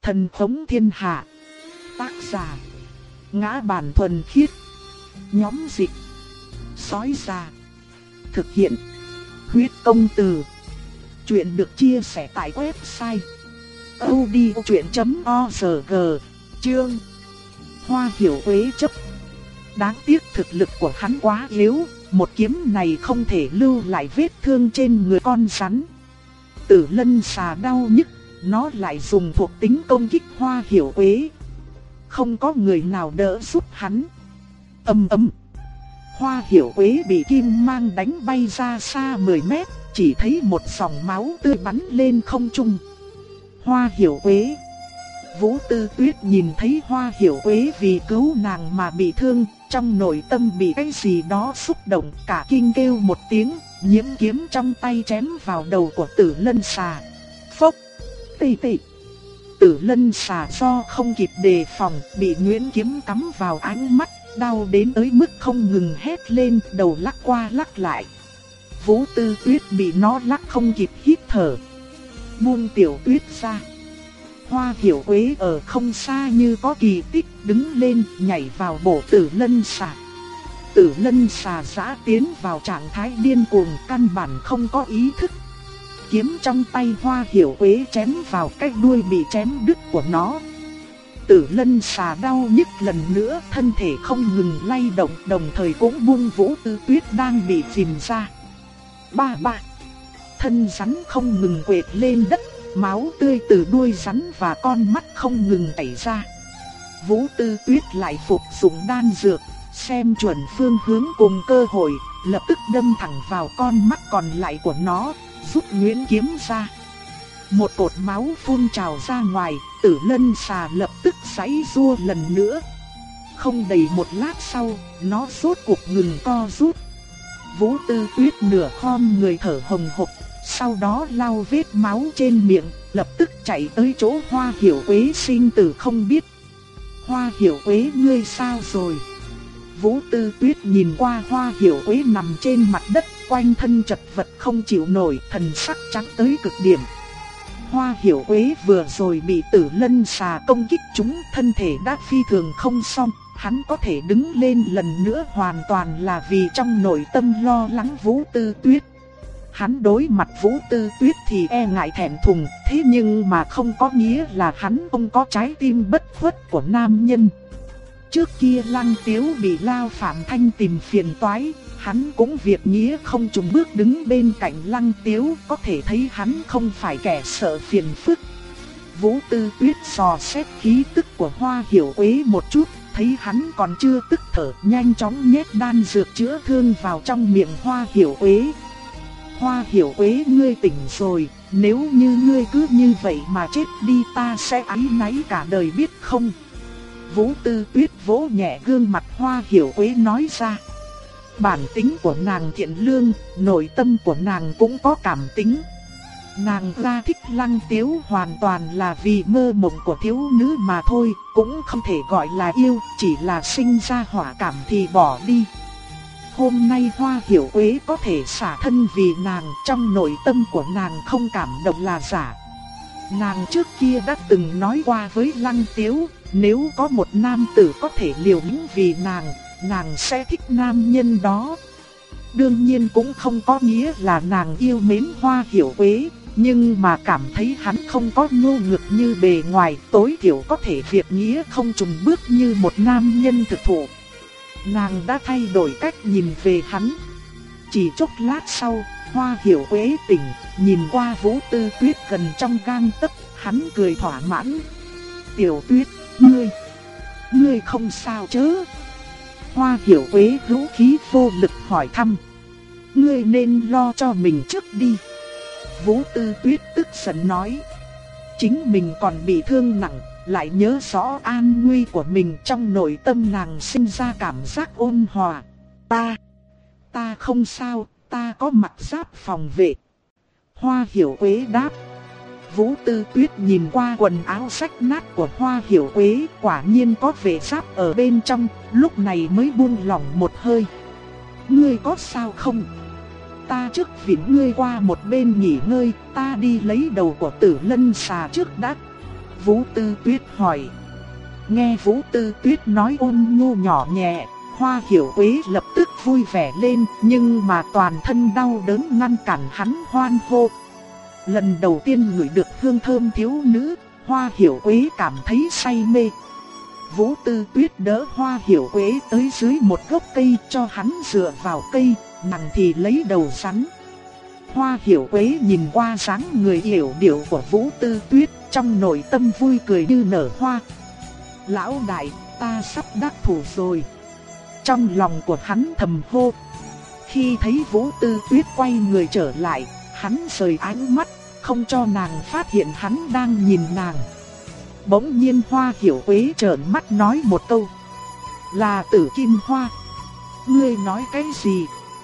Thần khống thiên hạ. Tác giả: Ngã Bản Thuần Khiết. Nhóm dịch: Sói Già. Thực hiện: Huyết Công Từ. Chuyện được chia sẻ tại website audiochuyện.org. Chương: Hoa Hiểu Quế chấp. Đáng tiếc thực lực của hắn quá yếu, một kiếm này không thể lưu lại vết thương trên người con rắn. Tử Lân xà đau nhức, nó lại dùng thuộc tính công kích Hoa Hiểu Quế. Không có người nào đỡ giúp hắn. Ầm ầm. Hoa Hiểu Quế bị kim mang đánh bay ra xa 10 mét, chỉ thấy một dòng máu tươi bắn lên không trung. Hoa Hiểu Quế. Vũ Tư Tuyết nhìn thấy Hoa Hiểu Quế vì cứu nàng mà bị thương, trong nội tâm bị cái gì đó xúc động, cả kinh kêu một tiếng, nhiễm kiếm trong tay chém vào đầu của Tử Lân xà. Phốc. Tì tì. Tử Lân xà do không kịp đề phòng, bị nhuyễn kiếm cắm vào ánh mắt, đau đến tới mức không ngừng hét lên, đầu lắc qua lắc lại. Vũ Tư Tuyết bị nó lắc không kịp hít thở. Buông Tiểu Tuyết ra. Hoa Hiểu Quế ở không xa như có kỳ tích, đứng lên nhảy vào bổ Tử Lân xà. Tử Lân xà giã tiến vào trạng thái điên cuồng, căn bản không có ý thức. Kiếm trong tay Hoa Hiểu Quế chém vào cái đuôi bị chém đứt của nó. Tử Lân xà đau nhức lần nữa, thân thể không ngừng lay động, đồng thời cũng buông Vũ Tư Tuyết đang bị dìm ra. Ba ba. Thân rắn không ngừng quệt lên đất, máu tươi từ đuôi rắn và con mắt không ngừng chảy ra. Vũ Tư Tuyết lại phục dụng đan dược, xem chuẩn phương hướng cùng cơ hội, lập tức đâm thẳng vào con mắt còn lại của nó, rút nhuyễn kiếm ra. Một cột máu phun trào ra ngoài, Tử Lân xà lập tức giãy giụa lần nữa. Không đầy một lát sau, nó rốt cuộc ngừng co rút. Vũ Tư Tuyết nửa khom người thở hồng hộc, sau đó lau vết máu trên miệng, lập tức chạy tới chỗ Hoa Hiểu Quế sinh tử không biết. Hoa Hiểu Quế, ngươi sao rồi? Vũ Tư Tuyết nhìn qua Hoa Hiểu Quế nằm trên mặt đất, quanh thân chật vật không chịu nổi, thần sắc trắng tới cực điểm. Hoa Hiểu Quế vừa rồi bị Tử Lân xà công kích trúng, thân thể đã phi thường không xong, hắn có thể đứng lên lần nữa hoàn toàn là vì trong nội tâm lo lắng Vũ Tư Tuyết. Hắn đối mặt Vũ Tư Tuyết thì e ngại thẹn thùng, thế nhưng mà không có nghĩa là hắn không có trái tim bất khuất của nam nhân. Trước kia Lăng Tiếu bị Lao Phạm Thanh tìm phiền toái, hắn cũng việc nghĩa không chùn bước đứng bên cạnh Lăng Tiếu, có thể thấy hắn không phải kẻ sợ phiền phức. Vũ Tư Tuyết dò xét khí tức của Hoa Hiểu Quế một chút, thấy hắn còn chưa tức thở, nhanh chóng nhét đan dược chữa thương vào trong miệng Hoa Hiểu Quế. Hoa Hiểu Quế, ngươi tỉnh rồi, nếu như ngươi cứ như vậy mà chết đi ta sẽ áy náy cả đời biết không? Vũ Tư Tuyết vỗ nhẹ gương mặt Hoa Hiểu Quế nói ra. Bản tính của nàng thiện lương, nội tâm của nàng cũng có cảm tính. Nàng ra thích Lăng Tiếu hoàn toàn là vì mơ mộng của thiếu nữ mà thôi, cũng không thể gọi là yêu, chỉ là sinh ra hỏa cảm thì bỏ đi. Hôm nay Hoa Hiểu Quế có thể xả thân vì nàng, trong nội tâm của nàng không cảm động là giả. Nàng trước kia đã từng nói qua với Lăng Tiếu, nếu có một nam tử có thể liều lĩnh vì nàng sẽ thích nam nhân đó. Đương nhiên cũng không có nghĩa là nàng yêu mến Hoa Hiểu Quế, nhưng mà cảm thấy hắn không có nhu nhược như bề ngoài, tối thiểu có thể việc nghĩa không chùn bước như một nam nhân thực thụ. Nàng đã thay đổi cách nhìn về hắn. Chỉ chốc lát sau, Hoa Hiểu Quế tỉnh, nhìn qua Vũ Tư Tuyết gần trong gang tấc, hắn cười thỏa mãn. Tiểu Tuyết, ngươi không sao chứ? Hoa Hiểu Quế hữu khí vô lực hỏi thăm. Ngươi nên lo cho mình trước đi. Vũ Tư Tuyết tức giận nói. Chính mình còn bị thương nặng, lại nhớ rõ an nguy của mình, trong nội tâm nàng sinh ra cảm giác ôn hòa. Ta không sao, ta có mặt giáp phòng vệ. Hoa Hiểu Quế đáp. Vũ Tư Tuyết nhìn qua quần áo rách nát của Hoa Hiểu Quế, quả nhiên có vệ giáp ở bên trong, lúc này mới buông lỏng một hơi. Ngươi có sao không? Ta trước vịn ngươi qua một bên nghỉ ngơi, ta đi lấy đầu của Tử Lân xà trước đã. Vũ Tư Tuyết hỏi. Nghe Vũ Tư Tuyết nói ôn nhu nhỏ nhẹ, Hoa Hiểu Quế lập tức vui vẻ lên, nhưng mà toàn thân đau đớn ngăn cản hắn hoan hô. Lần đầu tiên ngửi được hương thơm thiếu nữ, Hoa Hiểu Quế cảm thấy say mê. Vũ Tư Tuyết đỡ Hoa Hiểu Quế tới dưới một gốc cây cho hắn dựa vào cây, nàng thì lấy đầu rắn. Hoa Hiểu Quế nhìn qua dáng người yểu điệu của Vũ Tư Tuyết, trong nội tâm vui cười như nở hoa. Lão đại, ta sắp đắc thủ rồi. Trong lòng của hắn thầm hô. Khi thấy Vũ Tư Tuyết quay người trở lại, hắn rời ánh mắt, không cho nàng phát hiện hắn đang nhìn nàng. Bỗng nhiên Hoa Hiểu Quế trợn mắt nói một câu. Là Tử Kim Hoa. Ngươi nói cái gì?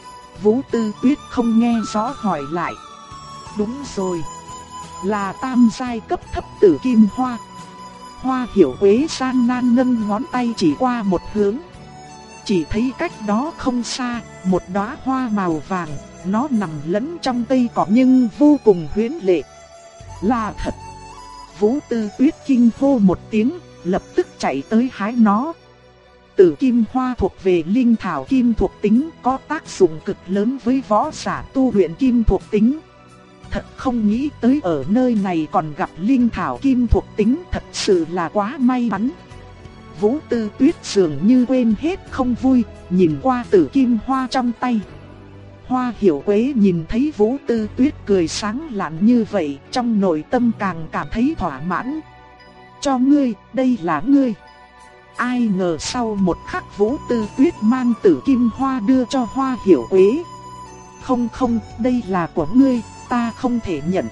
Vũ Tư Tuyết không nghe rõ hỏi lại. Đúng rồi. Là tam giai cấp thấp Tử Kim Hoa. Hoa Hiểu Quế gian nan nâng ngón tay chỉ qua một hướng. Chỉ thấy cách đó không xa, một đóa hoa màu vàng, nó nằm lẫn trong cây cỏ nhưng vô cùng huyễn lệ. Là thật. Vũ Tư Tuyết kinh hô một tiếng, lập tức chạy tới hái nó. Tử Kim Hoa thuộc về linh thảo kim thuộc tính, có tác dụng cực lớn với võ giả tu luyện kim thuộc tính. Thật không nghĩ tới ở nơi này còn gặp linh thảo kim thuộc tính, thật sự là quá may mắn. Vũ Tư Tuyết dường như quên hết không vui, nhìn qua Tử Kim Hoa trong tay. Hoa Hiểu Quế nhìn thấy Vũ Tư Tuyết cười sáng lạn như vậy, trong nội tâm càng cảm thấy thỏa mãn. Cho ngươi, đây là ngươi. Ai ngờ sau một khắc Vũ Tư Tuyết mang Tử Kim Hoa đưa cho Hoa Hiểu Quế. Không không, đây là của ngươi, ta không thể nhận.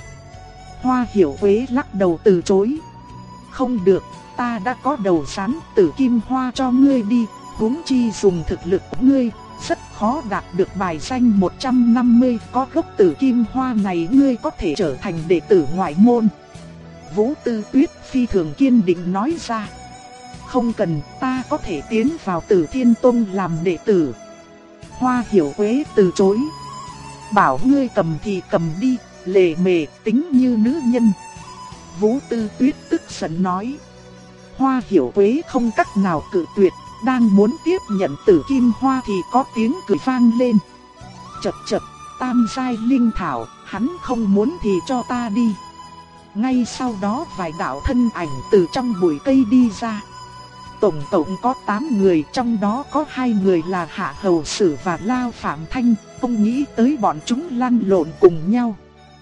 Hoa Hiểu Quế lắc đầu từ chối. Không được, ta đã có đầu rắn, Tử Kim Hoa cho ngươi đi, huống chi dùng thực lực của ngươi, rất khó đạt được bài danh 150, có gốc Tử Kim Hoa này ngươi có thể trở thành đệ tử ngoại môn. Vũ Tư Tuyết phi thường kiên định nói ra. Không cần, ta có thể tiến vào Tử Thiên Tông làm đệ tử. Hoa Hiểu Quế từ chối. Bảo ngươi cầm thì cầm đi, lề mề tính như nữ nhân. Vũ Tư Tuyết tức giận nói. Hoa Hiểu Quế không cách nào cự tuyệt, đang muốn tiếp nhận Tử Kim Hoa thì có tiếng cười vang lên. Chậc chậc, tam giai linh thảo, hắn không muốn thì cho ta đi. Ngay sau đó vài đạo thân ảnh từ trong bụi cây đi ra. Tổng cộng có 8 người, trong đó có 2 người là Hạ Hầu Sử và Lao Phạm Thanh, không nghĩ tới bọn chúng lăn lộn cùng nhau.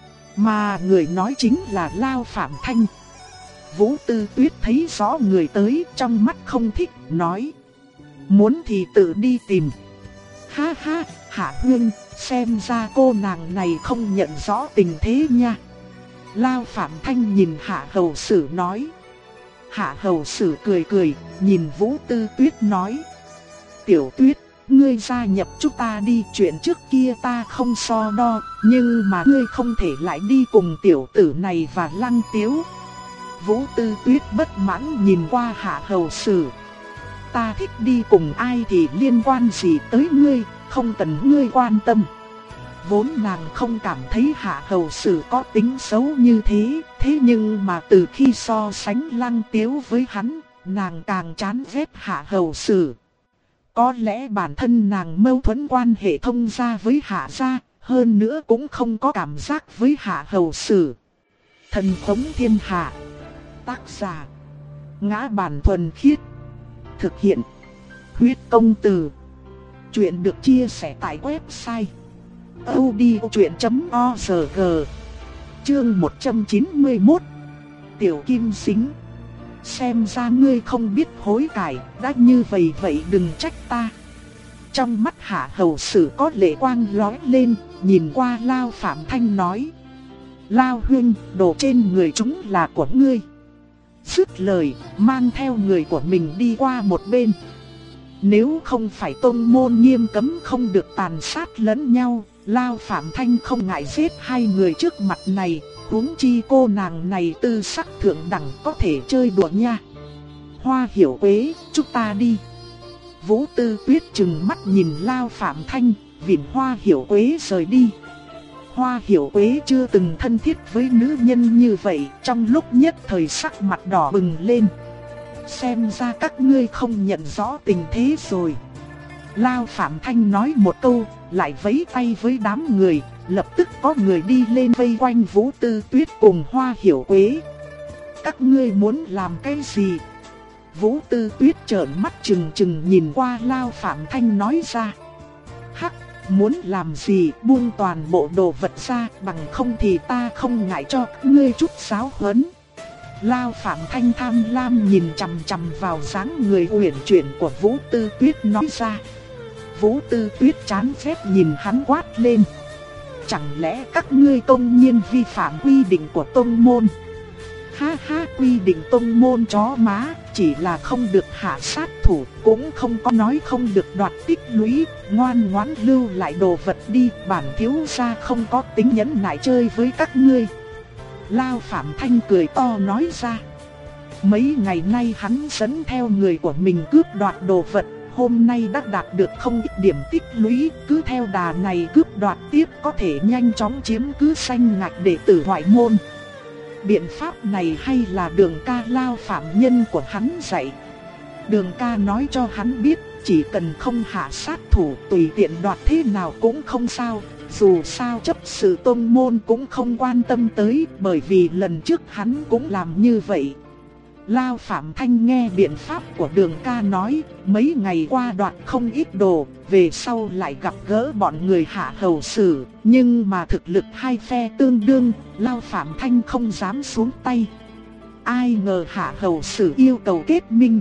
Mà người nói chính là Lao Phạm Thanh. Vũ Tư Tuyết thấy rõ người tới, trong mắt không thích, nói. Muốn thì tự đi tìm. Ha ha, Hạ Huyên, xem ra cô nàng này không nhận rõ tình thế nha. Lao Phạm Thanh nhìn Hạ Hầu Sử nói. Hạ Hầu Sử cười cười, nhìn Vũ Tư Tuyết nói. Tiểu Tuyết, ngươi gia nhập chúng ta đi, chuyện trước kia ta không so đo, nhưng mà ngươi không thể lại đi cùng tiểu tử này và Lăng Tiếu. Vũ Tư Tuyết bất mãn nhìn qua Hạ Hầu Sử. Ta thích đi cùng ai thì liên quan gì tới ngươi, không cần ngươi quan tâm. Vốn nàng không cảm thấy Hạ Hầu Sử có tính xấu như thế, thế nhưng mà từ khi so sánh Lăng Tiếu với hắn, nàng càng chán ghét Hạ Hầu Sử. Có lẽ bản thân nàng mâu thuẫn quan hệ thông gia với Hạ gia, hơn nữa cũng không có cảm giác với Hạ Hầu Sử. Thần thống thiên hạ. Tác giả: Ngã Bản Thuần Khiết. Thực hiện: Huyết Công Từ. Chuyện được chia sẻ tại website audiochuyện.org. Chương 191. Tiểu Kim Xính. Xem ra ngươi không biết hối cải, đã như vậy đừng trách ta. Trong mắt Hạ Hầu Sử có lệ quang lóe lên, nhìn qua Lao Phạm Thanh nói. Lao huynh, đồ trên người chúng là của ngươi. Dứt lời, mang theo người của mình đi qua một bên. Nếu không phải tông môn nghiêm cấm không được tàn sát lẫn nhau, Lao Phạm Thanh không ngại giết hai người trước mặt này, huống chi cô nàng này tư sắc thượng đẳng có thể chơi đùa nha. Hoa Hiểu Quế, chúng ta đi. Vũ Tư Tuyết trừng mắt nhìn Lao Phạm Thanh, vịn Hoa Hiểu Quế rời đi. Hoa Hiểu Quế chưa từng thân thiết với nữ nhân như vậy, trong lúc nhất thời sắc mặt đỏ bừng lên. Xem ra các ngươi không nhận rõ tình thế rồi. Lao Phạm Thanh nói một câu, lại vẫy tay với đám người, lập tức có người đi lên vây quanh Vũ Tư Tuyết cùng Hoa Hiểu Quế. Các ngươi muốn làm cái gì? Vũ Tư Tuyết trợn mắt trừng trừng nhìn qua Lao Phạm Thanh nói ra. Hắc, muốn làm gì buông toàn bộ đồ vật ra, bằng không thì ta không ngại cho các ngươi chút giáo huấn. Lao Phạm Thanh tham lam nhìn chằm chằm vào dáng người uyển chuyển của Vũ Tư Tuyết nói ra. Vũ Tư Tuyết chán ghét nhìn hắn quát lên. Chẳng lẽ các ngươi công nhiên vi phạm quy định của tông môn? Ha ha, quy định tông môn chó má, chỉ là không được hạ sát thủ, cũng không có nói không được đoạt tích lũy, ngoan ngoãn lưu lại đồ vật đi, bản thiếu gia không có tính nhẫn nại chơi với các ngươi. Lao Phạm Thanh cười to nói ra. Mấy ngày nay hắn dẫn theo người của mình cướp đoạt đồ vật, hôm nay đã đạt được không ít điểm tích lũy, cứ theo đà này cướp đoạt tiếp có thể nhanh chóng chiếm cứ danh ngạch đệ tử ngoại môn. Biện pháp này hay là Đường Ca Lao phạm nhân của hắn dạy. Đường Ca nói cho hắn biết, chỉ cần không hạ sát thủ tùy tiện đoạt thế nào cũng không sao. Dù sao chấp sự tông môn cũng không quan tâm tới, bởi vì lần trước hắn cũng làm như vậy. Lao Phạm Thanh nghe biện pháp của Đường Ca nói, mấy ngày qua đoạt không ít đồ, về sau lại gặp gỡ bọn người Hạ Hầu Sử, nhưng mà thực lực hai phe tương đương, Lao Phạm Thanh không dám xuống tay. Ai ngờ Hạ Hầu Sử yêu cầu kết minh.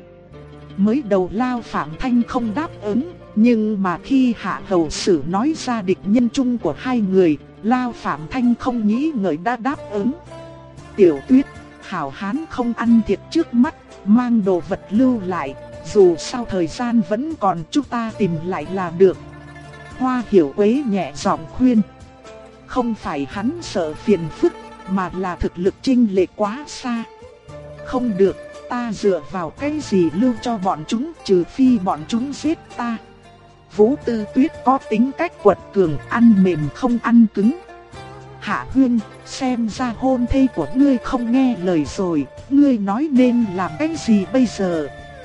Mới đầu Lao Phạm Thanh không đáp ứng, nhưng mà khi Hạ Hầu Sử nói ra địch nhân chung của hai người, Lao Phạm Thanh không nghĩ ngợi đã đáp ứng. Tiểu Tuyết, hảo hán không ăn thiệt trước mắt, mang đồ vật lưu lại, dù sao thời gian vẫn còn, chúng ta tìm lại là được. Hoa Hiểu Quế nhẹ giọng khuyên. Không phải hắn sợ phiền phức, mà là thực lực chênh lệch quá xa. Không được, ta dựa vào cái gì lưu cho bọn chúng, trừ phi bọn chúng giết ta. Vũ Tư Tuyết có tính cách quật cường, ăn mềm không ăn cứng. Hạ Huyên, xem ra hôn thê của ngươi không nghe lời rồi, ngươi nói nên làm cái gì bây giờ?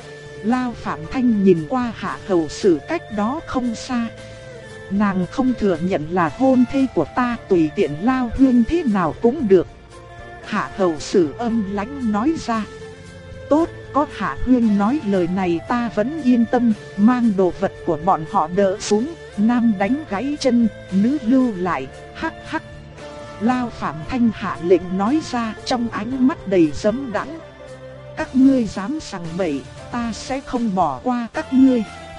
Lao Phạm Thanh nhìn qua Hạ Hầu Sử cách đó không xa. Nàng không thừa nhận là hôn thê của ta, tùy tiện Lao Huyên thế nào cũng được. Hạ Hầu Sử âm lãnh nói ra. Tốt, có Hạ Huyên nói lời này ta vẫn yên tâm, mang đồ vật của bọn họ đỡ xuống, nam đánh gãy chân, nữ lưu lại, hắc hắc. Lao Phạm Thanh hạ lệnh nói ra trong ánh mắt đầy giấm đắng. Các ngươi dám sằng bậy, ta sẽ không bỏ qua các ngươi.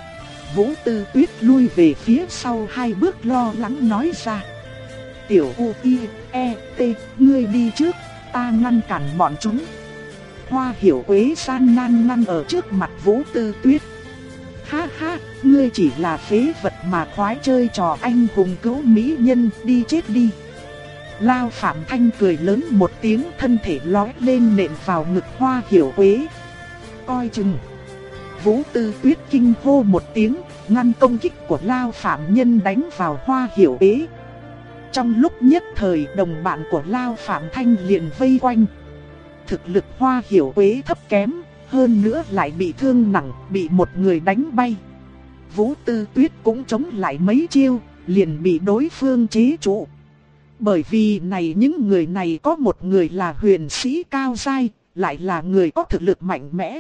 Vũ Tư Tuyết lui về phía sau hai bước lo lắng nói ra. Tiểu U I E T, ngươi đi trước, ta ngăn cản bọn chúng. Hoa Hiểu Quế san nan ngăn ở trước mặt Vũ Tư Tuyết. Ha ha, ngươi chỉ là phế vật mà khoái chơi trò anh hùng cứu mỹ nhân, đi chết đi. Lao Phạm Thanh cười lớn một tiếng, thân thể lói lên nện vào ngực Hoa Hiểu Quế. Coi chừng. Vũ Tư Tuyết kinh hô một tiếng, ngăn công kích của Lao Phạm Nhân đánh vào Hoa Hiểu Quế. Trong lúc nhất thời đồng bạn của Lao Phạm Thanh liền vây quanh. Thực lực Hoa Hiểu Quế thấp kém, hơn nữa lại bị thương nặng, bị một người đánh bay. Vũ Tư Tuyết cũng chống lại mấy chiêu, liền bị đối phương chế trụ. Bởi vì những người này có một người là huyền sĩ cao giai, lại là người có thực lực mạnh mẽ.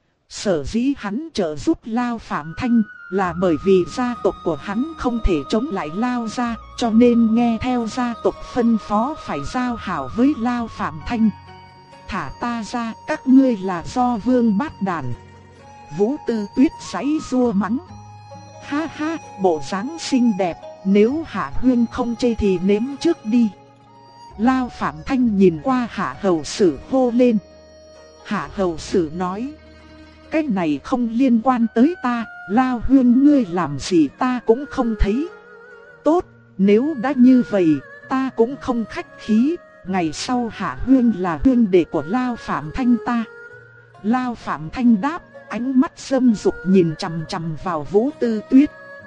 Sở dĩ hắn trợ giúp Lao Phạm Thanh là bởi vì gia tộc của hắn không thể chống lại Lao gia, cho nên nghe theo gia tộc phân phó phải giao hảo với Lao Phạm Thanh. Thả ta ra, các ngươi là do vương bát đàn. Vũ Tư Tuyết giãy giụa mắng. Ha ha, bộ dáng xinh đẹp, nếu Hạ Huyên không chê thì nếm trước đi. Lao Phạm Thanh nhìn qua Hạ Hầu Sử hô lên. Hạ Hầu Sử nói. Cái này không liên quan tới ta, Lao Huyên ngươi làm gì ta cũng không thấy. Tốt, nếu đã như vậy, ta cũng không khách khí. Ngày sau Hạ Huyên là huyên đệ của Lao Phạm Thanh ta. Lao Phạm Thanh đáp, ánh mắt sâm dục nhìn chằm chằm vào Vũ Tư Tuyết.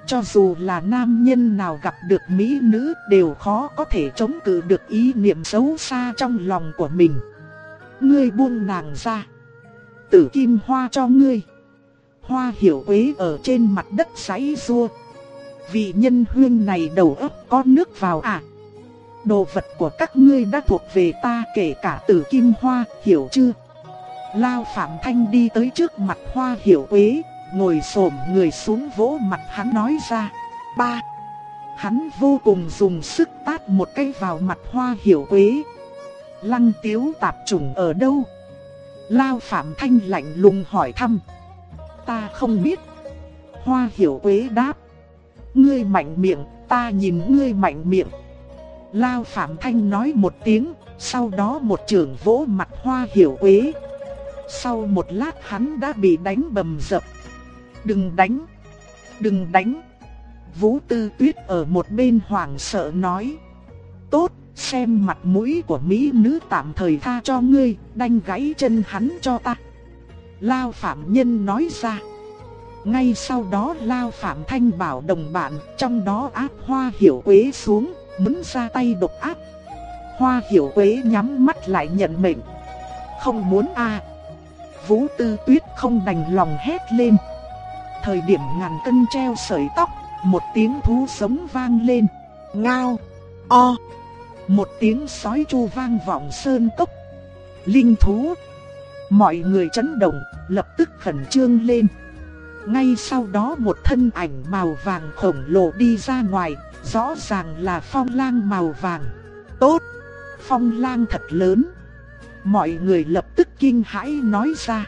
Cho dù là nam nhân nào gặp được mỹ nữ đều khó có thể chống cự được ý niệm xấu xa trong lòng của mình. Ngươi buông nàng ra. Tử Kim Hoa cho ngươi. Hoa Hiểu Quế ở trên mặt đất giãy giụa. Vị nhân huynh này đầu óc có nước vào à? Đồ vật của các ngươi đã thuộc về ta, kể cả Tử Kim Hoa, hiểu chưa? Lao Phạm Thanh đi tới trước mặt Hoa Hiểu Quế, ngồi xổm người xuống vỗ mặt hắn nói ra. Ba. Hắn vô cùng dùng sức tát một cái vào mặt Hoa Hiểu Quế. Lăng Tiếu tạp chủng ở đâu? Lao Phạm Thanh lạnh lùng hỏi thăm. Ta không biết. Hoa Hiểu Quế đáp. Ngươi mạnh miệng, ta nhìn ngươi mạnh miệng. Lao Phạm Thanh nói một tiếng, sau đó một chưởng vỗ mặt Hoa Hiểu Quế. Sau một lát hắn đã bị đánh bầm dập. Đừng đánh, đừng đánh. Vũ Tư Tuyết ở một bên hoảng sợ nói. Tốt, xem mặt mũi của mỹ nữ tạm thời tha cho ngươi, đanh gãy chân hắn cho ta. Lao Phạm Nhân nói ra. Ngay sau đó Lao Phạm Thanh bảo đồng bạn, trong đó áp Hoa Hiểu Quế xuống, muốn ra tay độc áp. Hoa Hiểu Quế nhắm mắt lại nhận mệnh. Không muốn à. Vũ Tư Tuyết không đành lòng hét lên. Thời điểm ngàn cân treo sợi tóc, một tiếng thú sống vang lên. Ngao, o. Một tiếng sói chu vang vọng sơn cốc. Linh thú. Mọi người chấn động, lập tức khẩn trương lên. Ngay sau đó một thân ảnh màu vàng khổng lồ đi ra ngoài, rõ ràng là phong lang màu vàng. Tốt, phong lang thật lớn. Mọi người lập tức kinh hãi nói ra.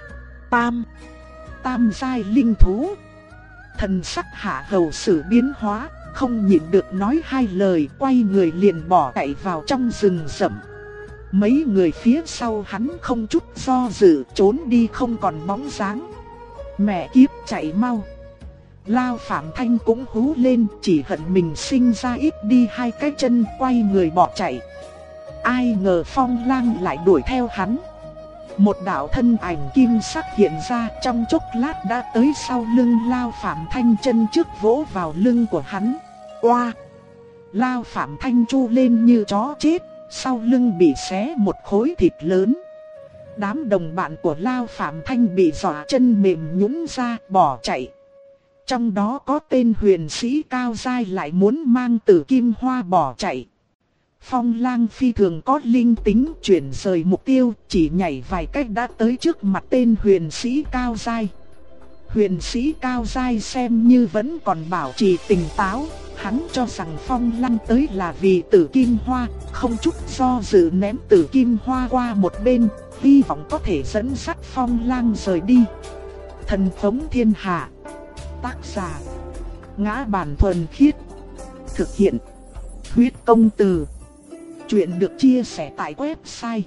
Tam giai linh thú. Thần sắc Hạ Hầu Sử biến hóa, không nhịn được nói hai lời, quay người liền bỏ chạy vào trong rừng rậm. Mấy người phía sau hắn không chút do dự trốn đi không còn bóng dáng. Mẹ kiếp, chạy mau. Lao Phạm Thanh cũng hú lên, chỉ hận mình sinh ra ít đi hai cái chân, quay người bỏ chạy. Ai ngờ phong lang lại đuổi theo hắn. Một đạo thân ảnh kim sắc hiện ra, trong chốc lát đã tới sau lưng Lao Phạm Thanh, chân trước vỗ vào lưng của hắn. Oa! Lao Phạm Thanh chu lên như chó chết, sau lưng bị xé một khối thịt lớn. Đám đồng bạn của Lao Phạm Thanh bị dọa chân mềm nhũn ra, bỏ chạy. Trong đó có tên huyền sĩ cao giai lại muốn mang Tử Kim Hoa bỏ chạy. Phong lang phi thường có linh tính, chuyển rời mục tiêu, chỉ nhảy vài cách đã tới trước mặt tên huyền sĩ cao giai. Huyền sĩ cao giai xem như vẫn còn bảo trì tỉnh táo, hắn cho rằng phong lang tới là vì Tử Kim Hoa, không chút do dự ném Tử Kim Hoa qua một bên, hy vọng có thể dẫn dắt phong lang rời đi. Thần thống thiên hạ. Tác giả: Ngã Bản Thuần Khiết. Thực hiện: Huyết Công Từ. Chuyện được chia sẻ tại website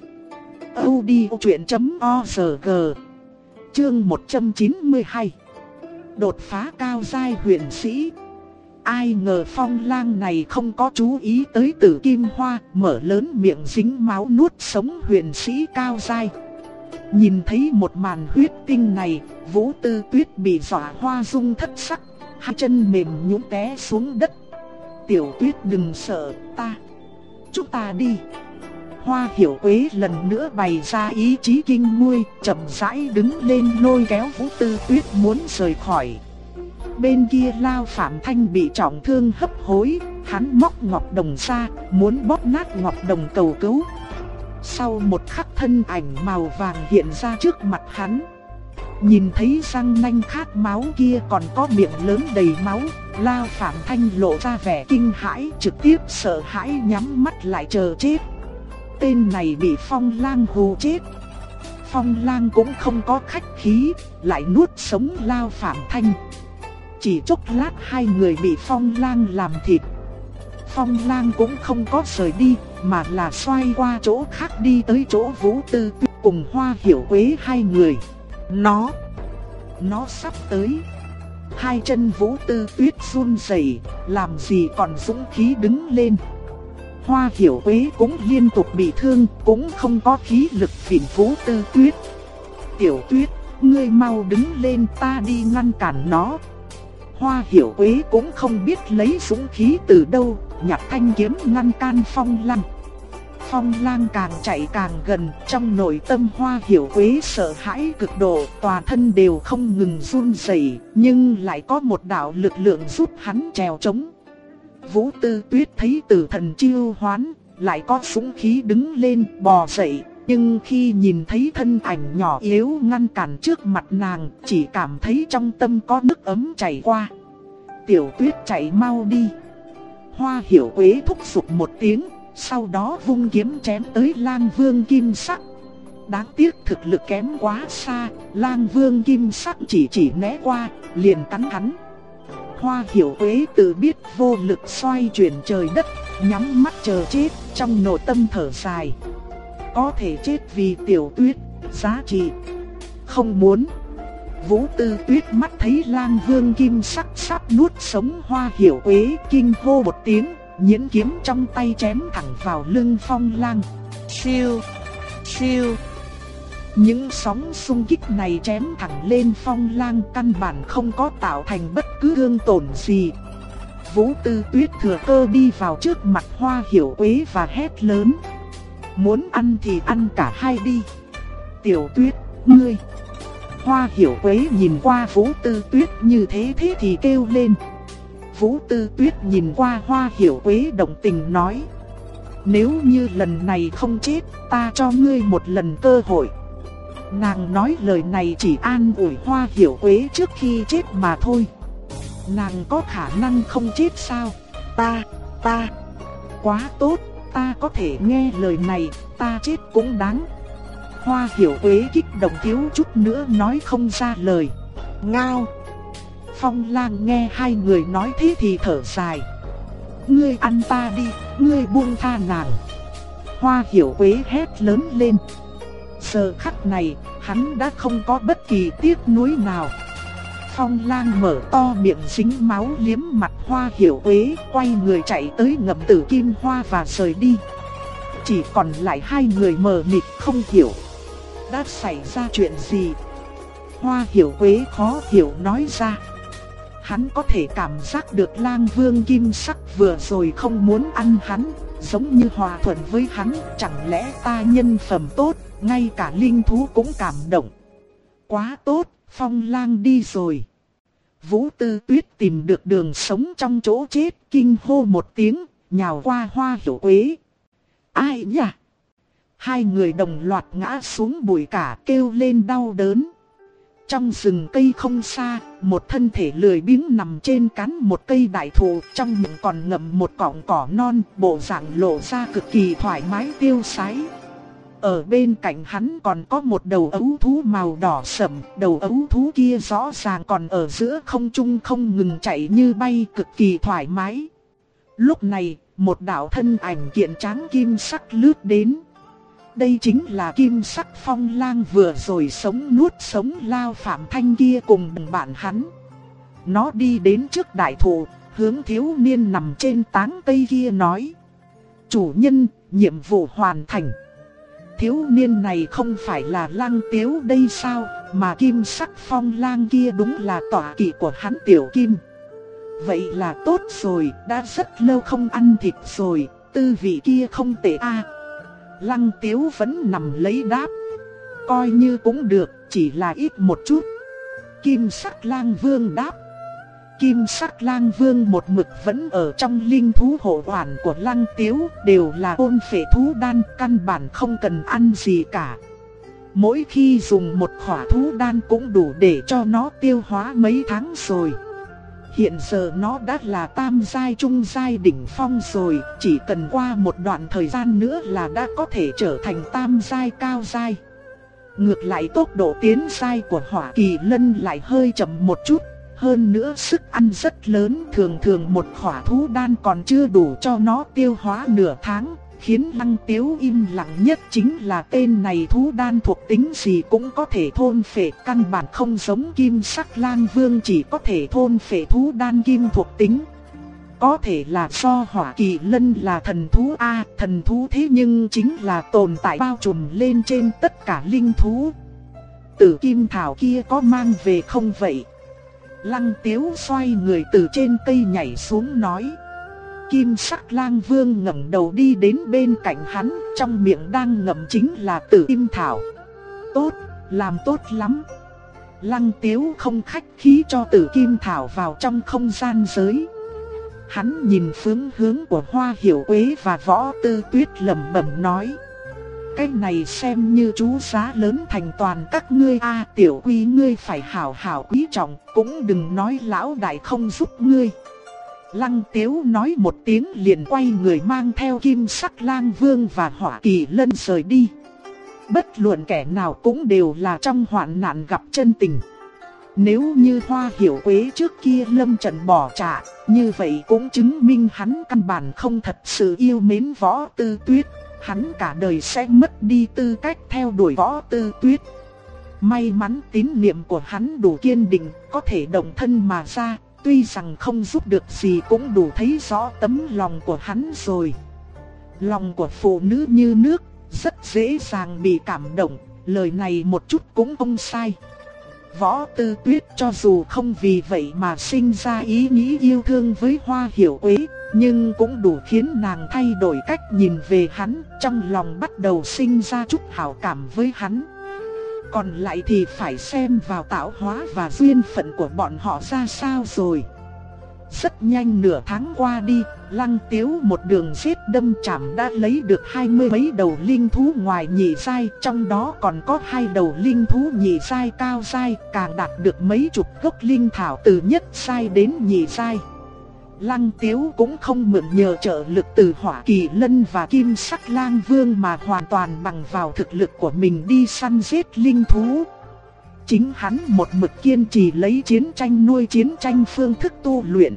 audiochuyện.org. Chương 192. Đột phá cao giai huyền sĩ. Ai ngờ phong lang này không có chú ý tới Tử Kim Hoa, mở lớn miệng dính máu nuốt sống huyền sĩ cao giai. Nhìn thấy một màn huyết tinh này, Vũ Tư Tuyết bị dọa hoa dung thất sắc, hai chân mềm nhũn té xuống đất. Tiểu Tuyết đừng sợ, chúng ta đi. Hoa Hiểu Quế lần nữa bày ra ý chí kinh nguôi, chậm rãi đứng lên lôi kéo Vũ Tư Tuyết muốn rời khỏi. Bên kia Lao Phạm Thanh bị trọng thương hấp hối, hắn móc ngọc đồng ra, muốn bóp nát ngọc đồng cầu cứu. Sau một khắc thân ảnh màu vàng hiện ra trước mặt hắn. Nhìn thấy răng nanh khát máu kia còn có miệng lớn đầy máu, Lao Phạm Thanh lộ ra vẻ kinh hãi, trực tiếp sợ hãi nhắm mắt lại chờ chết. Tên này bị phong lang hù chết. Phong lang cũng không có khách khí, lại nuốt sống Lao Phạm Thanh. Chỉ chốc lát hai người bị phong lang làm thịt. Phong lang cũng không có rời đi, mà là xoay qua chỗ khác đi tới chỗ Vũ Tư Tuyết cùng Hoa Hiểu Quế hai người. Nó sắp tới. Hai chân Vũ Tư Tuyết run rẩy, làm gì còn dũng khí đứng lên. Hoa Hiểu Quế cũng liên tục bị thương, cũng không có khí lực phản Vũ Tư Tuyết. Tiểu Tuyết, ngươi mau đứng lên, ta đi ngăn cản nó. Hoa Hiểu Quế cũng không biết lấy dũng khí từ đâu, nhặt thanh kiếm ngăn can Phong Lang. Phong Lang càng chạy càng gần, trong nội tâm Hoa Hiểu Quế sợ hãi cực độ, toàn thân đều không ngừng run rẩy, nhưng lại có một đạo lực lượng giúp hắn trèo trống. Vũ Tư Tuyết thấy Tử Thần chiêu hoán, lại có dũng khí đứng lên bò dậy, nhưng khi nhìn thấy thân ảnh nhỏ yếu ngăn cản trước mặt nàng, chỉ cảm thấy trong tâm có nước ấm chảy qua. Tiểu Tuyết chạy mau đi. Hoa Hiểu Quế thúc giục một tiếng, sau đó vung kiếm chém tới Lang Vương Kim Sắc. Đáng tiếc thực lực kém quá xa, Lang Vương Kim Sắc chỉ né qua, liền cắn hắn. Hoa Hiểu Quế tự biết vô lực xoay chuyển trời đất, nhắm mắt chờ chết, trong nội tâm thở dài. Có thể chết vì Tiểu Tuyết, giá trị. Không muốn. Vũ Tư Tuyết mắt thấy Lang Vương Kim Sắc sắp nuốt sống Hoa Hiểu Quế, kinh hô một tiếng, nhẫn kiếm trong tay chém thẳng vào lưng Phong Lang. Siêu, siêu. Những sóng xung kích này chém thẳng lên Phong Lang, căn bản không có tạo thành bất cứ thương tổn gì. Vũ Tư Tuyết thừa cơ đi vào trước mặt Hoa Hiểu Quế và hét lớn. Muốn ăn thì ăn cả hai đi. Tiểu Tuyết, ngươi. Hoa Hiểu Quế nhìn qua Vũ Tư Tuyết như thế thì kêu lên. Vũ Tư Tuyết nhìn qua Hoa Hiểu Quế đồng tình nói. Nếu như lần này không chết, ta cho ngươi một lần cơ hội. Nàng nói lời này chỉ an ủi Hoa Hiểu Quế trước khi chết mà thôi. Nàng có khả năng không chết sao? Ta, quá tốt, ta có thể nghe lời này, ta chết cũng đáng. Hoa Hiểu Quế kích động thiếu chút nữa nói không ra lời. Ngao. Phong Lang nghe hai người nói thế thì thở dài. Ngươi ăn ta đi, ngươi buông tha nàng. Hoa Hiểu Quế hét lớn lên. Giờ khắc này, hắn đã không có bất kỳ tiếc nuối nào. Phong Lang mở to miệng dính máu liếm mặt Hoa Hiểu Quế, quay người chạy tới ngậm tử kim hoa và rời đi. Chỉ còn lại hai người mờ mịt không hiểu đã xảy ra chuyện gì. Hoa Hiểu Quế khó hiểu nói ra. Hắn có thể cảm giác được Lang Vương Kim Sắc vừa rồi không muốn ăn hắn, giống như hòa thuận với hắn, chẳng lẽ ta nhân phẩm tốt, ngay cả linh thú cũng cảm động. Quá tốt, Phong Lang đi rồi. Vũ Tư Tuyết tìm được đường sống trong chỗ chết, kinh hô một tiếng, nhào qua Hoa Hiểu Quế. Ai nhỉ? Hai người đồng loạt ngã xuống bụi cỏ kêu lên đau đớn. Trong rừng cây không xa, một thân thể lười biếng nằm trên cán một cây đại thụ, trong miệng còn ngậm một cọng cỏ non, bộ dạng lộ ra cực kỳ thoải mái tiêu sái. Ở bên cạnh hắn còn có một đầu ấu thú màu đỏ sẫm, đầu ấu thú kia rõ ràng còn ở giữa không trung không ngừng chạy như bay, cực kỳ thoải mái. Lúc này, một đạo thân ảnh kiện tráng kim sắc lướt đến. Đây chính là Kim Sắc Phong Lang vừa rồi sống nuốt sống Lao Phạm Thanh kia cùng đồng bạn hắn. Nó đi đến trước đại thụ, hướng thiếu niên nằm trên tán cây kia nói. Chủ nhân, nhiệm vụ hoàn thành. Thiếu niên này không phải là Lăng Tiếu đây sao, mà Kim Sắc Phong Lang kia đúng là tọa kỵ của hắn Tiểu Kim. Vậy là tốt rồi, đã rất lâu không ăn thịt rồi, tư vị kia không tệ a. Lăng Tiếu vẫn nằm lấy đáp. Coi như cũng được, chỉ là ít một chút. Kim Sắc Lang Vương đáp. Kim Sắc Lang Vương một mực vẫn ở trong linh thú hộ quản của Lăng Tiếu, đều là ôn phệ thú đan, căn bản không cần ăn gì cả. Mỗi khi dùng một khỏa thú đan cũng đủ để cho nó tiêu hóa mấy tháng rồi. Hiện giờ nó đã là tam giai trung giai đỉnh phong rồi, chỉ cần qua một đoạn thời gian nữa là đã có thể trở thành tam giai cao giai. Ngược lại tốc độ tiến giai của Hỏa Kỳ Lân lại hơi chậm một chút, hơn nữa sức ăn rất lớn, thường một khỏa thú đan còn chưa đủ cho nó tiêu hóa nửa tháng. Khiến Lăng Tiếu im lặng nhất chính là tên này thú đan thuộc tính gì cũng có thể thôn phệ, căn bản không giống Kim Sắc Lang Vương chỉ có thể thôn phệ thú đan kim thuộc tính. Có thể là do Hỏa Kỳ Lân là thần thú A, thần thú thế nhưng chính là tồn tại bao trùm lên trên tất cả linh thú. Tử Kim Thảo kia có mang về không vậy? Lăng Tiếu xoay người từ trên cây nhảy xuống nói. Kim sắc lang vương ngẩng đầu đi đến bên cạnh hắn, trong miệng đang ngậm chính là tử kim thảo. Tốt, làm tốt lắm. Lăng Tiếu không khách khí cho tử kim thảo vào trong không gian giới. Hắn nhìn phương hướng của Hoa Hiểu Quế và Võ Tư Tuyết lẩm bẩm nói. Cái này xem như chú giá lớn thành toàn các ngươi a, tiểu quý ngươi phải hảo hảo quý trọng, cũng đừng nói lão đại không giúp ngươi. Lăng Tiếu nói một tiếng liền quay người mang theo Kim sắc lang vương và Hỏa Kỳ Lân rời đi. Bất luận kẻ nào cũng đều là trong hoạn nạn gặp chân tình. Nếu như Hoa Hiểu Quế trước kia lâm trận bỏ trả, như vậy cũng chứng minh hắn căn bản không thật sự yêu mến Võ Tư Tuyết. Hắn cả đời sẽ mất đi tư cách theo đuổi Võ Tư Tuyết. May mắn tín niệm của hắn đủ kiên định, có thể động thân mà ra. Tuy rằng không giúp được gì cũng đủ thấy rõ tấm lòng của hắn rồi. Lòng của phụ nữ như nước, rất dễ dàng bị cảm động, lời này một chút cũng không sai. Võ Tư Tuyết cho dù không vì vậy mà sinh ra ý nghĩ yêu thương với Hoa Hiểu Quế, nhưng cũng đủ khiến nàng thay đổi cách nhìn về hắn, trong lòng bắt đầu sinh ra chút hảo cảm với hắn. Còn lại thì phải xem vào tạo hóa và duyên phận của bọn họ ra sao rồi. Rất nhanh nửa tháng qua đi, Lăng Tiếu một đường giết đâm chảm đã lấy được 20 mấy đầu linh thú ngoài nhị giai, trong đó còn có 2 đầu linh thú nhị giai cao giai, càng đạt được mấy chục gốc linh thảo từ nhất giai đến nhị giai. Lăng Tiếu cũng không mượn nhờ trợ lực từ Hỏa Kỳ Lân và Kim sắc lang vương mà hoàn toàn bằng vào thực lực của mình đi săn giết linh thú. Chính hắn một mực kiên trì lấy chiến tranh nuôi chiến tranh phương thức tu luyện.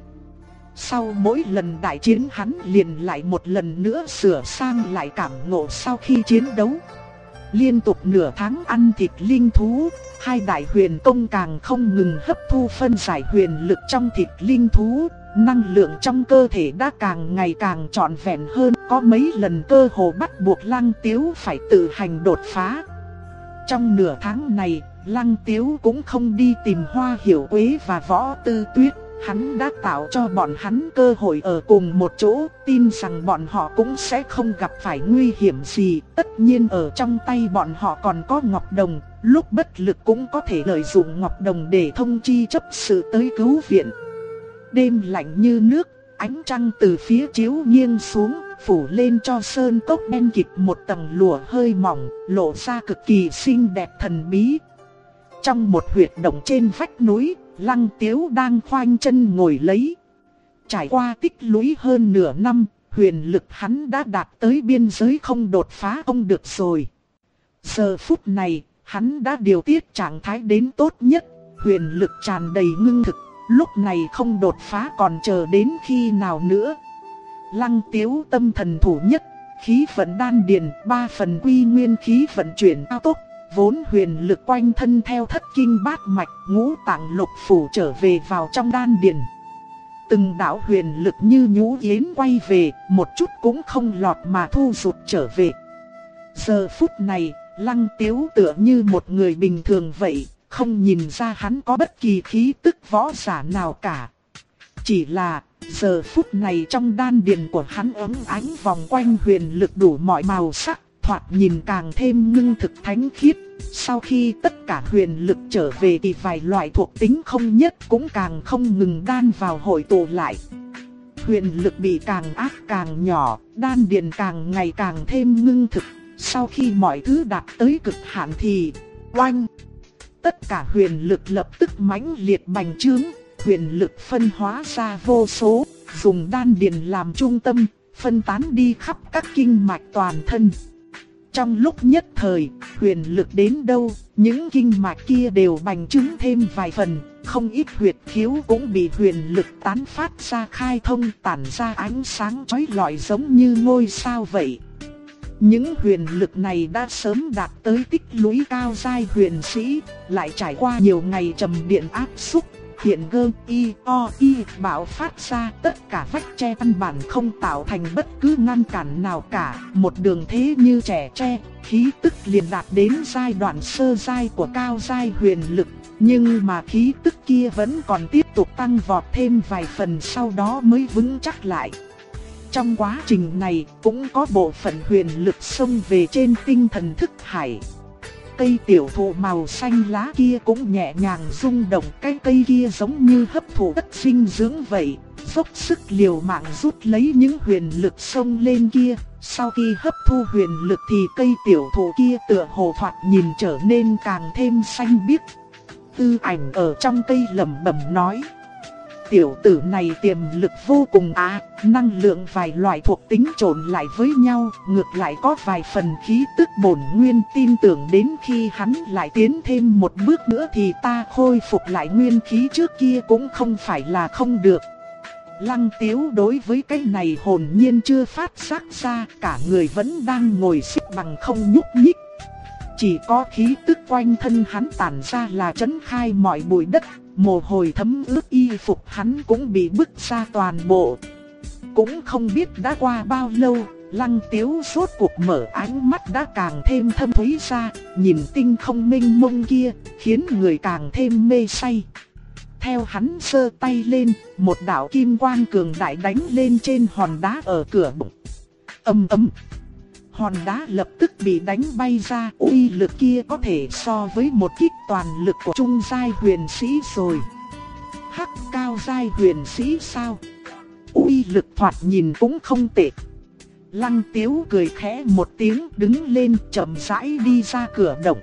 Sau mỗi lần đại chiến hắn liền lại một lần nữa sửa sang lại cảm ngộ sau khi chiến đấu. Liên tục nửa tháng ăn thịt linh thú, 2 đại huyền công càng không ngừng hấp thu phân giải huyền lực trong thịt linh thú. Năng lượng trong cơ thể đã càng ngày càng trọn vẹn hơn, có mấy lần cơ hồ bắt buộc Lăng Tiếu phải tự hành đột phá. Trong nửa tháng này, Lăng Tiếu cũng không đi tìm Hoa Hiểu Quế và Võ Tư Tuyết, hắn đã tạo cho bọn hắn cơ hội ở cùng một chỗ, tin rằng bọn họ cũng sẽ không gặp phải nguy hiểm gì. Tất nhiên ở trong tay bọn họ còn có Ngọc Đồng, lúc bất lực cũng có thể lợi dụng Ngọc Đồng để thông chi chấp sự tới cứu viện. Đêm lạnh như nước, ánh trăng từ phía chiếu nghiêng xuống, phủ lên cho sơn cốc đen kịt một tầng lụa hơi mỏng, lộ ra cực kỳ xinh đẹp thần bí. Trong một huyệt động trên vách núi, Lăng Tiếu đang khoanh chân ngồi lấy. Trải qua tích lũy hơn nửa năm, huyền lực hắn đã đạt tới biên giới không đột phá không được rồi. Giờ phút này, hắn đã điều tiết trạng thái đến tốt nhất, huyền lực tràn đầy ngưng thực. Lúc này không đột phá còn chờ đến khi nào nữa. Lăng Tiếu tâm thần thủ nhất, khí vận đan điền, 3 phần quy nguyên khí vận chuyển cao tốc, vốn huyền lực quanh thân theo thất kinh bát mạch, ngũ tạng lục phủ trở về vào trong đan điền. Từng đạo huyền lực như nhũ yến quay về, một chút cũng không lọt mà thu rụt trở về. Giờ phút này, Lăng Tiếu tựa như một người bình thường vậy. Không nhìn ra hắn có bất kỳ khí tức võ giả nào cả. Chỉ là giờ phút này trong đan điền của hắn ấm ánh vòng quanh huyền lực đủ mọi màu sắc, thoạt nhìn càng thêm ngưng thực thánh khiết. Sau khi tất cả huyền lực trở về thì vài loại thuộc tính không nhất cũng càng không ngừng đan vào hội tụ lại. Huyền lực bị càng áp càng nhỏ, đan điền càng ngày càng thêm ngưng thực. Sau khi mọi thứ đạt tới cực hạn thì oanh! Tất cả huyền lực lập tức mãnh liệt bành trướng, huyền lực phân hóa ra vô số, dùng đan điền làm trung tâm, phân tán đi khắp các kinh mạch toàn thân. Trong lúc nhất thời, huyền lực đến đâu, những kinh mạch kia đều bành trướng thêm vài phần, không ít huyệt khiếu cũng bị huyền lực tán phát ra khai thông, tản ra ánh sáng chói lọi giống như ngôi sao vậy. Những huyền lực này đã sớm đạt tới tích lũy cao giai huyền sĩ, lại trải qua nhiều ngày trầm điện áp xúc, hiện gơ y o y bạo phát ra, tất cả vách tre căn bản không tạo thành bất cứ ngăn cản nào cả, một đường thế như trẻ tre, khí tức liền đạt đến giai đoạn sơ giai của cao giai huyền lực, nhưng mà khí tức kia vẫn còn tiếp tục tăng vọt thêm vài phần sau đó mới vững chắc lại. Trong quá trình này cũng có bộ phận huyền lực xông về trên tinh thần thức hải. Cây tiểu thụ màu xanh lá kia cũng nhẹ nhàng rung động, cái cây kia giống như hấp thụ đất dinh dưỡng vậy, dốc sức liều mạng rút lấy những huyền lực xông lên kia. Sau khi hấp thu huyền lực thì cây tiểu thụ kia tựa hồ thoạt nhìn trở nên càng thêm xanh biếc. Tư Ảnh ở trong cây lẩm bẩm nói: tiểu tử này tiềm lực vô cùng năng lượng vài loại thuộc tính trộn lại với nhau, ngược lại có vài phần khí tức bổn nguyên, tin tưởng đến khi hắn lại tiến thêm một bước nữa thì ta khôi phục lại nguyên khí trước kia cũng không phải là không được. Lăng Tiếu đối với cái này hồn nhiên chưa phát giác ra, cả người vẫn đang ngồi xếp bằng không nhúc nhích. Chỉ có khí tức quanh thân hắn tản ra là trấn khai mọi bụi đất, mồ hôi thấm ướt y phục hắn cũng bị bức ra toàn bộ. Cũng không biết đã qua bao lâu, Lăng Tiếu rốt cuộc mở ánh mắt đã càng thêm thâm thúy ra, nhìn tinh không mênh mông kia, khiến người càng thêm mê say. Theo hắn giơ tay lên, một đạo kim quang cường đại đánh lên trên hòn đá ở cửa bụng. Ầm ầm. Hòn đá lập tức bị đánh bay ra, uy lực kia có thể so với một kích toàn lực của trung giai huyền sĩ rồi. Hắc, cao giai huyền sĩ sao? Uy lực thoạt nhìn cũng không tệ. Lăng Tiếu cười khẽ một tiếng, đứng lên chậm rãi đi ra cửa động.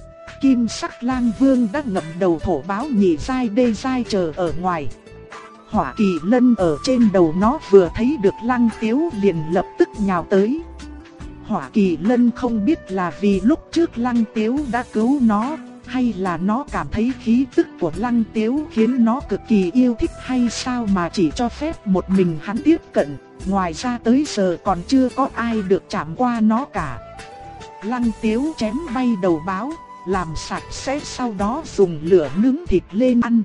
Kim sắc lang vương đã ngậm đầu thổ báo nhị giai đê giai chờ ở ngoài. Hỏa Kỳ Lân ở trên đầu nó vừa thấy được Lăng Tiếu liền lập tức nhào tới. Hỏa Kỳ Lân không biết là vì lúc trước Lăng Tiếu đã cứu nó, hay là nó cảm thấy khí tức của Lăng Tiếu khiến nó cực kỳ yêu thích hay sao mà chỉ cho phép một mình hắn tiếp cận, ngoài ra tới giờ còn chưa có ai được chạm qua nó cả. Lăng Tiếu chém bay đầu báo, làm sạch sẽ sau đó dùng lửa nướng thịt lên ăn.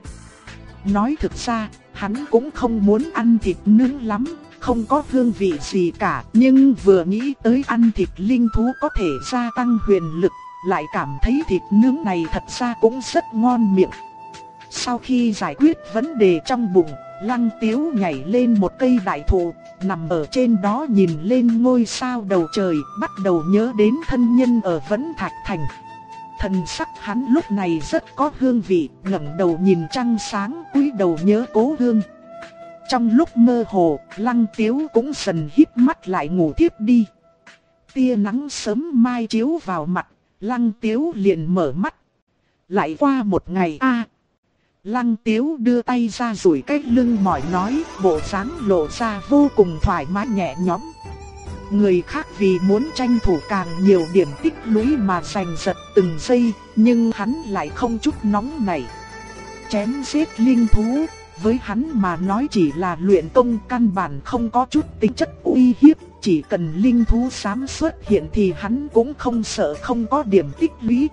Nói thực ra, hắn cũng không muốn ăn thịt nướng lắm, không có hương vị gì cả, nhưng vừa nghĩ tới ăn thịt linh thú có thể gia tăng huyền lực, lại cảm thấy thịt nướng này thật ra cũng rất ngon miệng. Sau khi giải quyết vấn đề trong bụng, Lăng Tiếu nhảy lên một cây đại thụ, nằm ở trên đó nhìn lên ngôi sao đầu trời, bắt đầu nhớ đến thân nhân ở Vẫn Thạch Thành. Thần sắc hắn lúc này rất có hương vị, ngẩng đầu nhìn trăng sáng, cúi đầu nhớ cố hương. Trong lúc mơ hồ, Lăng Tiếu cũng dần híp mắt lại ngủ thiếp đi. Tia nắng sớm mai chiếu vào mặt, Lăng Tiếu liền mở mắt. Lại qua một ngày Lăng Tiếu đưa tay ra duỗi cái lưng mỏi nói, bộ dáng lộ ra vô cùng thoải mái nhẹ nhõm. Người khác vì muốn tranh thủ càng nhiều điểm tích lũy mà giành giật từng giây, nhưng hắn lại không chút nóng nảy. Chém giết linh thú, với hắn mà nói chỉ là luyện công, căn bản không có chút tính chất uy hiếp, chỉ cần linh thú dám xuất hiện thì hắn cũng không sợ không có điểm tích lũy.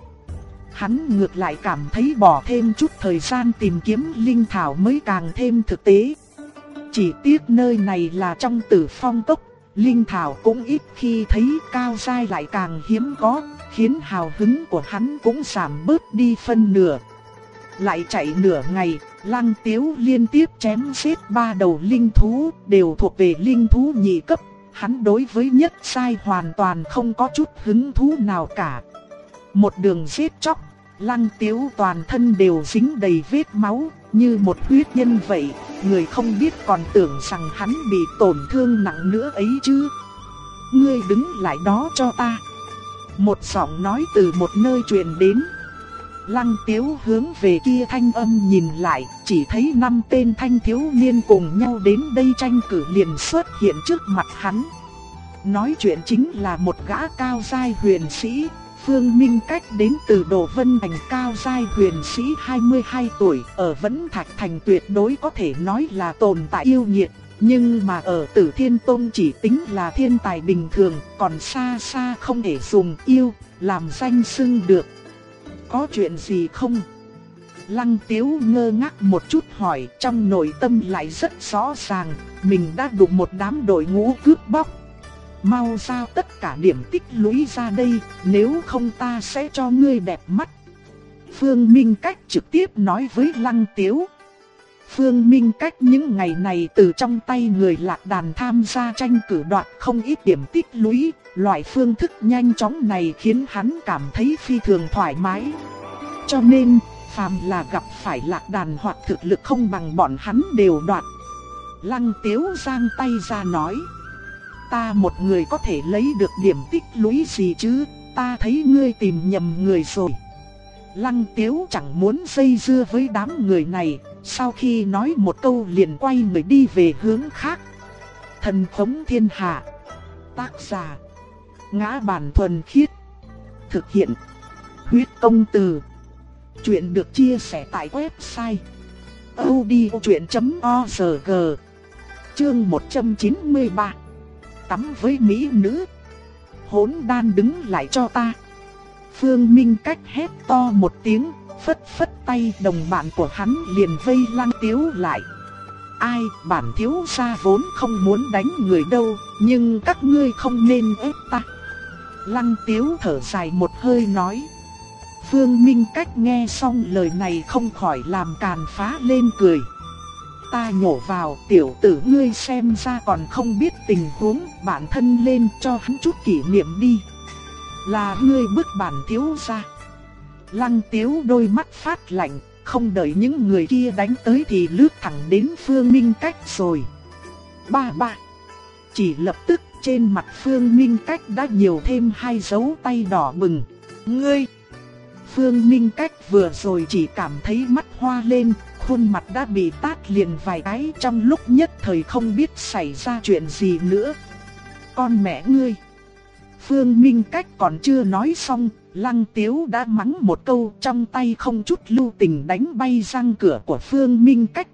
Hắn ngược lại cảm thấy bỏ thêm chút thời gian tìm kiếm linh thảo mới càng thêm thực tế. Chỉ tiếc nơi này là trong Tử Phong Cốc, linh thảo cũng ít khi thấy, cao giai lại càng hiếm có, khiến hào hứng của hắn cũng giảm bớt đi phân nửa. Lại chạy nửa ngày, Lăng Tiếu liên tiếp chém giết 3 đầu linh thú, đều thuộc về linh thú nhị cấp. Hắn đối với nhất giai hoàn toàn không có chút hứng thú nào cả. Một đường giết chóc, Lăng Tiếu toàn thân đều dính đầy vết máu, như một huyết nhân vậy. Người không biết còn tưởng rằng hắn bị tổn thương nặng nữa ấy chứ. Ngươi đứng lại đó cho ta. Một giọng nói từ một nơi truyền đến. Lăng Tiếu hướng về kia thanh âm nhìn lại, chỉ thấy 5 tên thanh thiếu niên cùng nhau đến đây tranh cử liền xuất hiện trước mặt hắn. Nói chuyện chính là một gã cao giai huyền sĩ, Phương Minh Cách đến từ Đồ Vân Thành, cao giai huyền sĩ 22 tuổi, ở Vẫn Thạch Thành tuyệt đối có thể nói là tồn tại yêu nghiệt, nhưng mà ở Tử Thiên Tông chỉ tính là thiên tài bình thường, còn xa xa không thể dùng yêu làm danh xưng được. Có chuyện gì không? Lăng Tiếu ngơ ngác một chút hỏi, trong nội tâm lại rất rõ ràng, mình đã đụng một đám đội ngũ cướp bóc. Mau giao tất cả điểm tích lũy ra đây, nếu không ta sẽ cho ngươi đẹp mắt. Phương Minh Cách trực tiếp nói với Lăng Tiếu. Phương Minh Cách những ngày này từ trong tay người Lạc Đàn tham gia tranh cử đoạt không ít điểm tích lũy, loại phương thức nhanh chóng này khiến hắn cảm thấy phi thường thoải mái. Cho nên, phàm là gặp phải Lạc Đàn hoặc thực lực không bằng bọn hắn đều đoạt. Lăng Tiếu giang tay ra nói, ta một người có thể lấy được điểm tích lũy gì chứ, ta thấy ngươi tìm nhầm người rồi. Lăng Tiếu chẳng muốn dây dưa với đám người này, sau khi nói một câu liền quay người đi về hướng khác. Thần Khống Thiên Hạ. Tác giả: Ngã Bản Thuần Khiết. Thực hiện: Huyết Công Từ. Chuyện được chia sẻ tại website audiochuyện.org. Chương 193. Tắm với mỹ nữ. Hỗn đan đứng lại cho ta. Phương Minh Cách hét to một tiếng, phất phất tay, đồng bạn của hắn liền vây Lăng Tiếu lại. Ai, bản thiếu gia vốn không muốn đánh người đâu, nhưng các ngươi không nên ép ta. Lăng Tiếu thở dài một hơi nói. Phương Minh Cách nghe xong lời này không khỏi làm càn phá lên cười. Ta nhổ vào, tiểu tử ngươi xem ra còn không biết tình huống, bản thân lên cho hắn chút kỷ niệm đi. Là ngươi bức bản thiếu gia. Lăng Tiếu đôi mắt phát lạnh, không đợi những người kia đánh tới thì lướt thẳng đến Phương Minh Cách rồi. Ba. Chỉ lập tức trên mặt Phương Minh Cách đã nhiều thêm 2 dấu tay đỏ bừng. Ngươi! Phương Minh Cách vừa rồi chỉ cảm thấy mắt hoa lên, khuôn mặt đã bị tát liền vài cái, trong lúc nhất thời không biết xảy ra chuyện gì nữa. Con mẹ ngươi! Phương Minh Cách còn chưa nói xong, Lăng Tiếu đã mắng một câu, trong tay không chút lưu tình đánh bay răng cửa của Phương Minh Cách.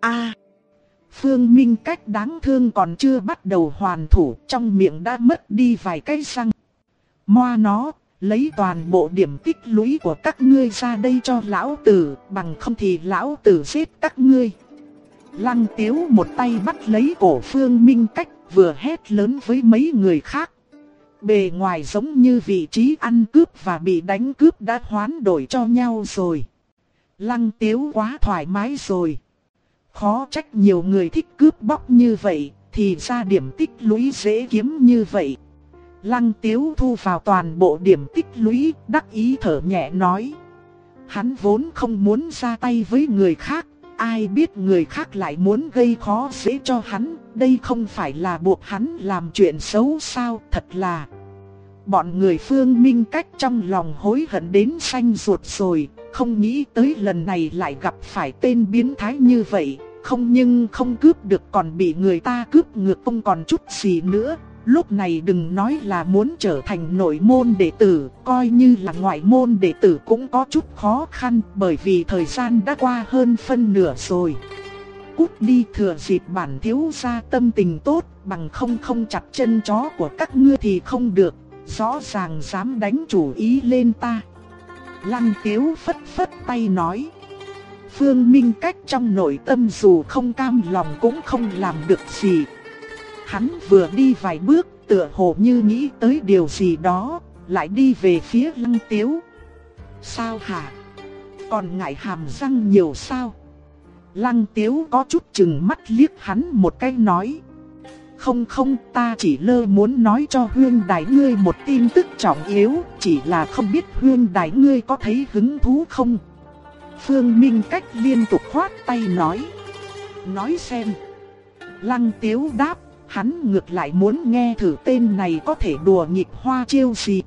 Phương Minh Cách đáng thương còn chưa bắt đầu hoàn thủ, trong miệng đã mất đi vài cái răng. Moa nó, lấy toàn bộ điểm tích lũy của các ngươi ra đây cho lão tử, bằng không thì lão tử giết các ngươi. Lăng Tiếu một tay bắt lấy cổ Phương Minh Cách, vừa hét lớn với mấy người khác. Bề ngoài giống như vị trí ăn cướp và bị đánh cướp đã hoán đổi cho nhau rồi. Lăng Tiếu quá thoải mái rồi. Khó trách nhiều người thích cướp bóc như vậy, thì ra điểm tích lũy dễ kiếm như vậy. Lăng Tiếu thu vào toàn bộ điểm tích lũy, đắc ý thở nhẹ nói. Hắn vốn không muốn ra tay với người khác, ai biết người khác lại muốn gây khó dễ cho hắn, đây không phải là buộc hắn làm chuyện xấu sao, thật là. Bọn người Phương Minh Cách trong lòng hối hận đến xanh ruột rồi, không nghĩ tới lần này lại gặp phải tên biến thái như vậy, không nhưng không cướp được còn bị người ta cướp ngược không còn chút gì nữa. Lúc này đừng nói là muốn trở thành nội môn đệ tử, coi như là ngoại môn đệ tử cũng có chút khó khăn, bởi vì thời gian đã qua hơn phân nửa rồi. Cút đi, thừa dịp bản thiếu gia tâm tình tốt, bằng không chặt chân chó của các ngươi thì không được, rõ ràng dám đánh chủ ý lên ta. Lăng Tiếu phất phất tay nói. Phương Minh Cách trong nội tâm dù không cam lòng cũng không làm được gì. Hắn vừa đi vài bước, tựa hồ như nghĩ tới điều gì đó, lại đi về phía Lăng Tiếu. Sao hả? Còn ngại hàm răng nhiều sao? Lăng Tiếu có chút chừng mắt liếc hắn một cái nói. Không, ta chỉ lơ muốn nói cho huyên đài ngươi một tin tức trọng yếu, chỉ là không biết huyên đài ngươi có thấy hứng thú không? Phương Minh Cách liên tục khoát tay nói. Nói xem. Lăng Tiếu đáp. Hắn ngược lại muốn nghe thử tên này có thể đùa nghịch hoa chiêu gì.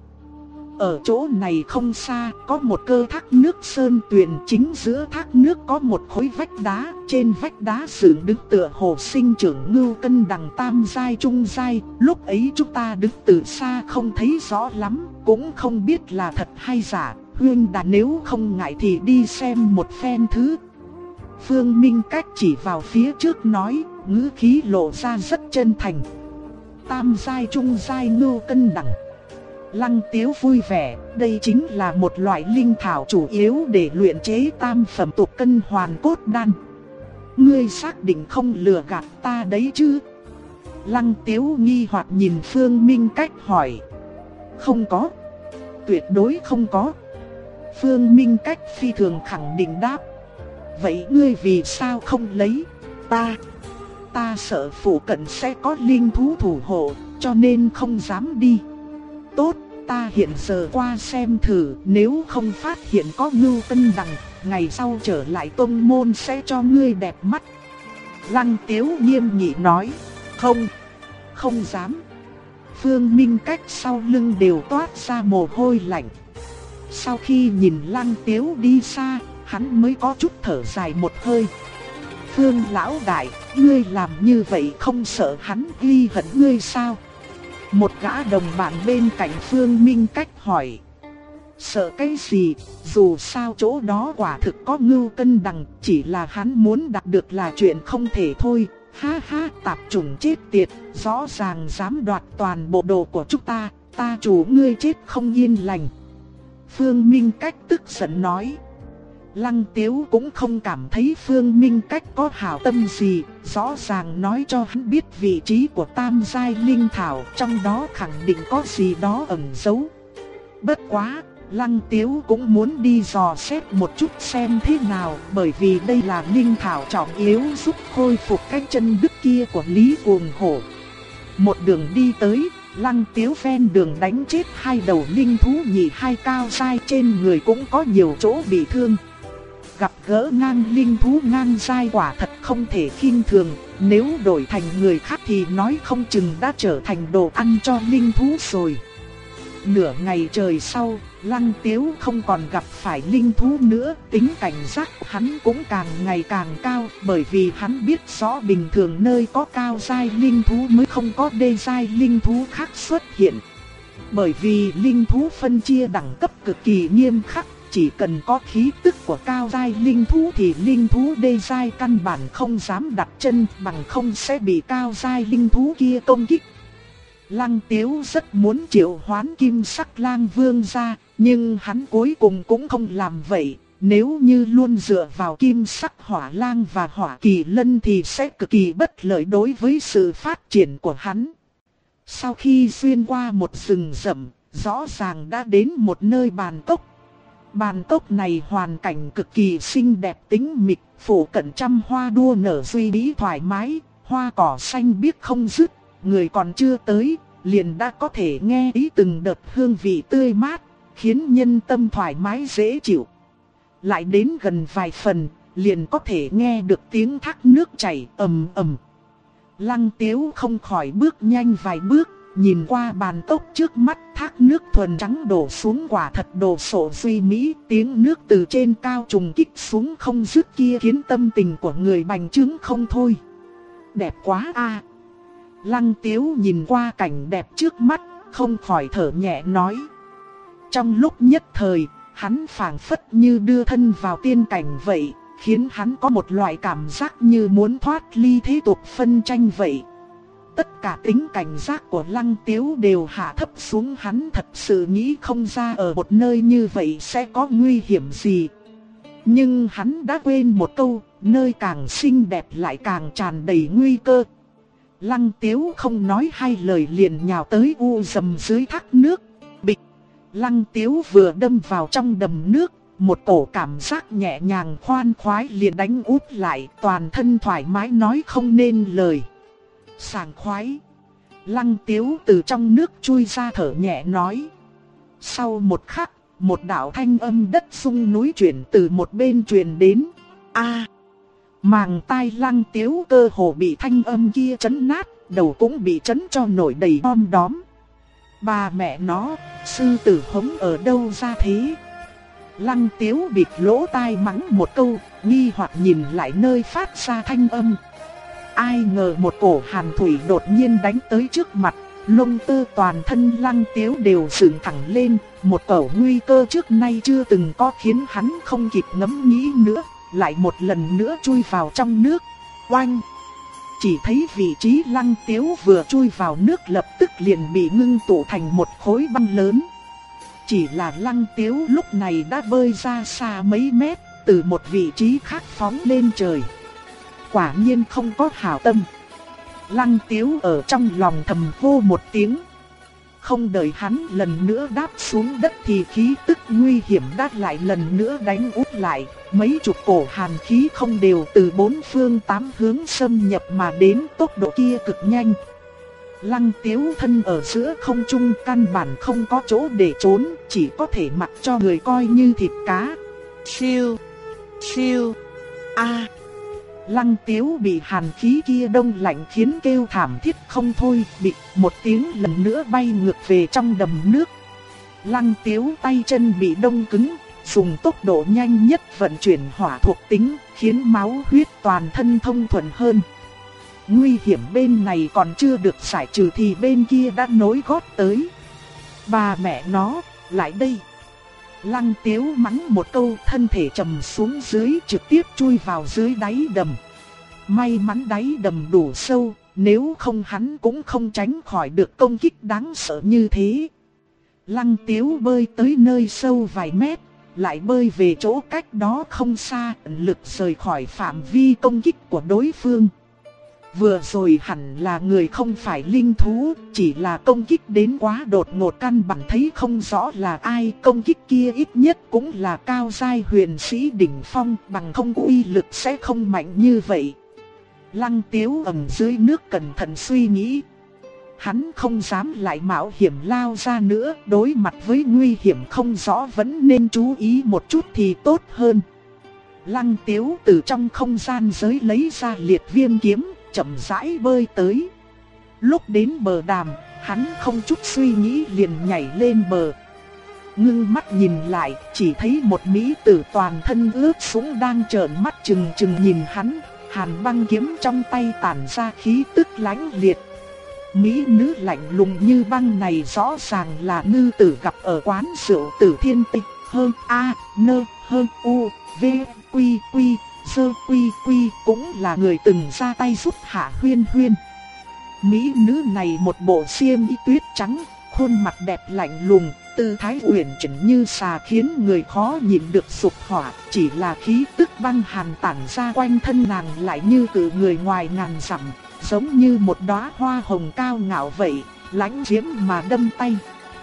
Ở chỗ này không xa, có một cơ thác nước sơn tuyền, chính giữa thác nước có một khối vách đá, trên vách đá dựng đứng tựa hồ sinh trưởng ngưu cân đằng tam giai trung giai, lúc ấy chúng ta đứng từ xa không thấy rõ lắm, cũng không biết là thật hay giả, huyên đà nếu không ngại thì đi xem một phen thứ. Phương Minh Cách chỉ vào phía trước nói, ngữ khí lộ ra rất chân thành. Tam giai trung giai ngưu cân đằng. Lăng Tiếu vui vẻ, đây chính là một loại linh thảo chủ yếu để luyện chế tam phẩm tục cân hoàn cốt đan. Ngươi xác định không lừa gạt ta đấy chứ? Lăng Tiếu nghi hoặc nhìn Phương Minh Cách hỏi. Không có, tuyệt đối không có. Phương Minh Cách phi thường khẳng định đáp. Vậy ngươi vì sao không lấy? Ta sợ phụ cận sẽ có linh thú thủ hộ, cho nên không dám đi. Tốt, ta hiện giờ qua xem thử, nếu không phát hiện có Ngưu Tân Đằng, ngày sau trở lại tông môn sẽ cho ngươi đẹp mắt. Lăng Tiếu nghiêm nghị nói. Không dám. Phương Minh Cách sau lưng đều toát ra mồ hôi lạnh. Sau khi nhìn Lăng Tiếu đi xa, hắn mới có chút thở dài một hơi. Phương lão đại, ngươi làm như vậy không sợ hắn ghi hận ngươi sao? Một gã đồng bạn bên cạnh Phương Minh Cách hỏi. Sợ cái gì, dù sao chỗ đó quả thực có Ngưu Cân Đằng, chỉ là hắn muốn đạt được là chuyện không thể thôi. Ha ha, tạp chủng chết tiệt, rõ ràng dám đoạt toàn bộ đồ của chúng ta chủ ngươi chết không yên lành. Phương Minh Cách tức giận nói. Lăng Tiếu cũng không cảm thấy Phương Minh Cách có hảo tâm gì, rõ ràng nói cho hắn biết vị trí của tam giai linh thảo, trong đó khẳng định có gì đó ẩn giấu. Bất quá, Lăng Tiếu cũng muốn đi dò xét một chút xem thế nào, bởi vì đây là linh thảo trọng yếu giúp khôi phục cái chân đứt kia của Lý Cuồng Hổ. Một đường đi tới, Lăng Tiếu ven đường đánh chết 2 đầu linh thú nhị 2 cao giai, trên người cũng có nhiều chỗ bị thương. Gặp gỡ ngang linh thú ngang giai quả thật không thể khinh thường, nếu đổi thành người khác thì nói không chừng đã trở thành đồ ăn cho linh thú rồi. Nửa ngày trời sau, Lăng Tiếu không còn gặp phải linh thú nữa, tính cảnh giác hắn cũng càng ngày càng cao, bởi vì hắn biết rõ bình thường nơi có cao giai linh thú mới không có đê giai linh thú khác xuất hiện. Bởi vì linh thú phân chia đẳng cấp cực kỳ nghiêm khắc, chỉ cần có khí tức của cao giai linh thú thì linh thú đê giai căn bản không dám đặt chân, bằng không sẽ bị cao giai linh thú kia công kích. Lăng Tiếu rất muốn triệu hoán Kim Sắc Lang Vương ra, nhưng hắn cuối cùng cũng không làm vậy. Nếu như luôn dựa vào Kim Sắc Hỏa Lang và Hỏa Kỳ Lân thì sẽ cực kỳ bất lợi đối với sự phát triển của hắn. Sau khi xuyên qua một rừng rậm, rõ ràng đã đến một nơi bàn cốc. Bàn cốc này hoàn cảnh cực kỳ xinh đẹp tĩnh mịch, phủ cận trăm hoa đua nở duy mỹ thoải mái, hoa cỏ xanh biếc không dứt. Người còn chưa tới, liền đã có thể nghe ý từng đợt hương vị tươi mát, khiến nhân tâm thoải mái dễ chịu. Lại đến gần vài phần, liền có thể nghe được tiếng thác nước chảy ầm ầm. Lăng Tiếu không khỏi bước nhanh vài bước, nhìn qua bàn cốc trước mắt, thác nước thuần trắng đổ xuống quả thật đồ sộ duy mỹ, tiếng nước từ trên cao trùng kích xuống không dứt kia khiến tâm tình của người bành trướng không thôi. Đẹp quá a! Lăng Tiếu nhìn qua cảnh đẹp trước mắt, không khỏi thở nhẹ nói. Trong lúc nhất thời, hắn phảng phất như đưa thân vào tiên cảnh vậy, khiến hắn có một loại cảm giác như muốn thoát ly thế tục phân tranh vậy. Tất cả tính cảnh giác của Lăng Tiếu đều hạ thấp xuống, hắn thật sự nghĩ không ra ở một nơi như vậy sẽ có nguy hiểm gì. Nhưng hắn đã quên một câu, nơi càng xinh đẹp lại càng tràn đầy nguy cơ. Lăng Tiếu không nói hai lời liền nhào tới u dầm dưới thác nước. Bịch! Lăng Tiếu vừa đâm vào trong đầm nước, một cổ cảm giác nhẹ nhàng khoan khoái liền đánh úp lại, toàn thân thoải mái nói không nên lời. Sảng khoái! Lăng Tiếu từ trong nước chui ra thở nhẹ nói. Sau một khắc, một đạo thanh âm đất rung núi chuyển từ một bên truyền đến. A! Màng tai Lăng Tiếu cơ hồ bị thanh âm kia chấn nát, đầu cũng bị chấn cho nổi đầy bom đóm. Bà mẹ nó, sư tử hống ở đâu ra thế? Lăng Tiếu bịt lỗ tai mắng một câu, nghi hoặc nhìn lại nơi phát ra thanh âm. Ai ngờ một cổ hàn thủy đột nhiên đánh tới trước mặt, lông tơ toàn thân Lăng Tiếu đều dựng thẳng lên, một cổ nguy cơ trước nay chưa từng có khiến hắn không kịp ngẫm nghĩ nữa, lại một lần nữa chui vào trong nước. Oanh! chỉ thấy vị trí Lăng Tiếu vừa chui vào nước lập tức liền bị ngưng tụ thành một khối băng lớn. Chỉ là Lăng Tiếu lúc này đã bơi ra xa mấy mét, từ một vị trí khác phóng lên trời. Quả nhiên không có hảo tâm. Lăng Tiếu ở trong lòng thầm hô một tiếng. Không đợi hắn lần nữa đáp xuống đất thì khí tức nguy hiểm đã lại lần nữa đánh úp lại. Mấy chục cổ hàn khí không đều từ bốn phương tám hướng xâm nhập mà đến, tốc độ kia cực nhanh. Lăng Tiếu thân ở giữa không trung, căn bản không có chỗ để trốn, chỉ có thể mặc cho người coi như thịt cá. Siêu, siêu, a. Lăng Tiếu bị hàn khí kia đông lạnh khiến kêu thảm thiết không thôi, bị một tiếng lần nữa bay ngược về trong đầm nước. Lăng Tiếu tay chân bị đông cứng, dùng tốc độ nhanh nhất vận chuyển hỏa thuộc tính, khiến máu huyết toàn thân thông thuận hơn. Nguy hiểm bên này còn chưa được giải trừ thì bên kia đã nối gót tới. Bà mẹ nó, lại đây. Lăng Tiếu mắng một câu, thân thể trầm xuống dưới, trực tiếp chui vào dưới đáy đầm. May mắn đáy đầm đủ sâu, nếu không hắn cũng không tránh khỏi được công kích đáng sợ như thế. Lăng Tiếu bơi tới nơi sâu vài mét, lại bơi về chỗ cách đó không xa, lực rời khỏi phạm vi công kích của đối phương. Vừa rồi hẳn là người không phải linh thú, chỉ là công kích đến quá đột ngột căn bản thấy không rõ là ai. Công kích kia ít nhất cũng là cao giai huyền sĩ đỉnh phong, bằng không uy lực sẽ không mạnh như vậy. Lăng Tiếu ẩn dưới nước cẩn thận suy nghĩ. Hắn không dám lại mạo hiểm lao ra nữa, đối mặt với nguy hiểm không rõ vẫn nên chú ý một chút thì tốt hơn. Lăng Tiếu từ trong không gian giới lấy ra liệt viêm kiếm, chậm rãi bơi tới. Lúc đến bờ đàm, hắn không chút suy nghĩ liền nhảy lên bờ. Ngưng mắt nhìn lại, chỉ thấy một mỹ tử toàn thân ướt sũng đang trợn mắt trừng trừng nhìn hắn, hàn băng kiếm trong tay tản ra khí tức lãnh liệt. Mỹ nữ lạnh lùng như băng này rõ ràng là nữ tử gặp ở quán rượu Tử Thiên Tịch, hơn A, nơ, hơn U, V, Quy, Quy. Sơ Quy Quy cũng là người từng ra tay giúp Hạ Huyên Huyên. Mỹ nữ này một bộ xiêm y tuyết trắng, khuôn mặt đẹp lạnh lùng, tư thái uyển chuyển như xà khiến người khó nhìn được sụp hỏa. Chỉ là khí tức băng hàn tản ra quanh thân nàng lại như từ người ngoài ngàn dặm, giống như một đóa hoa hồng cao ngạo vậy, lãnh diễm mà đâm tay.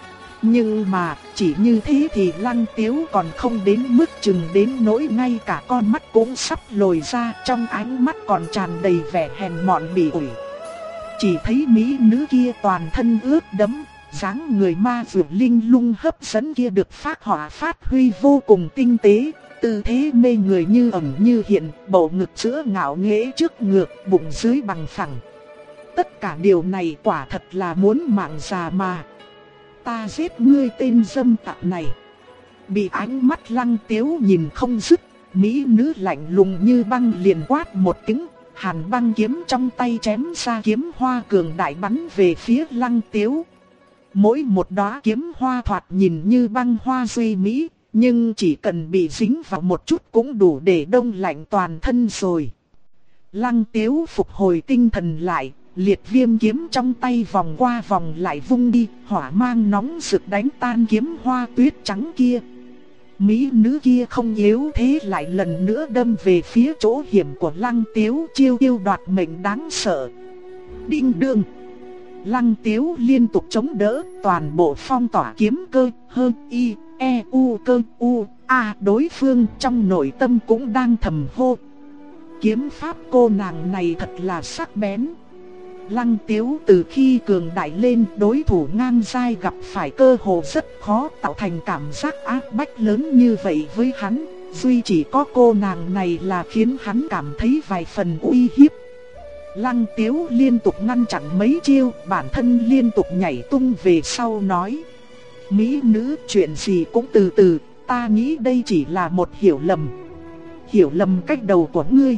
Nhưng mà, chỉ như thế thì Lăng Tiếu còn không đến mức chừng đến nỗi ngay cả con mắt cũng sắp lồi ra, trong ánh mắt còn tràn đầy vẻ hèn mọn bỉ ổi. Chỉ thấy mỹ nữ kia toàn thân ướt đẫm, dáng người ma dược linh lung hấp dẫn kia được phác họa phát huy vô cùng tinh tế, tư thế mê người như ẩn như hiện, bầu ngực giữa ngạo nghễ trước ngược, bụng dưới bằng phẳng. Tất cả điều này quả thật là muốn mạng già mà. Ta giết ngươi tên dâm tặc này. Bị ánh mắt Lăng Tiếu nhìn không dứt, mỹ nữ lạnh lùng như băng liền quát một tiếng, hàn băng kiếm trong tay chém ra kiếm hoa cường đại bắn về phía Lăng Tiếu. Mỗi một đóa kiếm hoa thoạt nhìn như băng hoa duy mỹ, nhưng chỉ cần bị dính vào một chút cũng đủ để đông lạnh toàn thân rồi. Lăng Tiếu phục hồi tinh thần lại, liệt viêm kiếm trong tay vòng qua vòng lại vung đi, hỏa mang nóng rực đánh tan kiếm hoa tuyết trắng kia. Mỹ nữ kia không yếu thế lại lần nữa đâm về phía chỗ hiểm của Lăng Tiếu, chiêu yêu đoạt mệnh đáng sợ. Đinh đương. Lăng Tiếu liên tục chống đỡ, toàn bộ phong tỏa kiếm cơ, hơn y, e, u cơ, u, a. Đối phương trong nội tâm cũng đang thầm hô. Kiếm pháp cô nàng này thật là sắc bén. Lăng Tiếu từ khi cường đại lên, đối thủ ngang giai gặp phải cơ hồ rất khó tạo thành cảm giác áp bách lớn như vậy với hắn. Duy chỉ có cô nàng này là khiến hắn cảm thấy vài phần uy hiếp. Lăng Tiếu liên tục ngăn chặn mấy chiêu, bản thân liên tục nhảy tung về sau nói: Mỹ nữ, chuyện gì cũng từ từ, ta nghĩ đây chỉ là một hiểu lầm. Hiểu lầm cách đầu của ngươi.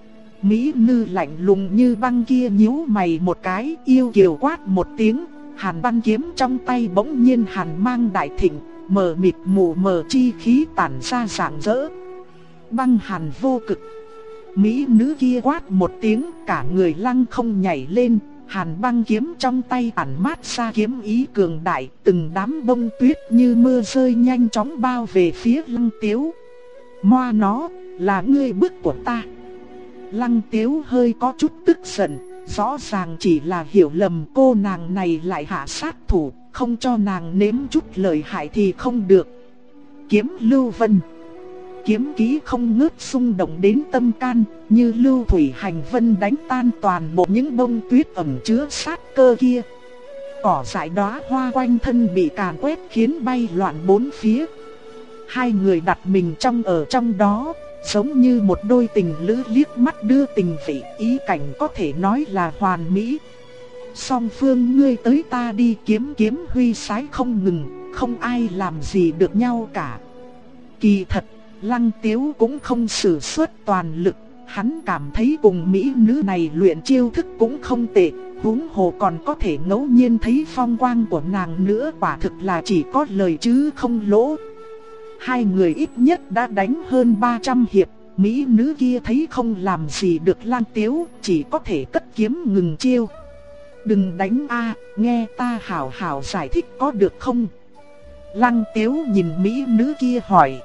Mỹ nữ lạnh lùng như băng kia nhíu mày một cái, yêu kiều quát một tiếng, hàn băng kiếm trong tay bỗng nhiên hàn mang đại thịnh, mờ mịt mù mờ chi khí tản ra rạng rỡ. Băng hàn vô cực. Mỹ nữ kia quát một tiếng, cả người lăng không nhảy lên, hàn băng kiếm trong tay tản mát ra kiếm ý cường đại, từng đám bông tuyết như mưa rơi nhanh chóng bao về phía Lăng Tiếu. Moa nó, là ngươi bức của ta. Lăng Tiếu hơi có chút tức giận, rõ ràng chỉ là hiểu lầm, cô nàng này lại hạ sát thủ, không cho nàng nếm chút lợi hại thì không được. Kiếm lưu vân. Kiếm khí không ngớt xung động đến tâm can, như lưu thủy hành vân đánh tan toàn bộ những bông tuyết ẩn chứa sát cơ kia. Cỏ dại đóa hoa quanh thân bị càn quét khiến bay loạn bốn phía. Hai người đặt mình ở trong đó, giống như một đôi tình lữ liếc mắt đưa tình vị, ý cảnh có thể nói là hoàn mỹ. Song phương ngươi tới ta đi, kiếm huy sái không ngừng, không ai làm gì được nhau cả. Kỳ thật, Lăng Tiếu cũng không sử xuất toàn lực, hắn cảm thấy cùng mỹ nữ này luyện chiêu thức cũng không tệ, huống hồ còn có thể ngẫu nhiên thấy phong quang của nàng nữa, quả thực là chỉ có lời chứ không lỗ. Hai người ít nhất đã đánh hơn 300 hiệp, mỹ nữ kia thấy không làm gì được Lăng Tiếu, chỉ có thể cất kiếm ngừng chiêu. Đừng đánh a, nghe ta hảo hảo giải thích có được không? Lăng Tiếu nhìn mỹ nữ kia hỏi.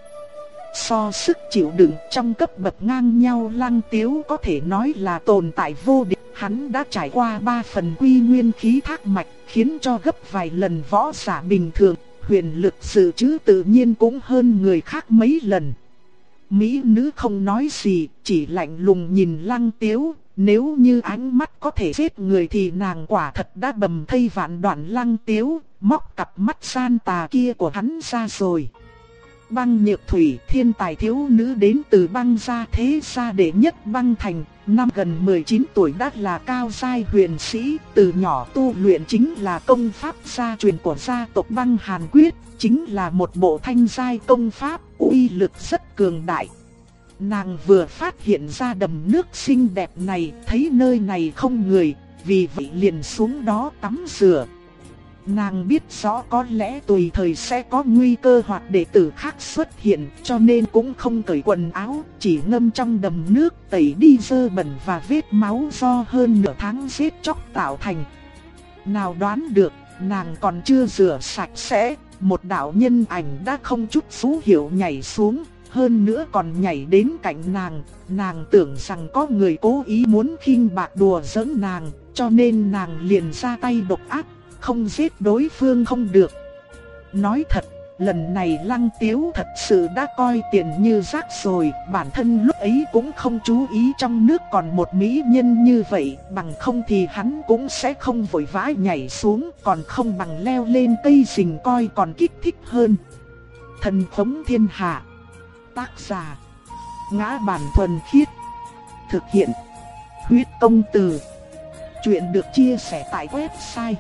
So sức chịu đựng trong cấp bậc ngang nhau, Lăng Tiếu có thể nói là tồn tại vô địch. Hắn đã trải qua 3 phần quy nguyên khí thác mạch, khiến cho gấp vài lần võ giả bình thường, huyền lực dự trữ tự nhiên cũng hơn người khác mấy lần. Mỹ nữ không nói gì, chỉ lạnh lùng nhìn Lăng Tiếu. Nếu như ánh mắt có thể giết người thì nàng quả thật đã bầm thây vạn đoạn. Lăng Tiếu móc cặp mắt gian tà kia của hắn ra rồi. Băng Nhược Thủy, thiên tài thiếu nữ đến từ băng gia thế gia đệ nhất băng thành, năm gần 19 tuổi đã là cao giai huyền sĩ, từ nhỏ tu luyện chính là công pháp gia truyền của gia tộc Băng Hàn Quyết, chính là một bộ thanh giai công pháp, uy lực rất cường đại. Nàng vừa phát hiện ra đầm nước xinh đẹp này, thấy nơi này không người, vì vậy liền xuống đó tắm rửa. Nàng biết rõ có lẽ tùy thời sẽ có nguy cơ hoặc đệ tử khác xuất hiện, cho nên cũng không cởi quần áo, chỉ ngâm trong đầm nước tẩy đi dơ bẩn và vết máu do hơn nửa tháng giết chóc tạo thành. Nào đoán được, nàng còn chưa rửa sạch sẽ, một đạo nhân ảnh đã không chút dấu hiệu nhảy xuống, hơn nữa còn nhảy đến cạnh nàng. Nàng tưởng rằng có người cố ý muốn khinh bạc đùa giỡn nàng, cho nên nàng liền ra tay độc ác, không giết đối phương không được. Nói thật, lần này Lăng Tiếu thật sự đã coi tiền như rác rồi, bản thân lúc ấy cũng không chú ý trong nước còn một mỹ nhân như vậy, bằng không thì hắn cũng sẽ không vội vã nhảy xuống, còn không bằng leo lên cây rình coi còn kích thích hơn. Thần Phóng Thiên Hạ. Tác giả: Ngã Bản Thuần Khiết. Thực hiện: Huyết Công Từ. Chuyện được chia sẻ tại website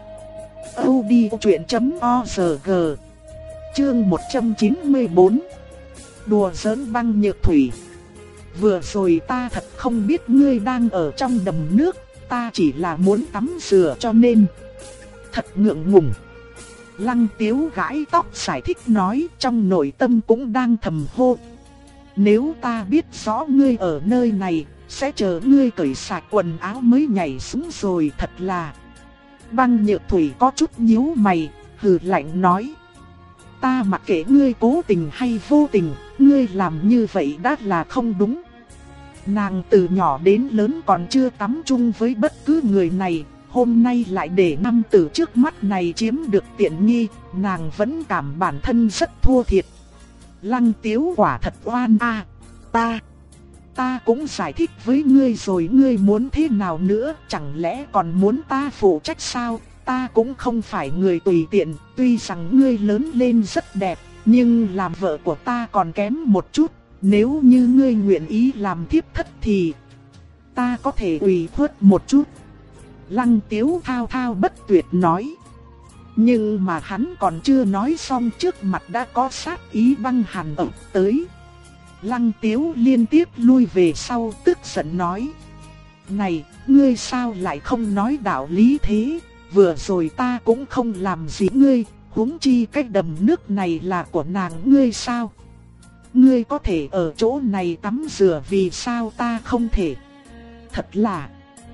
audiochuyện.org. Chương 194. Đùa giỡn Băng Nhược Thủy. Vừa rồi ta thật không biết ngươi đang ở trong đầm nước, ta chỉ là muốn tắm rửa cho nên thật ngượng ngùng. Lăng Tiếu gãi tóc giải thích nói, trong nội tâm cũng đang thầm hô. Nếu ta biết rõ ngươi ở nơi này, sẽ chờ ngươi cởi sạch quần áo mới nhảy xuống rồi, thật là. Băng Nhược Thủy có chút nhíu mày, hừ lạnh nói. Ta mặc kệ ngươi cố tình hay vô tình, ngươi làm như vậy đã là không đúng. Nàng từ nhỏ đến lớn còn chưa tắm chung với bất cứ người này, hôm nay lại để nam tử trước mắt này chiếm được tiện nghi, nàng vẫn cảm bản thân rất thua thiệt. Lăng Tiếu quả thật oan a. Ta cũng giải thích với ngươi rồi, ngươi muốn thế nào nữa, chẳng lẽ còn muốn ta phụ trách sao? Ta cũng không phải người tùy tiện, tuy rằng ngươi lớn lên rất đẹp, nhưng làm vợ của ta còn kém một chút, nếu như ngươi nguyện ý làm thiếp thất thì ta có thể ủy khuất một chút. Lăng Tiếu thao thao bất tuyệt nói. Nhưng mà hắn còn chưa nói xong, trước mặt đã có sát ý Băng Hàn ập tới. Lăng Tiếu liên tiếp lui về sau, tức giận nói. Này, ngươi sao lại không nói đạo lý thế? Vừa rồi ta cũng không làm gì ngươi, huống chi cái đầm nước này là của nàng ngươi sao? ngươi có thể ở chỗ này tắm rửa vì sao ta không thể? Thật là...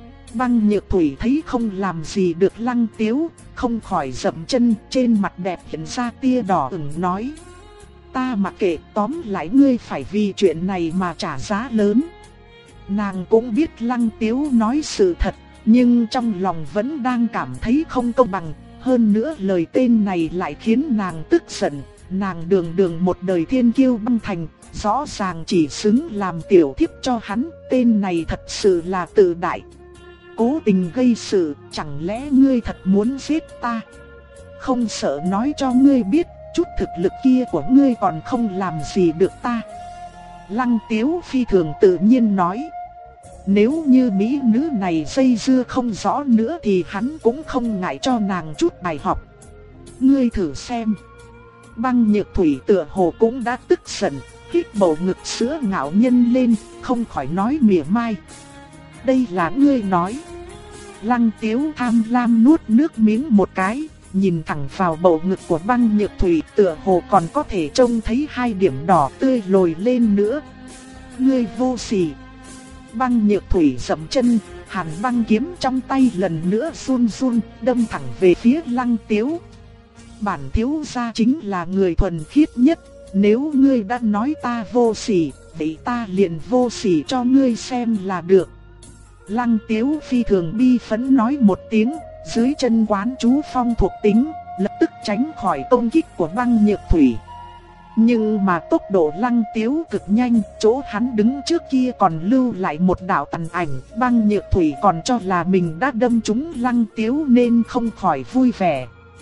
Băng Nhược Thủy thấy không làm gì được Lăng Tiếu, không khỏi dậm chân, trên mặt đẹp hiện ra tia đỏ ửng nói. Ta mặc kệ, tóm lại ngươi phải vì chuyện này mà trả giá lớn. Nàng cũng biết Lăng Tiếu nói sự thật, nhưng trong lòng vẫn đang cảm thấy không công bằng. Hơn nữa lời tên này lại khiến nàng tức giận. Nàng đường đường một đời thiên kiêu băng thành, rõ ràng chỉ xứng làm tiểu thiếp cho hắn. Tên này thật sự là tự đại. Cố tình gây sự, chẳng lẽ ngươi thật muốn giết ta? Không sợ nói cho ngươi biết, chút thực lực kia của ngươi còn không làm gì được ta. Lăng Tiếu phi thường tự nhiên nói. Nếu như mỹ nữ này dây dưa không rõ nữa thì hắn cũng không ngại cho nàng chút bài học. Ngươi thử xem. Băng Nhược Thủy tựa hồ cũng đã tức giận, hít bầu ngực sữa ngạo nhân lên, không khỏi nói mỉa mai. Đây là ngươi nói. Lăng Tiếu tham lam nuốt nước miếng một cái, nhìn thẳng vào bầu ngực của Băng Nhược Thủy, tựa hồ còn có thể trông thấy hai điểm đỏ tươi lồi lên nữa. Ngươi vô sỉ. Băng Nhược Thủy dậm chân, hàn băng kiếm trong tay lần nữa run run, đâm thẳng về phía Lăng Tiếu. Bản thiếu gia chính là người thuần khiết nhất, nếu ngươi đã nói ta vô sỉ, vậy ta liền vô sỉ cho ngươi xem là được. Lăng Tiếu phi thường bi phẫn nói một tiếng, dưới chân quán chú phong thuộc tính, lập tức tránh khỏi công kích của Băng Nhược Thủy. Nhưng mà tốc độ Lăng Tiếu cực nhanh, chỗ hắn đứng trước kia còn lưu lại một đạo tàn ảnh. Băng Nhược Thủy còn cho là mình đã đâm trúng Lăng Tiếu nên không khỏi vui vẻ.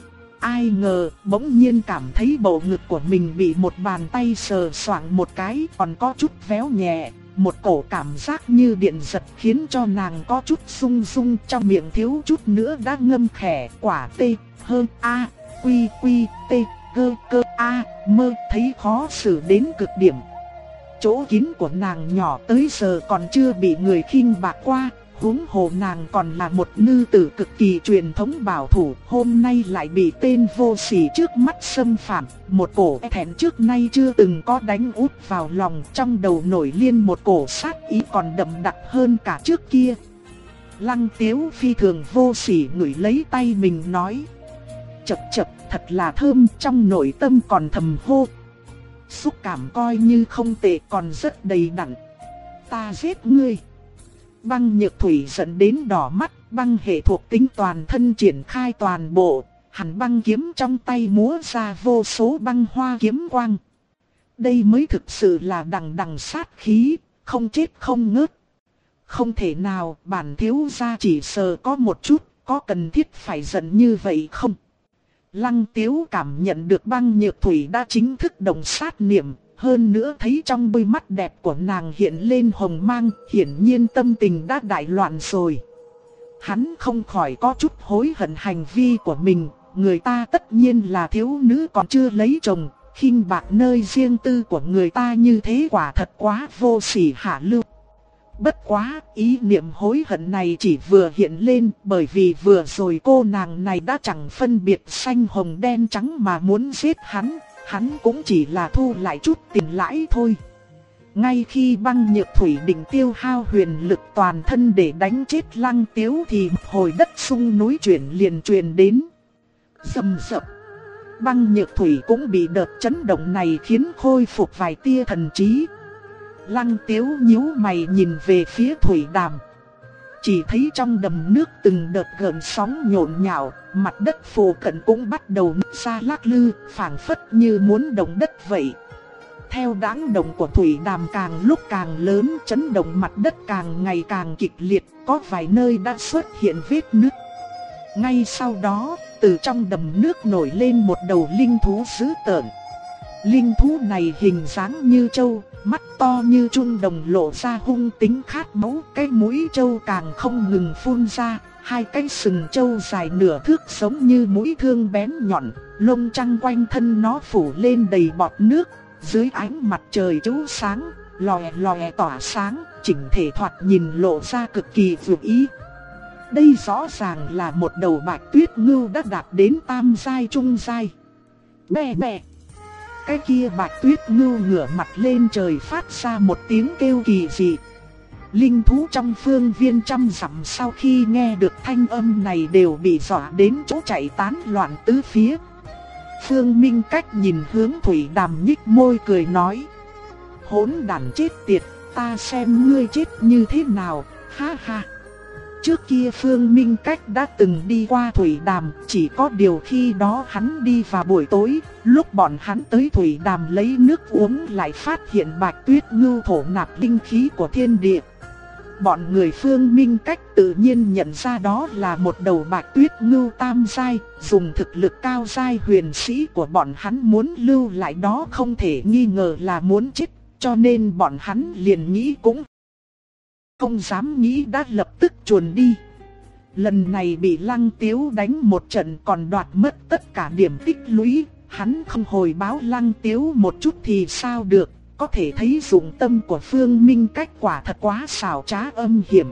Ai ngờ bỗng nhiên cảm thấy bầu ngực của mình bị một bàn tay sờ soạng một cái, còn có chút véo nhẹ. Một cổ cảm giác như điện giật khiến cho nàng có chút rung rung, trong miệng thiếu chút nữa đã ngâm khẽ quả T, hơn A, quy quy T, cơ cơ A, mơ thấy khó xử đến cực điểm. Chỗ kín của nàng nhỏ tới giờ còn chưa bị người khinh bạc qua, huống hồ nàng còn là một nữ tử cực kỳ truyền thống bảo thủ, hôm nay lại bị tên vô sỉ trước mắt xâm phạm, một cổ thẹn trước nay chưa từng có đánh út vào lòng, trong đầu nổi liên một cổ sát ý còn đậm đặc hơn cả trước kia. Lăng Tiếu phi thường vô sỉ ngửi lấy tay mình nói. Chậc chậc, thật là thơm, trong nội tâm còn thầm hô. Xúc cảm coi như không tệ, còn rất đầy đặn. Ta giết ngươi. Băng Nhược Thủy giận đến đỏ mắt, băng hệ thuộc tính toàn thân triển khai toàn bộ, hàn băng kiếm trong tay múa ra vô số băng hoa kiếm quang. Đây mới thực sự là đằng đằng sát khí, không chết không ngớt. Không thể nào, bản thiếu gia chỉ sợ có một chút, có cần thiết phải giận như vậy không? Lăng Tiếu cảm nhận được Băng Nhược Thủy đã chính thức động sát niệm. Hơn nữa thấy trong đôi mắt đẹp của nàng hiện lên hồng mang, hiển nhiên tâm tình đã đại loạn rồi. Hắn không khỏi có chút hối hận hành vi của mình, người ta tất nhiên là thiếu nữ còn chưa lấy chồng, khinh bạc nơi riêng tư của người ta như thế quả thật quá vô sỉ hạ lưu. Bất quá, ý niệm hối hận này chỉ vừa hiện lên bởi vì vừa rồi cô nàng này đã chẳng phân biệt xanh hồng đen trắng mà muốn giết hắn. Hắn cũng chỉ là thu lại chút tiền lãi thôi. Ngay khi Băng Nhược Thủy định tiêu hao huyền lực toàn thân để đánh chết Lăng Tiếu thì hồi đất sung núi chuyển liền truyền đến. Rầm rập. Băng Nhược Thủy cũng bị đợt chấn động này khiến khôi phục vài tia thần trí. Lăng Tiếu nhíu mày nhìn về phía Thủy Đàm. Chỉ thấy trong đầm nước từng đợt gợn sóng nhộn nhạo, mặt đất phù cận cũng bắt đầu nứt ra lắc lư, phảng phất như muốn động đất vậy. Theo đãng động của Thủy Đàm càng lúc càng lớn, chấn động mặt đất càng ngày càng kịch liệt, có vài nơi đã xuất hiện vết nứt. Ngay sau đó, từ trong đầm nước nổi lên một đầu linh thú dữ tợn. Linh thú này hình dáng như trâu, mắt to như chun đồng lộ ra hung tính khát máu, cái mũi trâu càng không ngừng phun ra, hai cái sừng trâu dài nửa thước giống như mũi thương bén nhọn, lông trắng quanh thân nó phủ lên đầy bọt nước, dưới ánh mặt trời chiếu sáng, lòe lòe tỏa sáng, chỉnh thể thoạt nhìn lộ ra cực kỳ vừa ý. Đây rõ ràng là một đầu bạch tuyết ngưu đã đạt đến tam giai trung giai. Bè bè. Cái kia Bạch Tuyết Ngưu ngửa mặt lên trời phát ra một tiếng kêu kỳ dị. Linh thú trong phương viên trăm dặm sau khi nghe được thanh âm này đều bị dọa đến chỗ chạy tán loạn tứ phía. Phương Minh Cách nhìn hướng Thủy Đàm nhích môi cười nói: hỗn đản chết tiệt, ta xem ngươi chết như thế nào, ha ha. Trước kia Phương Minh Cách đã từng đi qua Thủy Đàm, chỉ có điều khi đó hắn đi vào buổi tối, lúc bọn hắn tới Thủy Đàm lấy nước uống lại phát hiện Bạch Tuyết Ngưu thổ nạp linh khí của thiên địa. Bọn người Phương Minh Cách tự nhiên nhận ra đó là một đầu Bạch Tuyết Ngưu tam giai, dùng thực lực cao giai huyền sĩ của bọn hắn muốn lưu lại đó không thể nghi ngờ là muốn chết, cho nên bọn hắn liền nghĩ cũng không dám nghĩ đã lập tức chuồn đi. Lần này bị Lăng Tiếu đánh một trận còn đoạt mất tất cả điểm tích lũy, hắn không hồi báo Lăng Tiếu một chút thì sao được, có thể thấy dụng tâm của Phương Minh Cách quả thật quá xảo trá âm hiểm.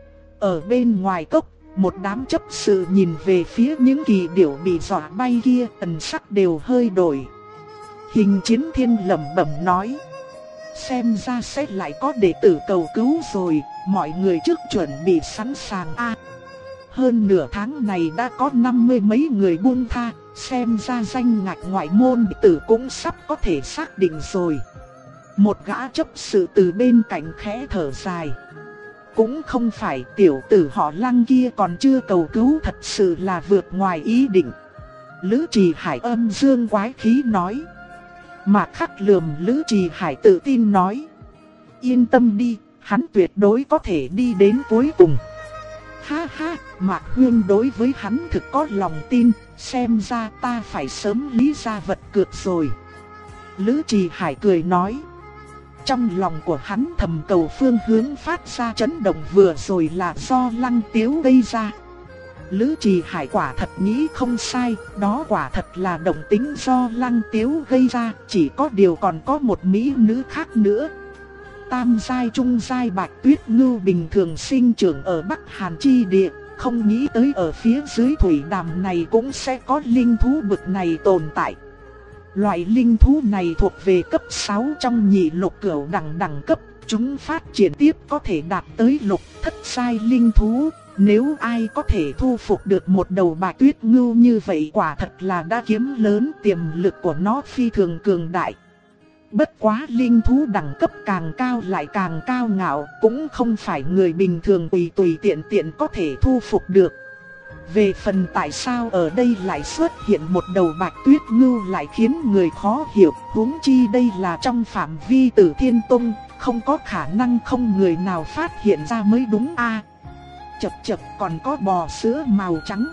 Ở bên ngoài cốc, một đám chấp sự nhìn về phía những kỳ điểu bị dọa bay kia, thần sắc đều hơi đổi. Hình Chiến Thiên lẩm bẩm nói: xem ra sẽ lại có đệ tử cầu cứu rồi, mọi người trước chuẩn bị sẵn sàng a. Hơn nửa tháng này đã có 50 mấy người buông tha, xem ra danh ngạch ngoại môn đệ tử cũng sắp có thể xác định rồi. Một gã chấp sự từ bên cạnh khẽ thở dài. Cũng không phải, tiểu tử họ Lăng kia còn chưa cầu cứu thật sự là vượt ngoài ý định. Lữ Trì Hải âm dương quái khí nói. Mạc Khắc lườm Lữ Trì Hải tự tin nói: yên tâm đi, hắn tuyệt đối có thể đi đến cuối cùng. Ha ha, Mạc Huyên đối với hắn thực có lòng tin, xem ra ta phải sớm lý ra vật cược rồi. Lữ Trì Hải cười nói. Trong lòng của hắn thầm cầu phương hướng phát ra chấn động vừa rồi là do Lăng Tiếu gây ra. Lữ Trì Hải quả thật nghĩ không sai, đó quả thật là động tính do Lăng Tiếu gây ra, chỉ có điều còn có một mỹ nữ khác nữa. Tam giai trung giai Bạch Tuyết Ngưu bình thường sinh trưởng ở Bắc Hàn chi địa, không nghĩ tới ở phía dưới Thủy Đàm này cũng sẽ có linh thú bực này tồn tại. Loại linh thú này thuộc về cấp 6 trong nhị lục cửu đẳng cấp, chúng phát triển tiếp có thể đạt tới lục thất giai linh thú. Nếu ai có thể thu phục được một đầu Bạch Tuyết Ngưu như vậy quả thật là đã kiếm lớn, tiềm lực của nó phi thường cường đại. Bất quá linh thú đẳng cấp càng cao lại càng cao ngạo, cũng không phải người bình thường tùy tiện có thể thu phục được. Về phần tại sao ở đây lại xuất hiện một đầu Bạch Tuyết Ngưu lại khiến người khó hiểu, huống chi đây là trong phạm vi Tử Thiên Tông, không có khả năng không người nào phát hiện ra mới đúng a. Chậc còn có bò sữa màu trắng,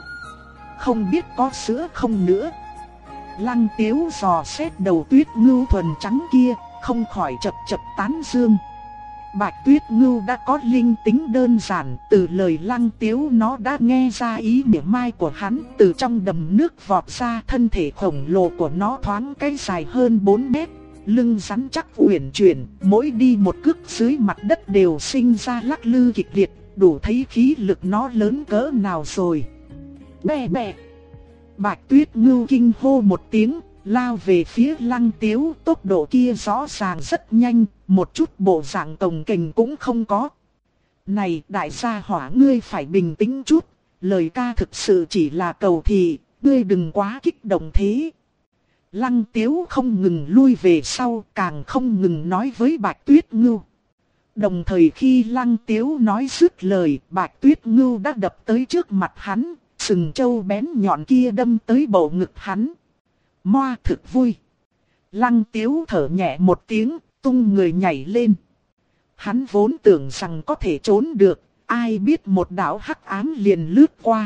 không biết có sữa không nữa. Lăng Tiếu dò xét đầu Tuyết Ngưu thuần trắng kia, không khỏi chậc tán dương. Bạch Tuyết Ngưu đã có linh tính đơn giản, từ lời Lăng Tiếu nó đã nghe ra ý mỉa mai của hắn, từ trong đầm nước vọt ra, thân thể khổng lồ của nó thoáng cái dài hơn 4 mét, lưng rắn chắc uyển chuyển, mỗi đi một cước dưới mặt đất đều sinh ra lắc lư kịch liệt, đủ thấy khí lực nó lớn cỡ nào rồi. Bè bè. Bạch Tuyết Ngưu kinh hô một tiếng, lao về phía Lăng Tiếu, tốc độ kia rõ ràng rất nhanh, một chút bộ dạng cồng kềnh cũng không có. Này đại gia hỏa, ngươi phải bình tĩnh chút, lời ca thực sự chỉ là cầu thị, ngươi đừng quá kích động thế. Lăng Tiếu không ngừng lui về sau, càng không ngừng nói với Bạch Tuyết Ngưu. Đồng thời khi Lăng Tiếu nói dứt lời, Bạch Tuyết Ngưu đã đập tới trước mặt hắn, sừng trâu bén nhọn kia đâm tới bầu ngực hắn. Moa thực vui. Lăng Tiếu thở nhẹ một tiếng, tung người nhảy lên. Hắn vốn tưởng rằng có thể trốn được, ai biết một đạo hắc ám liền lướt qua.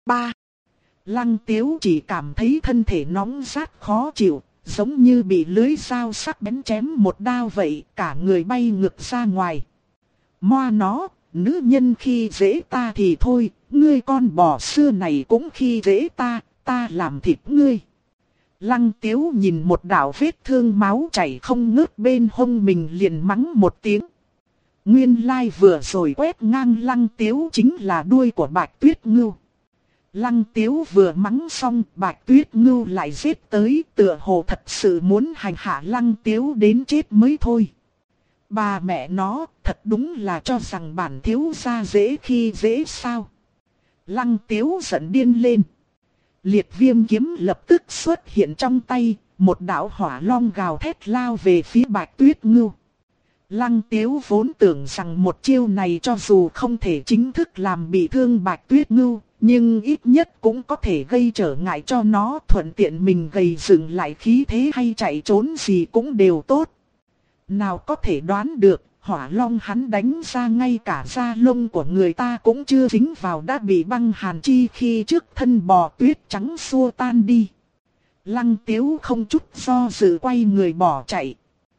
Lăng Tiếu chỉ cảm thấy thân thể nóng rát khó chịu, giống như bị lưới dao sắc bén chém một đao vậy, cả người bay ngược ra ngoài. Moa nó, nữ nhân khi dễ ta thì thôi, ngươi con bò xưa này cũng khi dễ ta làm thịt ngươi. Lăng Tiếu nhìn một đạo vết thương máu chảy không ngớt bên hông mình liền mắng một tiếng. Nguyên lai vừa rồi quét ngang Lăng Tiếu chính là đuôi của Bạch Tuyết Ngưu. Lăng Tiếu vừa mắng xong, Bạch Tuyết Ngưu lại giết tới, tựa hồ thật sự muốn hành hạ Lăng Tiếu đến chết mới thôi. Bà mẹ nó, thật đúng là cho rằng bản thiếu gia dễ khi dễ sao. Lăng Tiếu giận điên lên. Liệt viêm kiếm lập tức xuất hiện trong tay, một đạo hỏa long gào thét lao về phía Bạch Tuyết Ngưu. Lăng Tiếu vốn tưởng rằng một chiêu này cho dù không thể chính thức làm bị thương Bạch Tuyết Ngưu, nhưng ít nhất cũng có thể gây trở ngại cho nó, thuận tiện mình gầy dựng lại khí thế hay chạy trốn gì cũng đều tốt. Nào có thể đoán được, hỏa long hắn đánh ra ngay cả da lông của người ta cũng chưa dính vào đã bị băng hàn chi khi trước thân bò tuyết trắng xua tan đi. Lăng Tiếu không chút do dự quay người bỏ chạy.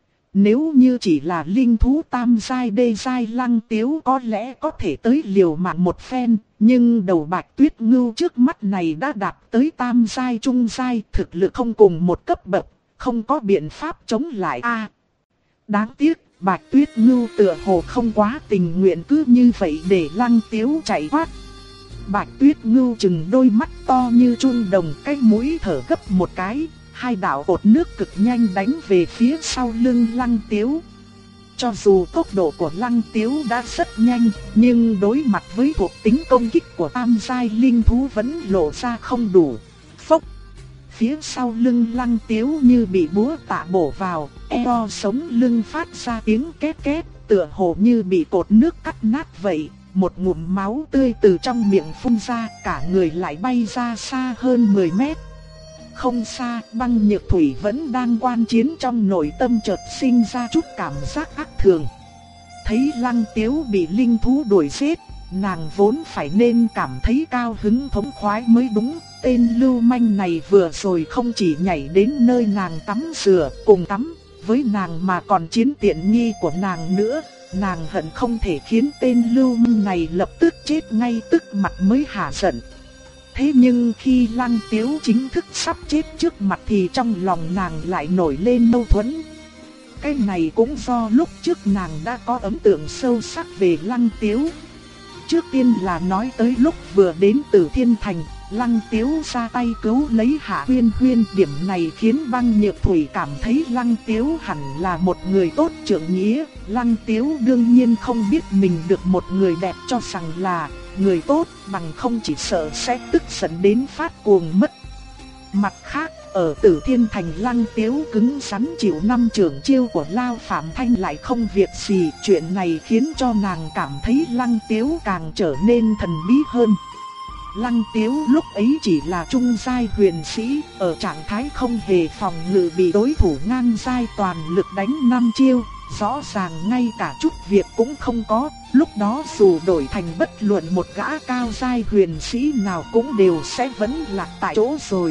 Nếu như chỉ là linh thú tam giai đê giai, Lăng Tiếu có lẽ có thể tới liều mạng một phen, nhưng đầu Bạch Tuyết Ngưu trước mắt này đã đạt tới tam giai trung giai, thực lực không cùng một cấp bậc, không có biện pháp chống lại a. Đáng tiếc, Bạch Tuyết Ngưu tựa hồ không quá tình nguyện cứ như vậy để Lăng Tiếu chạy thoát. Bạch Tuyết Ngưu chừng đôi mắt to như chun đồng, cái mũi thở gấp một cái, hai đạo cột nước cực nhanh đánh về phía sau lưng Lăng Tiếu. Cho dù tốc độ của Lăng Tiếu đã rất nhanh, nhưng đối mặt với thuộc tính công kích của tam giai linh thú vẫn lộ ra không đủ. Phốc! Phía sau lưng Lăng Tiếu như bị búa tạ bổ vào, eo sống lưng phát ra tiếng két két, tựa hồ như bị cột nước cắt nát vậy. Một ngụm máu tươi từ trong miệng phun ra, cả người lại bay ra xa hơn 10 mét. Không xa, Băng Nhược Thủy vẫn đang quan chiến, trong nội tâm chợt sinh ra chút cảm giác ác thường. Thấy Lăng Tiếu bị linh thú đuổi giết, nàng vốn phải nên cảm thấy cao hứng thống khoái mới đúng. Tên lưu manh này vừa rồi không chỉ nhảy đến nơi nàng tắm rửa cùng tắm với nàng mà còn chiếm tiện nghi của nàng nữa. Nàng hận không thể khiến tên lưu manh này lập tức chết ngay tức mặt mới hả giận. Thế nhưng khi Lăng Tiếu chính thức sắp chết trước mặt thì trong lòng nàng lại nổi lên mâu thuẫn. Cái này cũng do lúc trước nàng đã có ấn tượng sâu sắc về Lăng Tiếu. Trước tiên là nói tới lúc vừa đến Tử Thiên Thành, Lăng Tiếu ra tay cứu lấy Hạ Huyên Huyên. Điểm này khiến Băng Nhược Thủy cảm thấy Lăng Tiếu hẳn là một người tốt trượng nghĩa. Lăng Tiếu đương nhiên không biết mình được một người đẹp cho rằng là người tốt, bằng không chỉ sợ sẽ tức giận đến phát cuồng mất. Mặt khác, ở Tử Thiên Thành, Lăng Tiếu cứng rắn chịu 5 trưởng chiêu của Lao Phạm Thanh lại không việc gì. Chuyện này khiến cho nàng cảm thấy Lăng Tiếu càng trở nên thần bí hơn. Lăng Tiếu lúc ấy chỉ là trung giai huyền sĩ, ở trạng thái không hề phòng ngự bị đối thủ ngang giai toàn lực đánh 5 chiêu, rõ ràng ngay cả chút việc cũng không có. Lúc đó dù đổi thành bất luận một gã cao giai huyền sĩ nào cũng đều sẽ vẫn lạc tại chỗ rồi.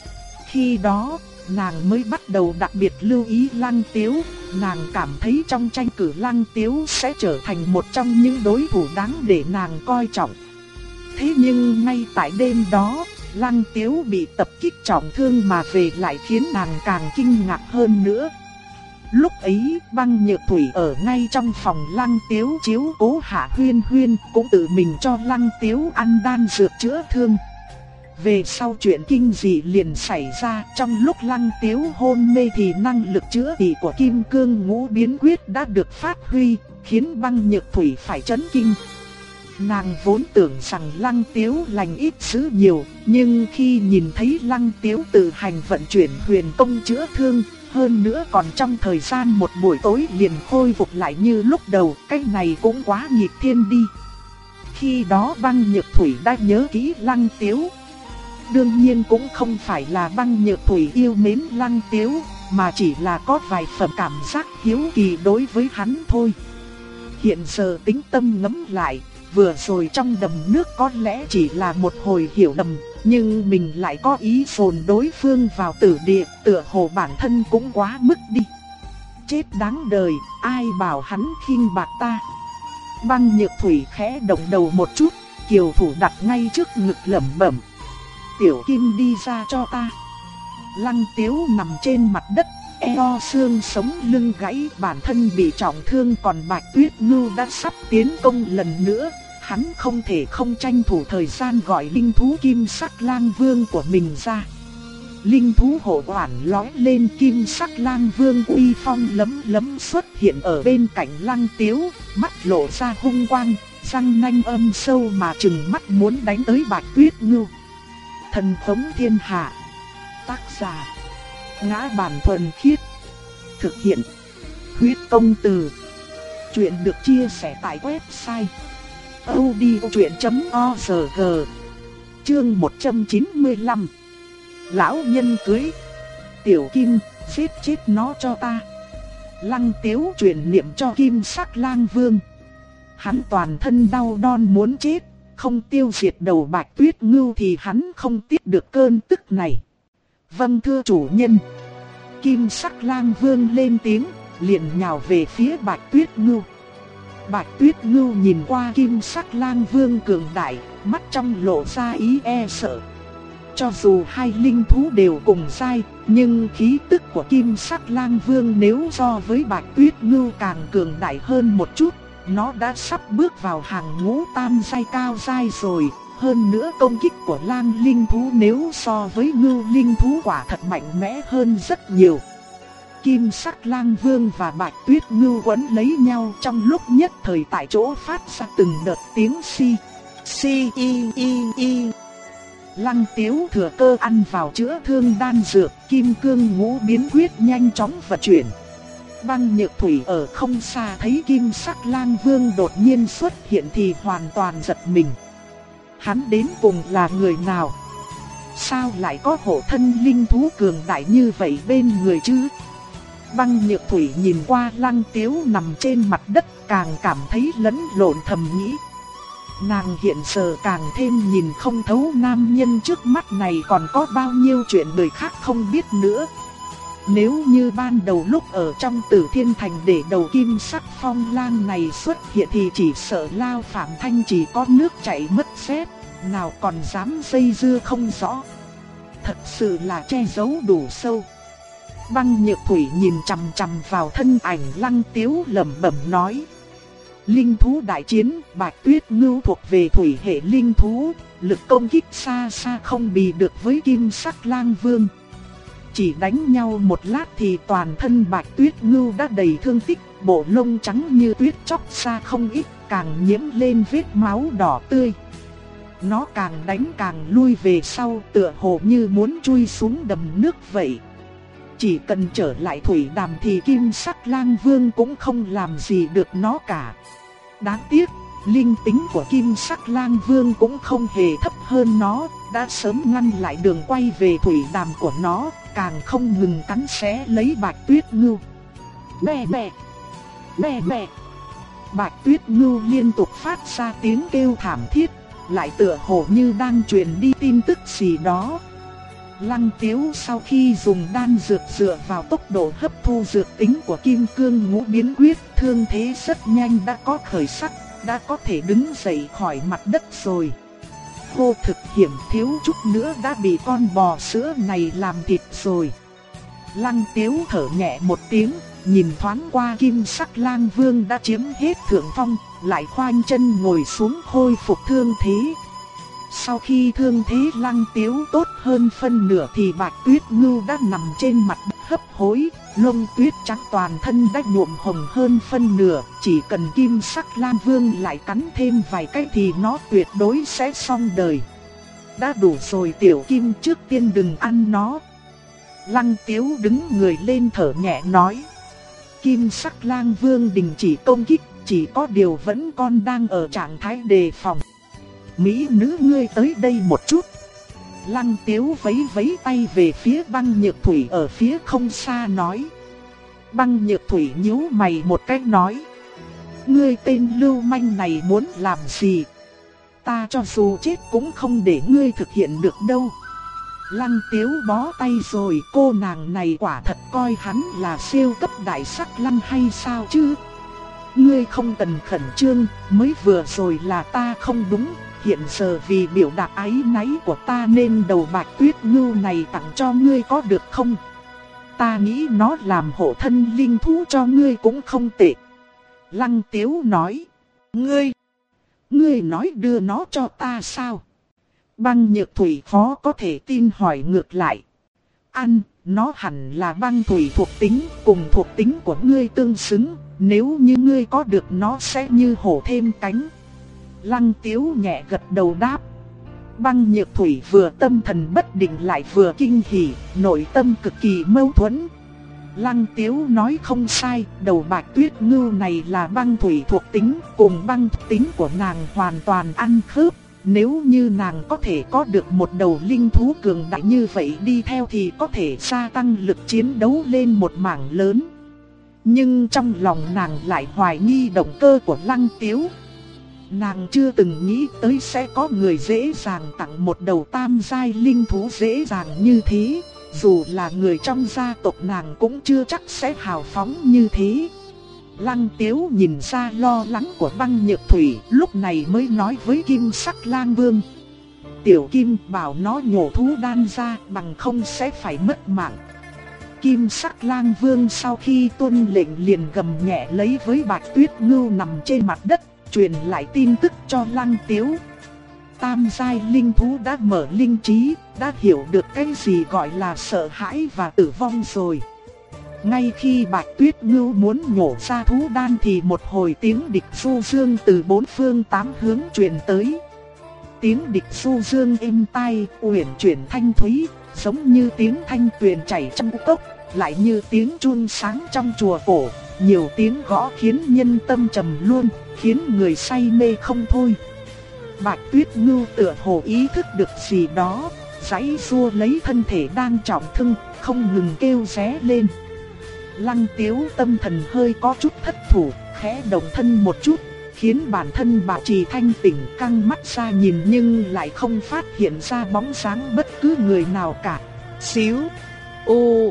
Khi đó, nàng mới bắt đầu đặc biệt lưu ý Lăng Tiếu. Nàng cảm thấy trong tranh cử Lăng Tiếu sẽ trở thành một trong những đối thủ đáng để nàng coi trọng. Thế nhưng ngay tại đêm đó, Lăng Tiếu bị tập kích trọng thương mà về lại khiến nàng càng kinh ngạc hơn nữa. Lúc ấy, Băng Nhược Thủy ở ngay trong phòng Lăng Tiếu chiếu cố Hạ Huyên Huyên, cũng tự mình cho Lăng Tiếu ăn đan dược chữa thương. Về sau chuyện kinh dị liền xảy ra, trong lúc Lăng Tiếu hôn mê thì năng lực chữa trị của Kim Cương Ngũ Biến Quyết đã được phát huy, khiến Băng Nhược Thủy phải chấn kinh. Nàng vốn tưởng rằng Lăng Tiếu lành ít dữ nhiều, nhưng khi nhìn thấy Lăng Tiếu tự hành vận chuyển huyền công chữa thương, hơn nữa còn trong thời gian một buổi tối liền khôi phục lại như lúc đầu, cái này cũng quá nghịch thiên đi. Khi đó Băng Nhược Thủy đã nhớ kỹ Lăng Tiếu. Đương nhiên cũng không phải là Băng Nhược Thủy yêu mến Lăng Tiếu, mà chỉ là có vài phần cảm giác hiếu kỳ đối với hắn thôi. Hiện giờ tính tâm ngẫm lại, vừa rồi trong đầm nước có lẽ chỉ là một hồi hiểu lầm, nhưng mình lại có ý dồn đối phương vào tử địa, tựa hồ bản thân cũng quá mức đi. Chết đáng đời, ai bảo hắn khinh bạc ta. Băng Nhược Thủy khẽ động đầu một chút, kiều thủ đặt ngay trước ngực lẩm bẩm: Tiểu Kim đi ra cho ta. Lăng Tiếu nằm trên mặt đất, eo xương sống lưng gãy, bản thân bị trọng thương, còn Bạch Tuyết Ngưu đã sắp tiến công lần nữa. hắn không thể không tranh thủ thời gian gọi linh thú kim sắc lang vương của mình ra. Linh thú hộ oản lói lên, kim sắc lang vương uy phong lấm lấm xuất hiện ở bên cạnh Lăng Tiếu, mắt lộ ra hung quang, răng nanh âm sâu mà trừng mắt muốn đánh tới Bạch Tuyết Ngưu. Thần thống thiên hạ. Tác giả: Ngã Bản Thuần Khiết. Thực hiện: Huyết Công Từ. Chuyện được chia sẻ tại website audiochuyện.org. Chương 195. Lão nhân cưới. Tiểu Kim, giết chết nó cho ta. Lăng Tiếu truyền niệm cho kim sắc lang vương. Hắn toàn thân đau đon muốn chết, không tiêu diệt đầu Bạch Tuyết Ngưu thì hắn không tiếp được cơn tức này. Vâng thưa chủ nhân. Kim sắc lang vương lên tiếng, liền nhào về phía Bạch Tuyết Ngưu. Bạch Tuyết Ngưu nhìn qua kim sắc lang vương cường đại, mắt trong lộ ra ý e sợ. Cho dù hai linh thú đều cùng giai, nhưng khí tức của kim sắc lang vương nếu so với Bạch Tuyết Ngưu càng cường đại hơn một chút, nó đã sắp bước vào hàng ngũ tam giai cao giai rồi. Hơn nữa công kích của lang linh thú nếu so với ngưu linh thú quả thật mạnh mẽ hơn rất nhiều. Kim sắc lang vương và Bạch Tuyết Ngưu quấn lấy nhau, trong lúc nhất thời tại chỗ phát ra từng đợt tiếng si y. Lăng Tiếu thừa cơ ăn vào chữa thương đan dược, kim cương ngũ biến quyết nhanh chóng vận chuyển. Băng Nhược Thủy ở không xa thấy kim sắc lang vương đột nhiên xuất hiện thì hoàn toàn giật mình. Hắn đến cùng là người nào? Sao lại có hộ thân linh thú cường đại như vậy bên người chứ? Băng Nhược Thủy nhìn qua Lăng Tiếu nằm trên mặt đất, càng cảm thấy lẫn lộn thầm nghĩ. Nàng hiện giờ càng thêm nhìn không thấu nam nhân trước mắt này còn có bao nhiêu chuyện người khác không biết nữa. Nếu như ban đầu lúc ở trong Tử Thiên Thành để đầu kim sắc phong lang này xuất hiện thì chỉ sợ Lao Phạm Thanh chỉ có nước chảy mất phép, nào còn dám dây dưa không rõ. Thật sự là che giấu đủ sâu. Băng Nhược Thủy nhìn chằm chằm vào thân ảnh Lăng Tiếu lẩm bẩm nói. Linh thú đại chiến, Bạch Tuyết Ngưu thuộc về thủy hệ linh thú, lực công kích xa xa không bì được với kim sắc lang vương. Chỉ đánh nhau một lát thì toàn thân Bạch Tuyết Ngưu đã đầy thương tích, bộ lông trắng như tuyết chóc ra không ít, càng nhiễm lên vết máu đỏ tươi. Nó càng đánh càng lui về sau, tựa hồ như muốn chui xuống đầm nước vậy. Chỉ cần trở lại thủy đàm thì kim sắc lang vương cũng không làm gì được nó cả. Đáng tiếc, linh tính của kim sắc lang vương cũng không hề thấp hơn nó, đã sớm ngăn lại đường quay về thủy đàm của nó, càng không ngừng cắn xé lấy Bạch Tuyết Ngưu. Bè bè. Bạch Tuyết Ngưu liên tục phát ra tiếng kêu thảm thiết, lại tựa hồ như đang truyền đi tin tức gì đó. Lăng Tiếu sau khi dùng đan dược dựa vào tốc độ hấp thu dược tính của kim cương ngũ biến quyết, thương thế rất nhanh đã có khởi sắc, đã có thể đứng dậy khỏi mặt đất rồi. Hô thực hiểm thiếu chút nữa đã bị con bò sữa này làm thịt rồi. Lăng Tiếu thở nhẹ một tiếng, nhìn thoáng qua kim sắc lang vương đã chiếm hết thượng phong, lại khoanh chân ngồi xuống khôi phục thương thế. Sau khi thương thế Lăng Tiếu tốt hơn phân nửa thì Bạch Tuyết Ngưu đã nằm trên mặt đất hấp hối, lông tuyết trắng toàn thân đã nhuộm hồng hơn phân nửa, chỉ cần kim sắc lang vương lại cắn thêm vài cái thì nó tuyệt đối sẽ xong đời. Đã đủ rồi Tiểu Kim, trước tiên đừng ăn nó. Lăng Tiếu đứng người lên thở nhẹ nói. Kim sắc lang vương đình chỉ công kích, chỉ có điều vẫn còn đang ở trạng thái đề phòng. Mỹ nữ ngươi tới đây một chút. Lăng Tiếu vẫy vẫy tay về phía Băng Nhược Thủy ở phía không xa nói. Băng Nhược Thủy nhíu mày một cái nói. Ngươi tên lưu manh này muốn làm gì? Ta cho dù chết cũng không để ngươi thực hiện được đâu. Lăng Tiếu bó tay rồi, cô nàng này quả thật coi hắn là siêu cấp đại sắc lăng hay sao chứ? Ngươi không cần khẩn trương, mới vừa rồi là ta không đúng. Hiện giờ vì biểu đạt áy náy của ta nên đầu Bạch Tuyết Ngưu này tặng cho ngươi có được không? Ta nghĩ nó làm hộ thân linh thú cho ngươi cũng không tệ. Lăng Tiếu nói. ngươi nói đưa nó cho ta sao? Băng Nhược Thủy khó có thể tin hỏi ngược lại. Ăn, nó hẳn là băng thủy thuộc tính, cùng thuộc tính của ngươi tương xứng, nếu như ngươi có được nó sẽ như hổ thêm cánh. Lăng Tiếu nhẹ gật đầu đáp. Băng Nhược Thủy vừa tâm thần bất định lại vừa kinh hỉ, nội tâm cực kỳ mâu thuẫn. Lăng Tiếu nói không sai, đầu Bạch Tuyết Ngưu này là băng thủy thuộc tính, cùng băng thuộc tính của nàng hoàn toàn ăn khớp. Nếu như nàng có thể có được một đầu linh thú cường đại như vậy đi theo thì có thể gia tăng lực chiến đấu lên một mảng lớn. Nhưng trong lòng nàng lại hoài nghi động cơ của Lăng Tiếu. Nàng chưa từng nghĩ tới sẽ có người dễ dàng tặng một đầu tam giai linh thú dễ dàng như thế. Dù là người trong gia tộc nàng cũng chưa chắc sẽ hào phóng như thế. Lăng Tiếu nhìn ra lo lắng của Băng Nhược Thủy, lúc này mới nói với Kim Sắc Lang Vương. Tiểu Kim bảo nó nhổ thú đan ra, bằng không sẽ phải mất mạng. Kim Sắc Lang Vương sau khi tuân lệnh liền gầm nhẹ lấy với Bạch Tuyết Ngưu nằm trên mặt đất, truyền lại tin tức cho Lăng Tiếu. Tam giai linh thú đã mở linh trí, đã hiểu được cái gì gọi là sợ hãi và tử vong rồi. Ngay khi Bạch Tuyết Ngưu muốn nhổ ra thú đan thì một hồi tiếng địch du dương từ bốn phương tám hướng truyền tới. Tiếng địch du dương êm tai, uyển chuyển thanh thúy, giống như tiếng thanh tuyền chảy trong cốc, lại như tiếng chuông sáng trong chùa cổ. Nhiều tiếng gõ khiến nhân tâm trầm luôn, khiến người say mê không thôi. Bạch Tuyết Ngưu tựa hồ ý thức được gì đó, giãy giụa lấy thân thể đang trọng thương, không ngừng kêu ré lên. Lăng Tiếu tâm thần hơi có chút thất thủ, khẽ động thân một chút, khiến bản thân bảo trì thanh tỉnh, căng mắt ra nhìn nhưng lại không phát hiện ra bóng dáng bất cứ người nào cả. Xíu, ô.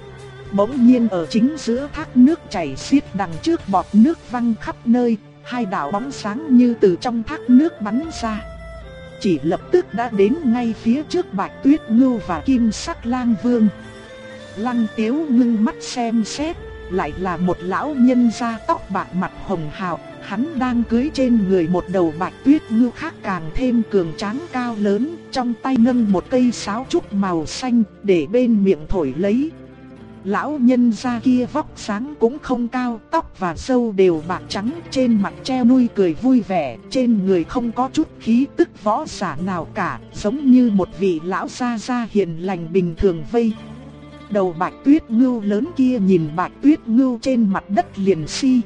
Bỗng nhiên ở chính giữa thác nước chảy xiết đằng trước bọt nước văng khắp nơi, hai đạo bóng sáng như từ trong thác nước bắn ra. Chỉ lập tức đã đến ngay phía trước Bạch Tuyết Ngưu và Kim Sắc Lang Vương. Lăng Tiếu ngưng mắt xem xét, lại là một lão nhân da tóc bạc mặt hồng hào, hắn đang cưỡi trên người một đầu Bạch Tuyết Ngưu khác càng thêm cường tráng cao lớn, trong tay nâng một cây sáo trúc màu xanh, để bên miệng thổi lấy. Lão nhân da kia vóc dáng cũng không cao, tóc và râu đều bạc trắng, trên mặt treo nuôi cười vui vẻ, trên người không có chút khí tức võ giả nào cả, giống như một vị lão gia hiền lành bình thường vây. Đầu Bạch Tuyết Ngưu lớn kia nhìn Bạch Tuyết Ngưu trên mặt đất liền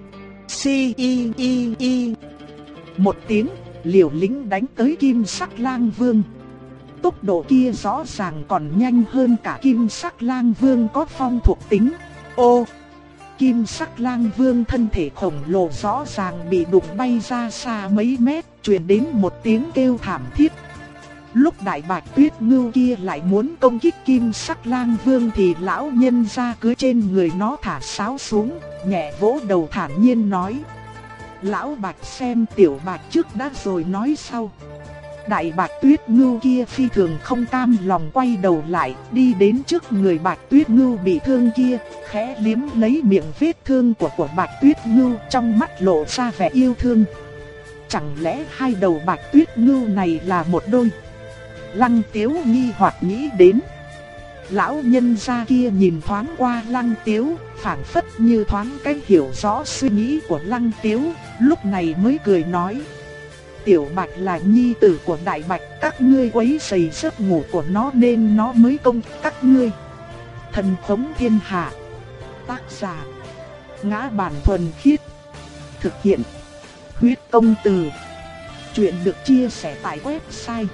một tiếng, liều lĩnh đánh tới Kim Sắc Lang Vương. Tốc độ kia rõ ràng còn nhanh hơn cả Kim Sắc Lang Vương có phong thuộc tính. Ô! Kim Sắc Lang Vương thân thể khổng lồ rõ ràng bị đụng bay ra xa mấy mét, truyền đến một tiếng kêu thảm thiết. Lúc Đại Bạch Tuyết Ngưu kia lại muốn công kích Kim Sắc Lang Vương thì lão nhân ra cưỡi trên người nó thả sáo xuống, nhẹ vỗ đầu thản nhiên nói. Lão Bạch xem tiểu Bạch trước đã rồi nói sau. Đại Bạch Tuyết Ngưu kia phi thường không cam lòng quay đầu lại, đi đến trước người Bạch Tuyết Ngưu bị thương kia, khẽ liếm lấy miệng vết thương của Bạch Tuyết Ngưu, trong mắt lộ ra vẻ yêu thương. Chẳng lẽ hai đầu Bạch Tuyết Ngưu này là một đôi? Lăng Tiếu nghi hoặc nghĩ đến. Lão nhân gia kia nhìn thoáng qua Lăng Tiếu, phảng phất như thoáng cách hiểu rõ suy nghĩ của Lăng Tiếu, lúc này mới cười nói. Tiểu Bạch là nhi tử của Đại Bạch, các ngươi quấy rầy giấc ngủ của nó nên nó mới công kích các ngươi. Thần Khống Thiên Hạ. Tác giả: Ngã Bản Thuần Khiết. Thực hiện: Huyết Công Từ. Chuyện được chia sẻ tại website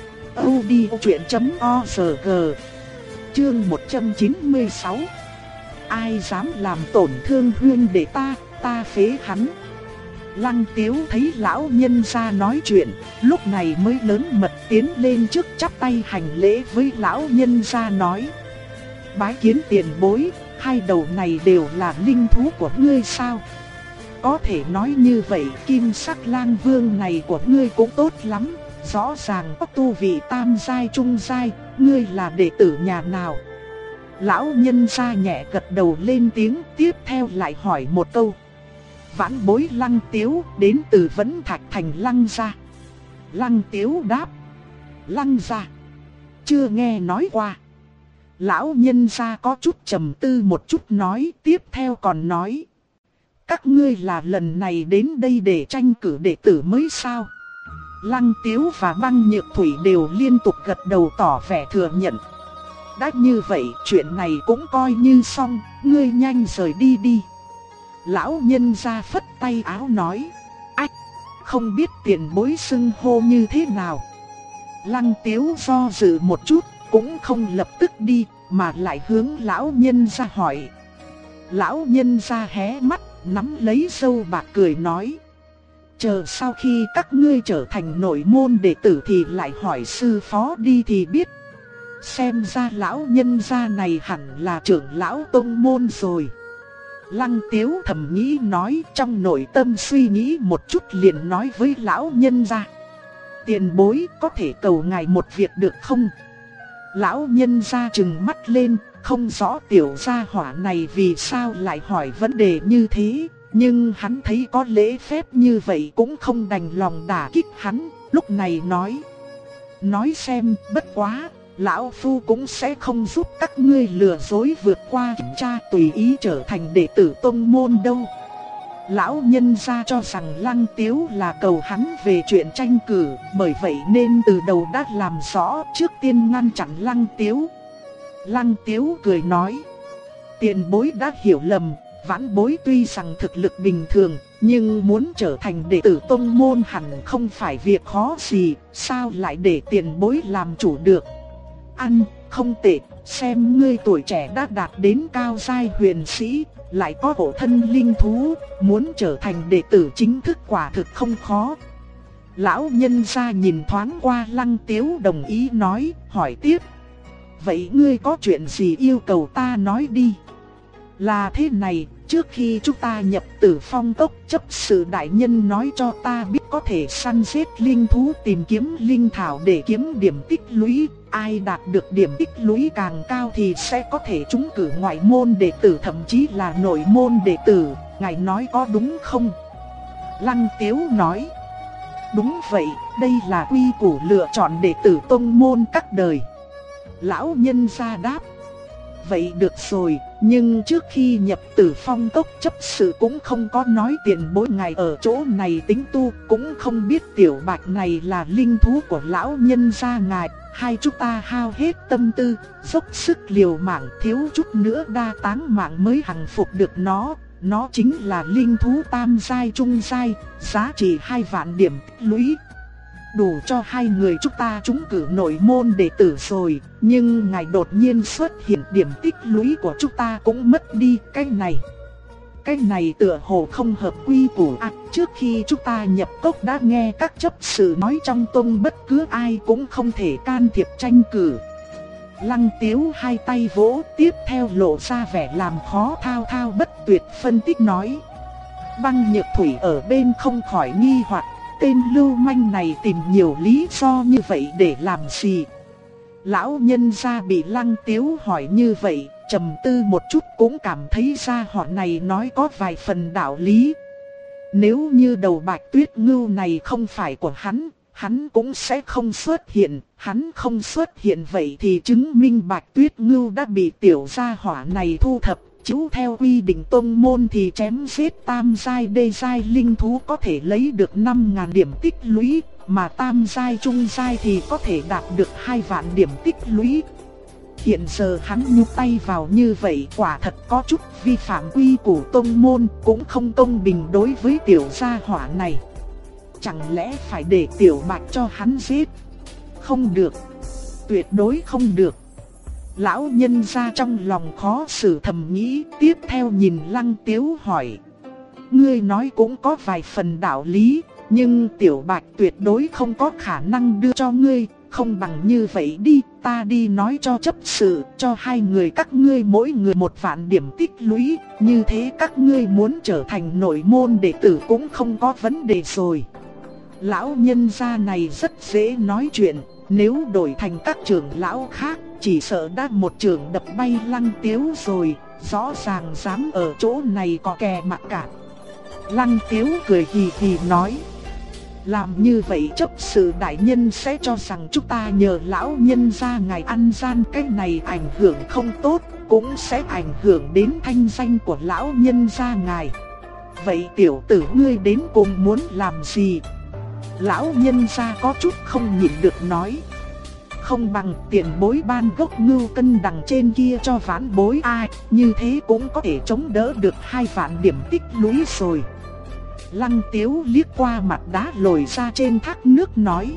audiochuyện.org. Chương 196. Ai dám làm tổn thương huynh đệ ta phế hắn. Lăng Tiếu thấy lão nhân ra nói chuyện, lúc này mới lớn mật tiến lên trước chắp tay hành lễ với lão nhân ra nói. Bái kiến tiền bối, hai đầu này đều là linh thú của ngươi sao? Có thể nói như vậy, Kim Sắc Lang Vương này của ngươi cũng tốt lắm, rõ ràng có tu vị tam giai trung giai, ngươi là đệ tử nhà nào? Lão nhân ra nhẹ gật đầu lên tiếng, tiếp theo lại hỏi một câu. Vãn bối Lăng Tiếu đến từ Vẫn Thạch Thành Lăng gia. Lăng Tiếu đáp: Lăng gia, chưa nghe nói qua. Lão nhân gia có chút trầm tư một chút nói, tiếp theo còn nói: các ngươi là lần này đến đây để tranh cử đệ tử mới sao? Lăng Tiếu và Băng Nhược Thủy đều liên tục gật đầu tỏ vẻ thừa nhận. Đã như vậy chuyện này cũng coi như xong, ngươi nhanh rời đi đi. Lão nhân gia phất tay áo nói: ách, không biết tiền bối xưng hô như thế nào. Lăng Tiếu do dự một chút, cũng không lập tức đi, mà lại hướng lão nhân gia hỏi. Lão nhân gia hé mắt, nắm lấy râu bạc cười nói: chờ sau khi các ngươi trở thành nội môn đệ tử thì lại hỏi sư phó đi thì biết. Xem ra lão nhân gia này hẳn là trưởng lão tông môn rồi. Lăng Tiếu thầm nghĩ nói, trong nội tâm suy nghĩ một chút liền nói với lão nhân gia: tiền bối có thể cầu ngài một việc được không? Lão nhân gia trừng mắt lên, không rõ tiểu gia hỏa này vì sao lại hỏi vấn đề như thế, nhưng hắn thấy có lễ phép như vậy cũng không đành lòng đả kích hắn, lúc này nói xem, bất quá lão phu cũng sẽ không giúp các ngươi lừa dối vượt qua kiểm tra tùy ý trở thành đệ tử tông môn đâu. Lão nhân gia cho rằng Lăng Tiếu là cầu hắn về chuyện tranh cử, bởi vậy nên từ đầu đã làm rõ, trước tiên ngăn chặn Lăng Tiếu. Lăng Tiếu cười nói: tiền bối đã hiểu lầm, vãn bối tuy rằng thực lực bình thường, nhưng muốn trở thành đệ tử tông môn hẳn không phải việc khó gì, sao lại để tiền bối làm chủ được. Ăn, không tệ, xem ngươi tuổi trẻ đã đạt đến cao giai huyền sĩ, lại có hộ thân linh thú, muốn trở thành đệ tử chính thức quả thực không khó. Lão nhân gia nhìn thoáng qua Lăng Tiếu đồng ý nói, hỏi tiếp: vậy ngươi có chuyện gì yêu cầu ta nói đi? Là thế này, trước khi chúng ta nhập Tử Phong Cốc, chấp sự đại nhân nói cho ta biết có thể săn giết linh thú, tìm kiếm linh thảo để kiếm điểm tích lũy. Ai đạt được điểm tích lũy càng cao thì sẽ có thể trúng cử ngoại môn đệ tử, thậm chí là nội môn đệ tử. Ngài nói có đúng không? Lăng Tiếu nói: đúng vậy, đây là quy củ lựa chọn đệ tử tông môn các đời. Lão nhân gia đáp: vậy được rồi, nhưng trước khi nhập Tử Phong Cốc, chấp sự cũng không có nói tiền bối ngài ở chỗ này tính tu, cũng không biết tiểu bạch này là linh thú của lão nhân gia ngài. Hai chúng ta hao hết tâm tư, dốc sức liều mạng, thiếu chút nữa đa táng mạng mới hàng phục được nó. Nó chính là linh thú tam giai trung giai, giá trị 2 vạn điểm tích lũy, đủ cho hai người chúng ta trúng cử nội môn đệ tử rồi. Nhưng ngài đột nhiên xuất hiện, điểm tích lũy của chúng ta cũng mất đi. Cái này tựa hồ không hợp quy củ. Trước khi chúng ta nhập cốc đã nghe các chấp sự nói trong tông bất cứ ai cũng không thể can thiệp tranh cử. Lăng Tiếu hai tay vỗ, tiếp theo lộ ra vẻ làm khó thao thao bất tuyệt, phân tích nói: Băng Nhược Thủy ở bên không khỏi nghi hoặc, tên lưu manh này tìm nhiều lý do như vậy để làm gì? Lão nhân gia bị Lăng Tiếu hỏi như vậy, trầm tư một chút cũng cảm thấy ra họ này nói có vài phần đạo lý. Nếu như đầu Bạch Tuyết Ngưu này không phải của hắn cũng sẽ không xuất hiện. Hắn không xuất hiện vậy thì chứng minh Bạch Tuyết Ngưu đã bị tiểu gia hỏa này thu thập. Chiếu theo quy định tông môn thì chém giết tam giai đê giai linh thú có thể lấy được 5.000 điểm tích lũy, mà tam giai trung giai thì có thể đạt được 2 vạn điểm tích lũy. Hiện giờ hắn nhúc tay vào như vậy quả thật có chút vi phạm quy củ tông môn, cũng không công bình đối với tiểu gia hỏa này. Chẳng lẽ phải để tiểu Bạch cho hắn giết? Không được, tuyệt đối không được. Lão nhân gia trong lòng khó xử thầm nghĩ, tiếp theo nhìn Lăng Tiếu hỏi: ngươi nói cũng có vài phần đạo lý, nhưng tiểu Bạch tuyệt đối không có khả năng đưa cho ngươi. Không bằng như vậy đi, ta đi nói cho chấp sự, cho hai người các ngươi mỗi người 1 vạn điểm tích lũy, như thế các ngươi muốn trở thành nội môn đệ tử cũng không có vấn đề rồi. Lão nhân gia này rất dễ nói chuyện, nếu đổi thành các trưởng lão khác, chỉ sợ đã một trường đập bay Lăng Tiếu rồi, rõ ràng dám ở chỗ này có kè mặc cả. Lăng Tiếu cười hì hì nói. Làm như vậy chấp sự đại nhân sẽ cho rằng chúng ta nhờ lão nhân gia ngài ăn gian, cái này ảnh hưởng không tốt, cũng sẽ ảnh hưởng đến thanh danh của lão nhân gia ngài. Vậy tiểu tử ngươi đến cùng muốn làm gì? Lão nhân gia có chút không nhịn được nói. Không bằng tiền bối ban gốc ngưu cân đằng trên kia cho vãn bối ai, như thế cũng có thể chống đỡ được 2 vạn điểm tích lũy rồi. Lăng Tiếu liếc qua mặt đá lồi ra trên thác nước nói.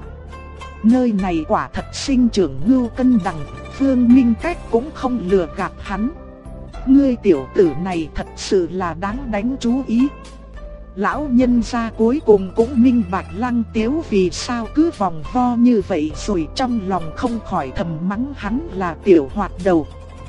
Nơi này quả thật sinh trưởng ngưu cân đằng, Phương Minh Cách cũng không lừa gạt hắn. Ngươi tiểu tử này thật sự là đáng đánh chú ý. Lão nhân gia cuối cùng cũng minh bạch Lăng Tiếu vì sao cứ vòng vo như vậy, rồi trong lòng không khỏi thầm mắng hắn là tiểu hoạt đầu.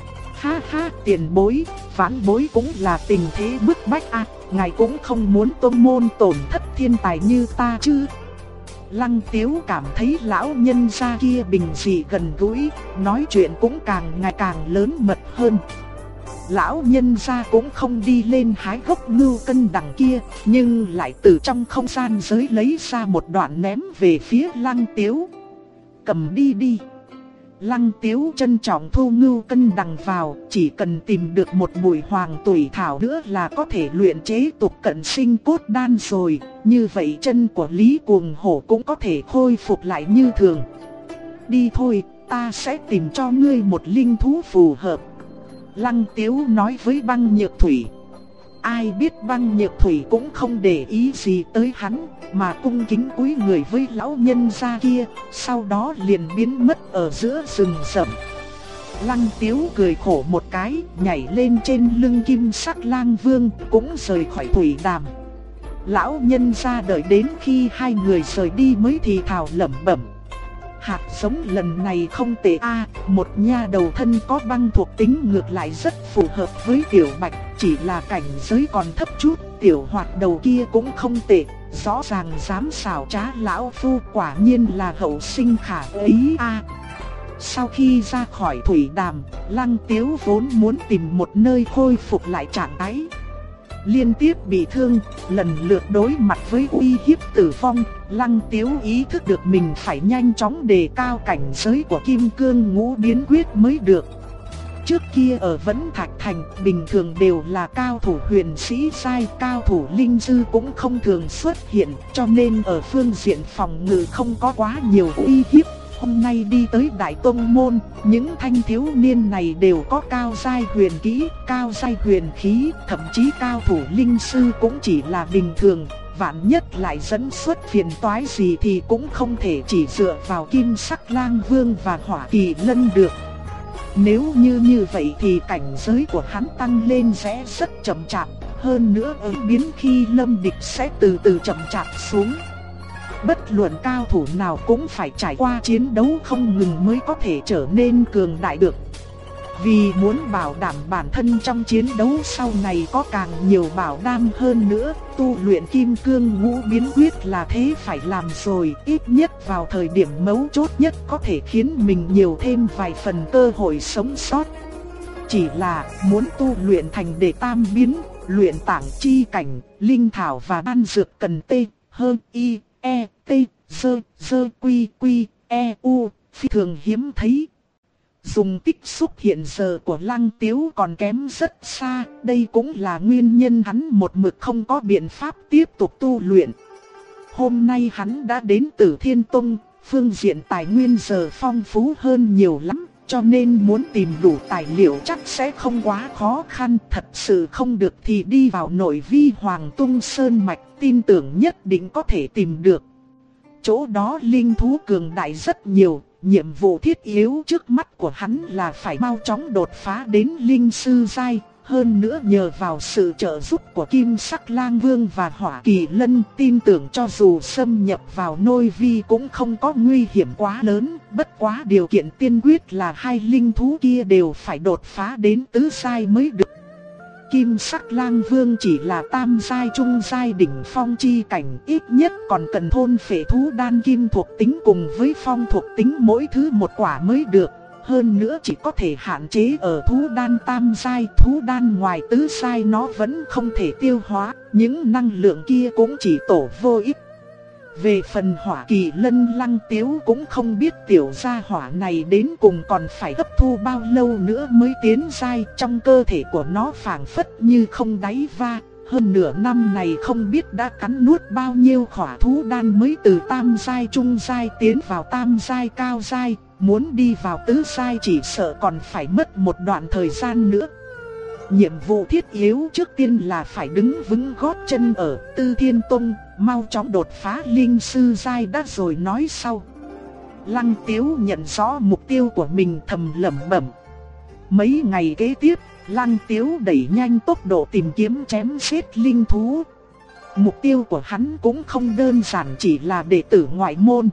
Ha ha, tiền bối, vãn bối cũng là tình thế bức bách à, ngài cũng không muốn tông môn tổn thất thiên tài như ta chứ. Lăng Tiếu cảm thấy lão nhân gia kia bình dị gần gũi, nói chuyện cũng càng ngày càng lớn mật hơn. Lão nhân gia cũng không đi lên hái gốc ngưu cân đằng kia, nhưng lại từ trong không gian giới lấy ra một đoạn ném về phía Lăng Tiếu. Cầm đi đi. Lăng Tiếu trân trọng thu ngưu cân đằng vào, chỉ cần tìm được một bụi hoàng tủy thảo nữa là có thể luyện chế tục cận sinh cốt đan rồi, như vậy chân của Lý Cuồng Hổ cũng có thể khôi phục lại như thường. Đi thôi, ta sẽ tìm cho ngươi một linh thú phù hợp. Lăng Tiếu nói với Băng Nhược Thủy. Ai biết Băng Nhược Thủy cũng không để ý gì tới hắn, mà cung kính cúi người với lão nhân gia kia, sau đó liền biến mất ở giữa rừng rậm. Lăng Tiếu cười khổ một cái, nhảy lên trên lưng Kim Sắc Lang Vương, cũng rời khỏi thủy đàm. Lão nhân gia đợi đến khi hai người rời đi mới thì thào lẩm bẩm. Hạt giống lần này không tệ a, một nha đầu thân có băng thuộc tính ngược lại rất phù hợp với Tiểu Bạch, chỉ là cảnh giới còn thấp chút, tiểu hoạt đầu kia cũng không tệ, rõ ràng dám xảo trá lão phu, quả nhiên là hậu sinh khả ý a. Sau khi ra khỏi thủy đàm, Lăng Tiếu vốn muốn tìm một nơi khôi phục lại trạng thái. Liên tiếp bị thương, lần lượt đối mặt với uy hiếp tử vong, Lăng Tiếu ý thức được mình phải nhanh chóng đề cao cảnh giới của Kim Cương Ngũ Biến Quyết mới được. Trước kia ở Vẫn Thạch Thành, bình thường đều là cao thủ huyền sĩ sai, cao thủ linh dư cũng không thường xuất hiện, cho nên ở phương diện phòng ngự không có quá nhiều uy hiếp. Hôm nay đi tới Đại Tông Môn, những thanh thiếu niên này đều có cao giai huyền kỹ, cao giai huyền khí, thậm chí cao thủ linh sư cũng chỉ là bình thường, vạn nhất lại dẫn xuất phiền toái gì thì cũng không thể chỉ dựa vào Kim Sắc Lang Vương và Hỏa Kỳ Lân được. Nếu như vậy thì cảnh giới của hắn tăng lên sẽ rất chậm chạp, hơn nữa ứng biến khi lâm địch sẽ từ từ chậm chạp xuống. Bất luận cao thủ nào cũng phải trải qua chiến đấu không ngừng mới có thể trở nên cường đại được. Vì muốn bảo đảm bản thân trong chiến đấu sau này có càng nhiều bảo đảm hơn nữa, tu luyện Kim Cương Ngũ Biến Quyết là thế phải làm rồi, ít nhất vào thời điểm mấu chốt nhất có thể khiến mình nhiều thêm vài phần cơ hội sống sót. Chỉ là muốn tu luyện thành đệ tam biến, luyện tảng chi cảnh, linh thảo và đan dược cần T-H-I E-T-Z-Z-Q-Q-E-U, phi thường hiếm thấy. Dùng tích xúc hiện giờ của Lăng Tiếu còn kém rất xa, đây cũng là nguyên nhân hắn một mực không có biện pháp tiếp tục tu luyện. Hôm nay hắn đã đến Tử Thiên Tông, phương diện tài nguyên giờ phong phú hơn nhiều lắm, cho nên muốn tìm đủ tài liệu chắc sẽ không quá khó khăn. Thật sự không được thì đi vào nội vi Hoàng Tung Sơn Mạch, tin tưởng nhất định có thể tìm được. Chỗ đó linh thú cường đại rất nhiều, nhiệm vụ thiết yếu trước mắt của hắn là phải mau chóng đột phá đến linh sư giai. Hơn nữa nhờ vào sự trợ giúp của Kim Sắc Lang Vương và Hỏa Kỳ Lân, tin tưởng cho dù xâm nhập vào nội vi cũng không có nguy hiểm quá lớn. Bất quá điều kiện tiên quyết là hai linh thú kia đều phải đột phá đến tứ giai mới được. Kim Sắc Lang Vương chỉ là tam giai trung giai đỉnh phong chi cảnh, ít nhất còn cần thôn phệ thú đan kim thuộc tính cùng với phong thuộc tính mỗi thứ một quả mới được. hơn nữa chỉ có thể hạn chế ở thú đan tam giai, thú đan ngoài tứ giai nó vẫn không thể tiêu hóa, những năng lượng kia cũng chỉ tổ vô ích. Về phần Hỏa Kỳ Lân, Lăng Tiếu cũng không biết tiểu gia hỏa này đến cùng còn phải hấp thu bao lâu nữa mới tiến giai, trong cơ thể của nó phảng phất như không đáy va. Hơn nửa năm này không biết đã cắn nuốt bao nhiêu khỏa thú đan mới từ tam giai trung giai tiến vào tam giai cao giai, muốn đi vào tứ giai chỉ sợ còn phải mất một đoạn thời gian nữa. Nhiệm vụ thiết yếu trước tiên là phải đứng vững gót chân ở Tư Thiên Tông, mau chóng đột phá linh sư giai đã rồi nói sau. Lăng Tiếu nhận rõ mục tiêu của mình thầm lẩm bẩm. Mấy ngày kế tiếp, Lăng Tiếu đẩy nhanh tốc độ tìm kiếm chém giết linh thú. Mục tiêu của hắn cũng không đơn giản chỉ là đệ tử ngoại môn.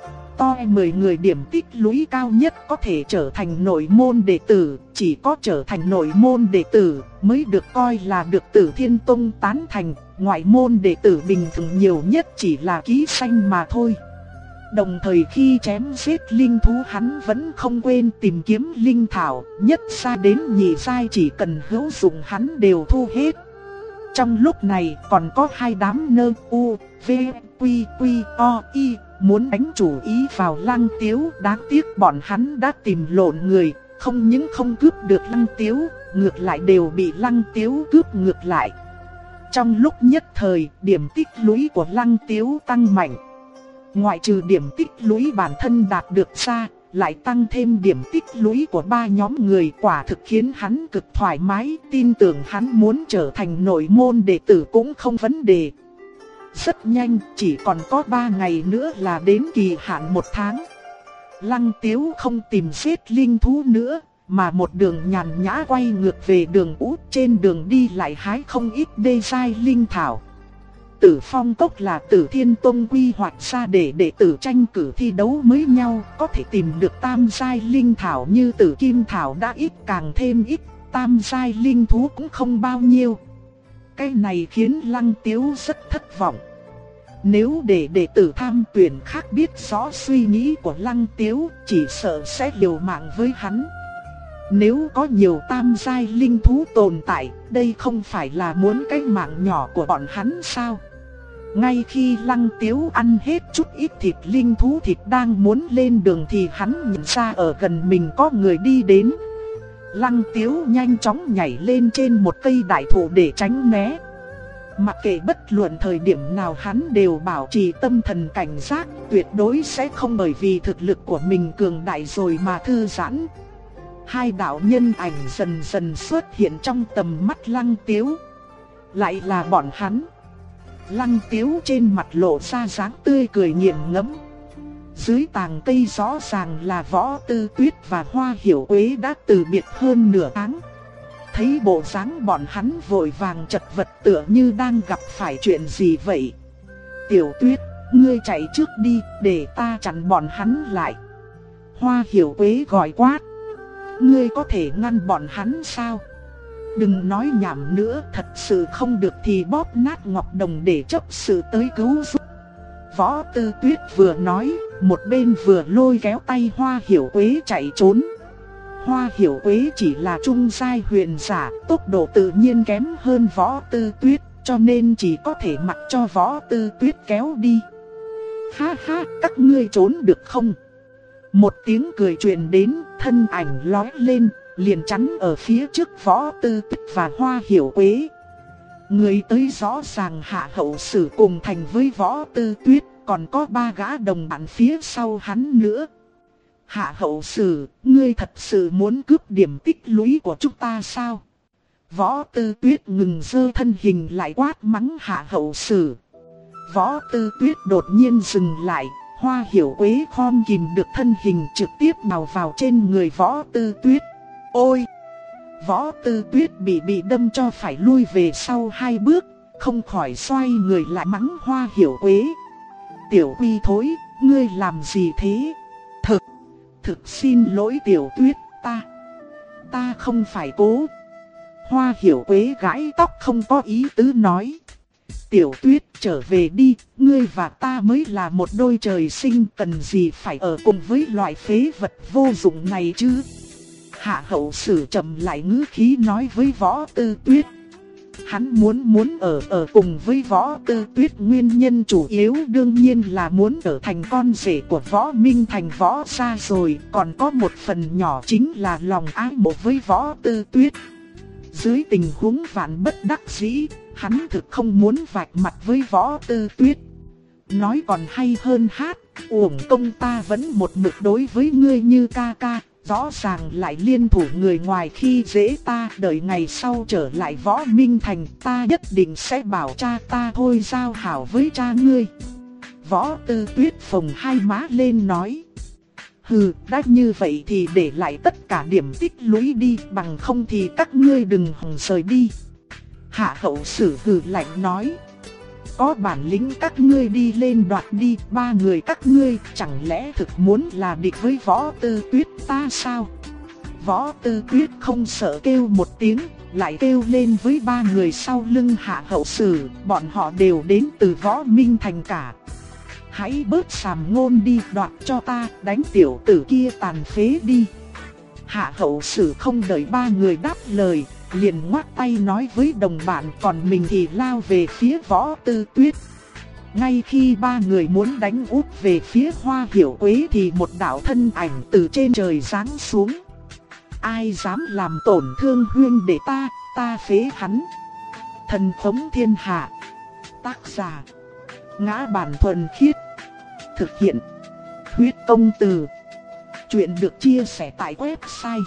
Toi 10 người điểm tích lũy cao nhất có thể trở thành nội môn đệ tử, chỉ có trở thành nội môn đệ tử mới được coi là được Tử Thiên Tông tán thành, ngoại môn đệ tử bình thường nhiều nhất chỉ là ký danh mà thôi. Đồng thời khi chém giết linh thú hắn vẫn không quên tìm kiếm linh thảo, nhất gia đến nhị giai chỉ cần hữu dụng hắn đều thu hết. Trong lúc này còn có hai đám nơ u, v, quy, quy, o, y muốn đánh chủ ý vào Lăng Tiếu, đáng tiếc bọn hắn đã tìm lộn người, không những không cướp được Lăng Tiếu, ngược lại đều bị Lăng Tiếu cướp ngược lại. Trong lúc nhất thời, điểm tích lũy của Lăng Tiếu tăng mạnh. Ngoại trừ điểm tích lũy bản thân đạt được ra, lại tăng thêm điểm tích lũy của ba nhóm người, quả thực khiến hắn cực thoải mái, tin tưởng hắn muốn trở thành nội môn đệ tử cũng không vấn đề. Rất nhanh, chỉ còn có 3 ngày nữa là đến kỳ hạn 1 tháng. Lăng Tiếu không tìm giết linh thú nữa, mà một đường nhàn nhã quay ngược về đường út, trên đường đi lại hái không ít đê giai linh thảo. Tử Phong Cốc là Tử Thiên Tông quy hoạch ra để đệ tử tranh cử thi đấu với nhau, có thể tìm được tam giai linh thảo như Tử Kim Thảo đã ít càng thêm ít, tam giai linh thú cũng không bao nhiêu. Cái này khiến Lăng Tiếu rất thất vọng. Nếu để đệ tử tham tuyển khác biết rõ suy nghĩ của Lăng Tiếu, chỉ sợ sẽ liều mạng với hắn. Nếu có nhiều tam giai linh thú tồn tại, đây không phải là muốn cái mạng nhỏ của bọn hắn sao? Ngay khi Lăng Tiếu ăn hết chút ít thịt linh thú thịt đang muốn lên đường thì hắn nhận ra ở gần mình có người đi đến. Lăng Tiếu nhanh chóng nhảy lên trên một cây đại thụ để tránh né. Mặc kệ bất luận thời điểm nào hắn đều bảo trì tâm thần cảnh giác, tuyệt đối sẽ không bởi vì thực lực của mình cường đại rồi mà thư giãn. Hai đạo nhân ảnh dần dần xuất hiện trong tầm mắt Lăng Tiếu. Lại là bọn hắn. Lăng Tiếu trên mặt lộ ra dáng tươi cười nghiền ngẫm. Dưới tàng cây rõ ràng là Võ Tư Tuyết và Hoa Hiểu Quế đã từ biệt hơn nửa tháng. Thấy bộ dáng bọn hắn vội vàng chật vật tựa như đang gặp phải chuyện gì vậy. Tiểu Tuyết, ngươi chạy trước đi để ta chặn bọn hắn lại. Hoa Hiểu Quế gọi quát. Ngươi có thể ngăn bọn hắn sao? Đừng nói nhảm nữa, thật sự không được thì bóp nát ngọc đồng để chấp sự tới cứu giúp. Võ Tư Tuyết vừa nói, một bên vừa lôi kéo tay Hoa Hiểu Quế chạy trốn. Hoa Hiểu Quế chỉ là trung giai huyền giả, tốc độ tự nhiên kém hơn Võ Tư Tuyết, cho nên chỉ có thể mặc cho Võ Tư Tuyết kéo đi. Ha ha, các ngươi trốn được không? Một tiếng cười truyền đến, thân ảnh lói lên, liền chắn ở phía trước Võ Tư Tuyết và Hoa Hiểu Quế. Người tới rõ ràng Hạ Hậu Sử cùng thành với Võ Tư Tuyết, còn có 3 gã đồng bạn phía sau hắn nữa. Hạ Hậu Sử, ngươi thật sự muốn cướp điểm tích lũy của chúng ta sao? Võ Tư Tuyết ngừng giơ thân hình lại quát mắng Hạ Hậu Sử. Võ Tư Tuyết đột nhiên dừng lại, Hoa Hiểu Quế khom kìm được thân hình trực tiếp nhào vào trên người Võ Tư Tuyết. Ôi! Võ Tư Tuyết bị đâm cho phải lui về sau 2 bước, không khỏi xoay người lại mắng Hoa Hiểu Quế. Tiểu Quy thối, ngươi làm gì thế? Thực xin lỗi Tiểu Tuyết, ta không phải cố. Hoa Hiểu Quế gãi tóc không có ý tứ nói. Tiểu Tuyết trở về đi, ngươi và ta mới là một đôi trời sinh, cần gì phải ở cùng với loại phế vật vô dụng này chứ. Hạ Hậu Sử trầm lại ngữ khí nói với Võ Tư Tuyết. Hắn muốn ở cùng với Võ Tư Tuyết, nguyên nhân chủ yếu đương nhiên là muốn trở thành con rể của Võ Minh Thành Võ gia rồi, còn có một phần nhỏ chính là lòng ái mộ với Võ Tư Tuyết. Dưới tình huống vạn bất đắc dĩ, hắn thực không muốn vạch mặt với Võ Tư Tuyết. Nói còn hay hơn hát, uổng công ta vẫn một mực đối với ngươi như ca ca, rõ ràng lại liên thủ người ngoài khi dễ ta. Đợi ngày sau trở lại Võ Minh Thành, ta nhất định sẽ bảo cha ta thôi giao hảo với cha ngươi. Võ Tư Tuyết phồng hai má lên nói. Hừ, đã như vậy thì để lại tất cả điểm tích lũy đi, bằng không thì các ngươi đừng hòng rời đi. Hạ Hậu Sử hừ lạnh nói. Có bản lĩnh các ngươi đi lên đoạt đi, ba người các ngươi chẳng lẽ thực muốn là địch với Võ Tư Tuyết ta sao? Võ Tư Tuyết không sợ kêu một tiếng, lại kêu lên với ba người sau lưng Hạ Hậu Sử, bọn họ đều đến từ Võ Minh Thành cả. Hãy bớt sàm ngôn đi, đoạt cho ta, đánh tiểu tử kia tàn phế đi. Hạ Hậu Sử không đợi ba người đáp lời, liền ngoắt tay nói với đồng bạn, còn mình thì lao về phía Võ Tư Tuyết. Ngay khi ba người muốn đánh úp về phía Hoa Hiểu Quế thì một đạo thân ảnh từ trên trời giáng xuống. Ai dám làm tổn thương huynh đệ ta phế hắn. Thần khống thiên hạ. Tác giả: Ngã Bản Thuần Khiết. Thực hiện: Huyết Công Từ. Chuyện được chia sẻ tại website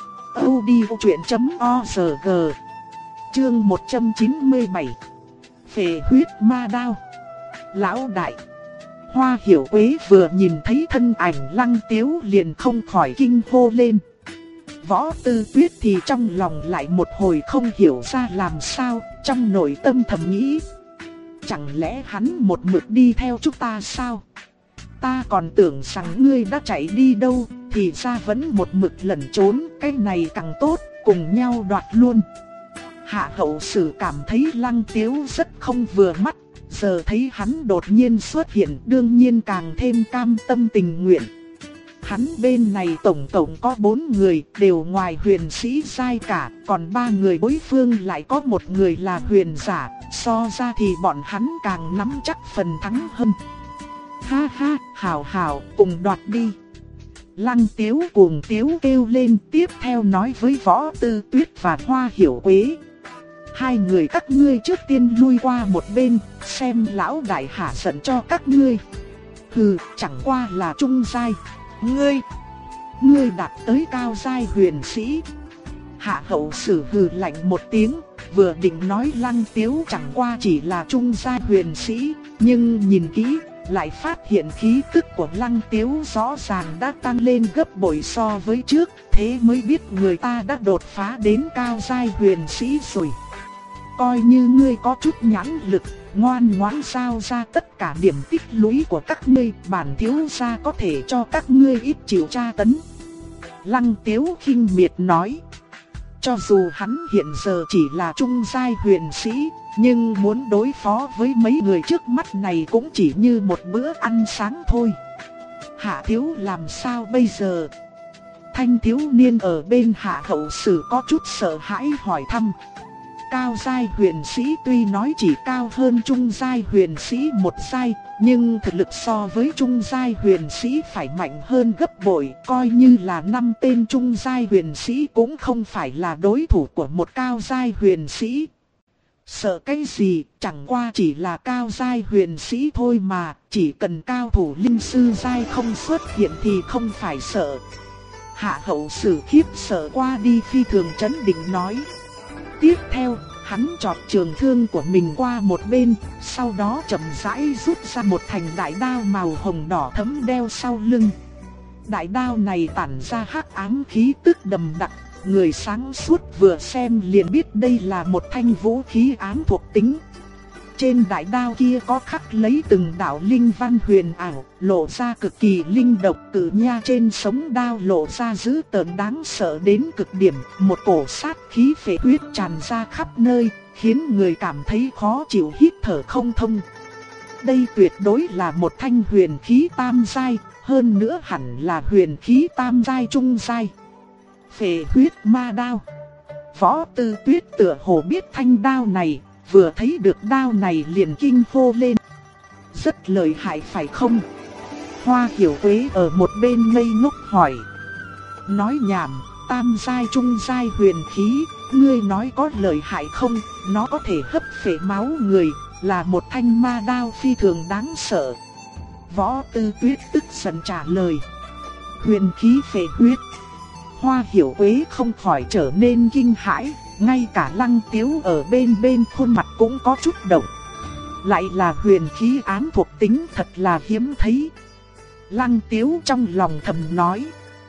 audiochuyện.org. Chương 197. Phệ huyết ma đao. Lão đại. Hoa Hiểu Quế vừa nhìn thấy thân ảnh Lăng Tiếu liền không khỏi kinh hô lên. Võ Tư Tuyết thì trong lòng lại một hồi không hiểu ra làm sao, trong nội tâm thầm nghĩ. Chẳng lẽ hắn một mực đi theo chúng ta sao? Ta còn tưởng rằng ngươi đã chạy đi đâu, thì ra vẫn một mực lẩn trốn, cái này càng tốt, cùng nhau đoạt luôn. Hạ Hậu Sử cảm thấy Lăng Tiếu rất không vừa mắt, giờ thấy hắn đột nhiên xuất hiện đương nhiên càng thêm cam tâm tình nguyện. Hắn bên này tổng cộng có 4 người, đều ngoài huyền sĩ giai cả, còn 3 người đối phương lại có một người là huyền giả, so ra thì bọn hắn càng nắm chắc phần thắng hơn. Ha ha, hảo hảo, cùng đoạt đi. Lăng Tiếu cuồng tiếu kêu lên, tiếp theo nói với Võ Tư Tuyết và Hoa Hiểu Quế. Hai người các ngươi trước tiên lui qua một bên, xem lão đại hạ giận cho các ngươi. Hừ, chẳng qua là trung giai. Ngươi đạt tới cao giai huyền sĩ. Hạ Hậu Sử hừ lạnh một tiếng, vừa định nói Lăng Tiếu chẳng qua chỉ là trung giai huyền sĩ, nhưng nhìn kỹ lại phát hiện khí tức của Lăng Tiếu rõ ràng đã tăng lên gấp bội so với trước, thế mới biết người ta đã đột phá đến cao giai huyền sĩ rồi. Coi như ngươi có chút nhãn lực, ngoan ngoãn giao ra tất cả điểm tích lũy của các ngươi, bản thiếu gia có thể cho các ngươi ít chịu tra tấn. Lăng Tiếu khinh miệt nói. Cho dù hắn hiện giờ chỉ là trung giai huyền sĩ, nhưng muốn đối phó với mấy người trước mắt này cũng chỉ như một bữa ăn sáng thôi. Hạ thiếu làm sao bây giờ? Thanh thiếu niên ở bên Hạ Hậu Sử có chút sợ hãi hỏi thăm. Cao giai huyền sĩ tuy nói chỉ cao hơn trung giai huyền sĩ một giai, nhưng thực lực so với trung giai huyền sĩ phải mạnh hơn gấp bội, coi như là 5 tên trung giai huyền sĩ cũng không phải là đối thủ của một cao giai huyền sĩ. Sợ cái gì, chẳng qua chỉ là cao giai huyền sĩ thôi mà, chỉ cần cao thủ linh sư giai không xuất hiện thì không phải sợ. Hạ Hậu Sử khiếp sợ qua đi phi thường trấn định nói. Tiếp theo, hắn chọt trường thương của mình qua một bên, sau đó chậm rãi rút ra một thành đại đao màu hồng đỏ thẫm đeo sau lưng. Đại đao này tản ra hắc ám khí tức đậm đặc, người sáng suốt vừa xem liền biết đây là một thanh vũ khí ám thuộc tính. Trên đại đao kia có khắc lấy từng đạo linh văn huyền ảo, lộ ra cực kỳ linh độc, cự nha trên sống đao lộ ra dữ tợn đáng sợ đến cực điểm, một cổ sát khí phệ huyết tràn ra khắp nơi, khiến người cảm thấy khó chịu hít thở không thông. Đây tuyệt đối là một thanh huyền khí tam giai, hơn nữa hẳn là huyền khí tam giai trung giai. Phệ huyết ma đao. Võ Tư Tuyết tựa hồ biết thanh đao này, vừa thấy được đao này liền kinh hô lên. Rất lợi hại phải không? Hoa Hiểu Quế ở một bên ngây ngốc hỏi. Nói nhảm, tam giai trung giai huyền khí, ngươi nói có lợi hại không? Nó có thể hấp phệ máu người, là một thanh ma đao phi thường đáng sợ. Võ Tư Tuyết tức giận trả lời. Huyền khí phệ huyết. Hoa Hiểu Quế không khỏi trở nên kinh hãi, ngay cả Lăng Tiếu ở bên khuôn mặt cũng có chút động. Lại là huyền khí ám thuộc tính, thật là hiếm thấy. Lăng Tiếu trong lòng thầm nói.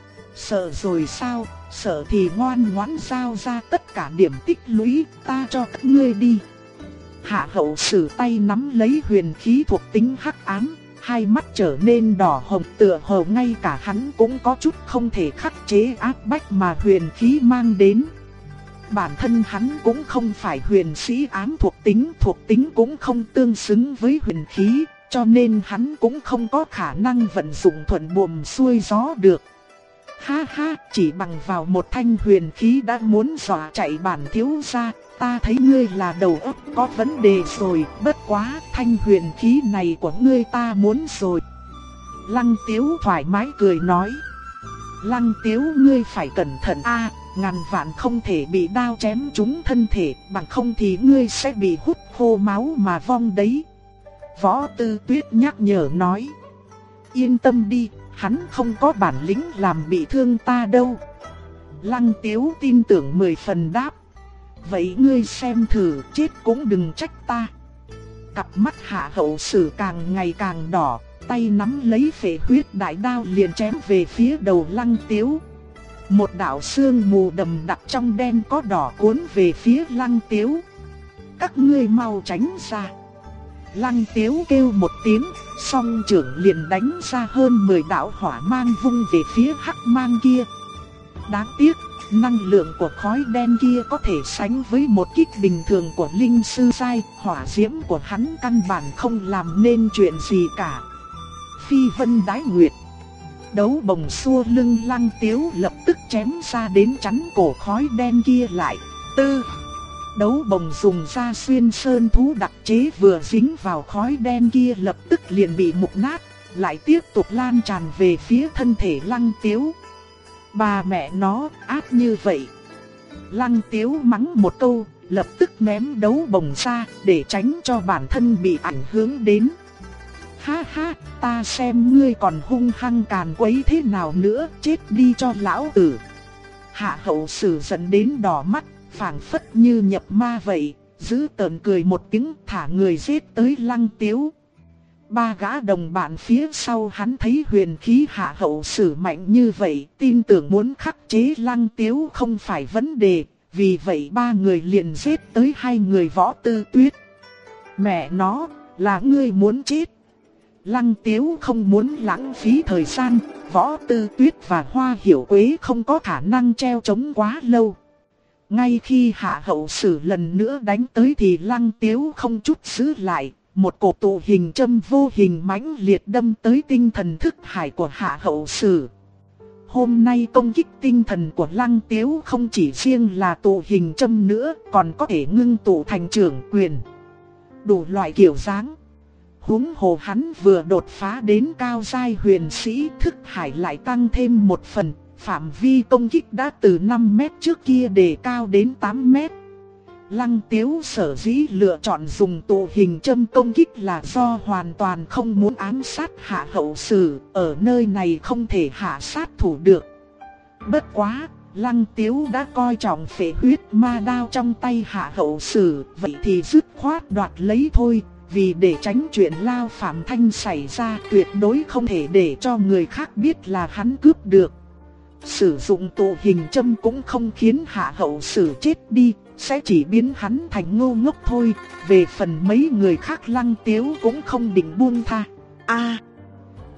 Sợ rồi sao, sợ thì ngoan ngoãn giao ra tất cả điểm tích lũy, ta cho các ngươi đi. Hạ Hậu Sử tay nắm lấy huyền khí thuộc tính hắc ám, hai mắt trở nên đỏ hồng, tựa hồ ngay cả hắn cũng có chút không thể khắc chế áp bách mà huyền khí mang đến. Bản thân hắn cũng không phải huyền sĩ ám thuộc tính cũng không tương xứng với huyền khí, cho nên hắn cũng không có khả năng vận dụng thuận buồm xuôi gió được. Ha ha, chỉ bằng vào một thanh huyền khí đã muốn dọa chạy bản thiếu gia, ta thấy ngươi là đầu óc có vấn đề rồi, bất quá thanh huyền khí này của ngươi ta muốn rồi. Lăng Tiếu thoải mái cười nói. Lăng Tiếu ngươi phải cẩn thận a, ngàn vạn không thể bị đao chém trúng thân thể, bằng không thì ngươi sẽ bị hút khô máu mà vong đấy. Võ Tư Tuyết nhắc nhở nói. Yên tâm đi, hắn không có bản lĩnh làm bị thương ta đâu. Lăng Tiếu tin tưởng 10 phần đáp. Vậy ngươi xem thử, chết cũng đừng trách ta. Cặp mắt Hạ Hậu Sử càng ngày càng đỏ, tay nắm lấy phệ huyết đại đao liền chém về phía đầu Lăng Tiếu. Một đạo sương mù đầm đặc trong đen có đỏ cuốn về phía Lăng Tiếu. Các ngươi mau tránh ra. Lăng Tiếu kêu một tiếng, song trưởng liền đánh ra hơn 10 đạo hỏa mang vung về phía hắc mang kia. Đáng tiếc, năng lượng của khói đen kia có thể sánh với một kích bình thường của linh sư giai, hỏa diễm của hắn căn bản không làm nên chuyện gì cả. Phi vân đái nguyệt. Đấu bồng xua lưng Lăng Tiếu lập tức chém ra đến chắn cổ khói đen kia lại. Đấu bồng dùng ra xuyên sơn thú đặc chế vừa dính vào khói đen kia lập tức liền bị mục nát, lại tiếp tục lan tràn về phía thân thể Lăng Tiếu. Bà mẹ nó, ác như vậy. Lăng Tiếu mắng một câu, lập tức ném đấu bồng ra để tránh cho bản thân bị ảnh hưởng đến. Ha ha, ta xem ngươi còn hung hăng càn quấy thế nào nữa, chết đi cho lão tử. Hạ Hậu Sử giận đến đỏ mắt, phảng phất như nhập ma vậy, giữ tợn cười một tiếng thả người giết tới Lăng Tiếu. Ba gã đồng bạn phía sau hắn thấy huyền khí Hạ Hậu Sử mạnh như vậy, tin tưởng muốn khắc chế Lăng Tiếu không phải vấn đề, vì vậy ba người liền giết tới hai người Võ Tư Tuyết. Mẹ nó, là ngươi muốn chết. Lăng Tiếu không muốn lãng phí thời gian, Võ Tư Tuyết và Hoa Hiểu Quế không có khả năng treo chống quá lâu. Ngay khi Hạ Hậu Sử lần nữa đánh tới thì Lăng Tiếu không chút giữ lại, một cổ tụ hình châm vô hình mãnh liệt đâm tới tinh thần thức hải của Hạ Hậu Sử. Hôm nay công kích tinh thần của Lăng Tiếu không chỉ riêng là tụ hình châm nữa, còn có thể ngưng tụ thành trưởng quyền. Đủ loại kiểu dáng. Huống hồ hắn vừa đột phá đến cao giai huyền sĩ, thức hải lại tăng thêm một phần, phạm vi công kích đã từ 5 mét trước kia đề cao đến 8 mét. Lăng Tiếu sở dĩ lựa chọn dùng tụ hình châm công kích là do hoàn toàn không muốn ám sát Hạ Hậu Sử, ở nơi này không thể hạ sát thủ được. Bất quá, Lăng Tiếu đã coi trọng phệ huyết ma đao trong tay Hạ Hậu Sử, vậy thì dứt khoát đoạt lấy thôi. Vì để tránh chuyện Lao Phạm Thanh xảy ra, tuyệt đối không thể để cho người khác biết là hắn cướp được. Sử dụng tụ hình châm cũng không khiến Hạ Hậu Sử chết đi, sẽ chỉ biến hắn thành ngu ngốc thôi. Về phần mấy người khác Lăng Tiếu cũng không định buông tha.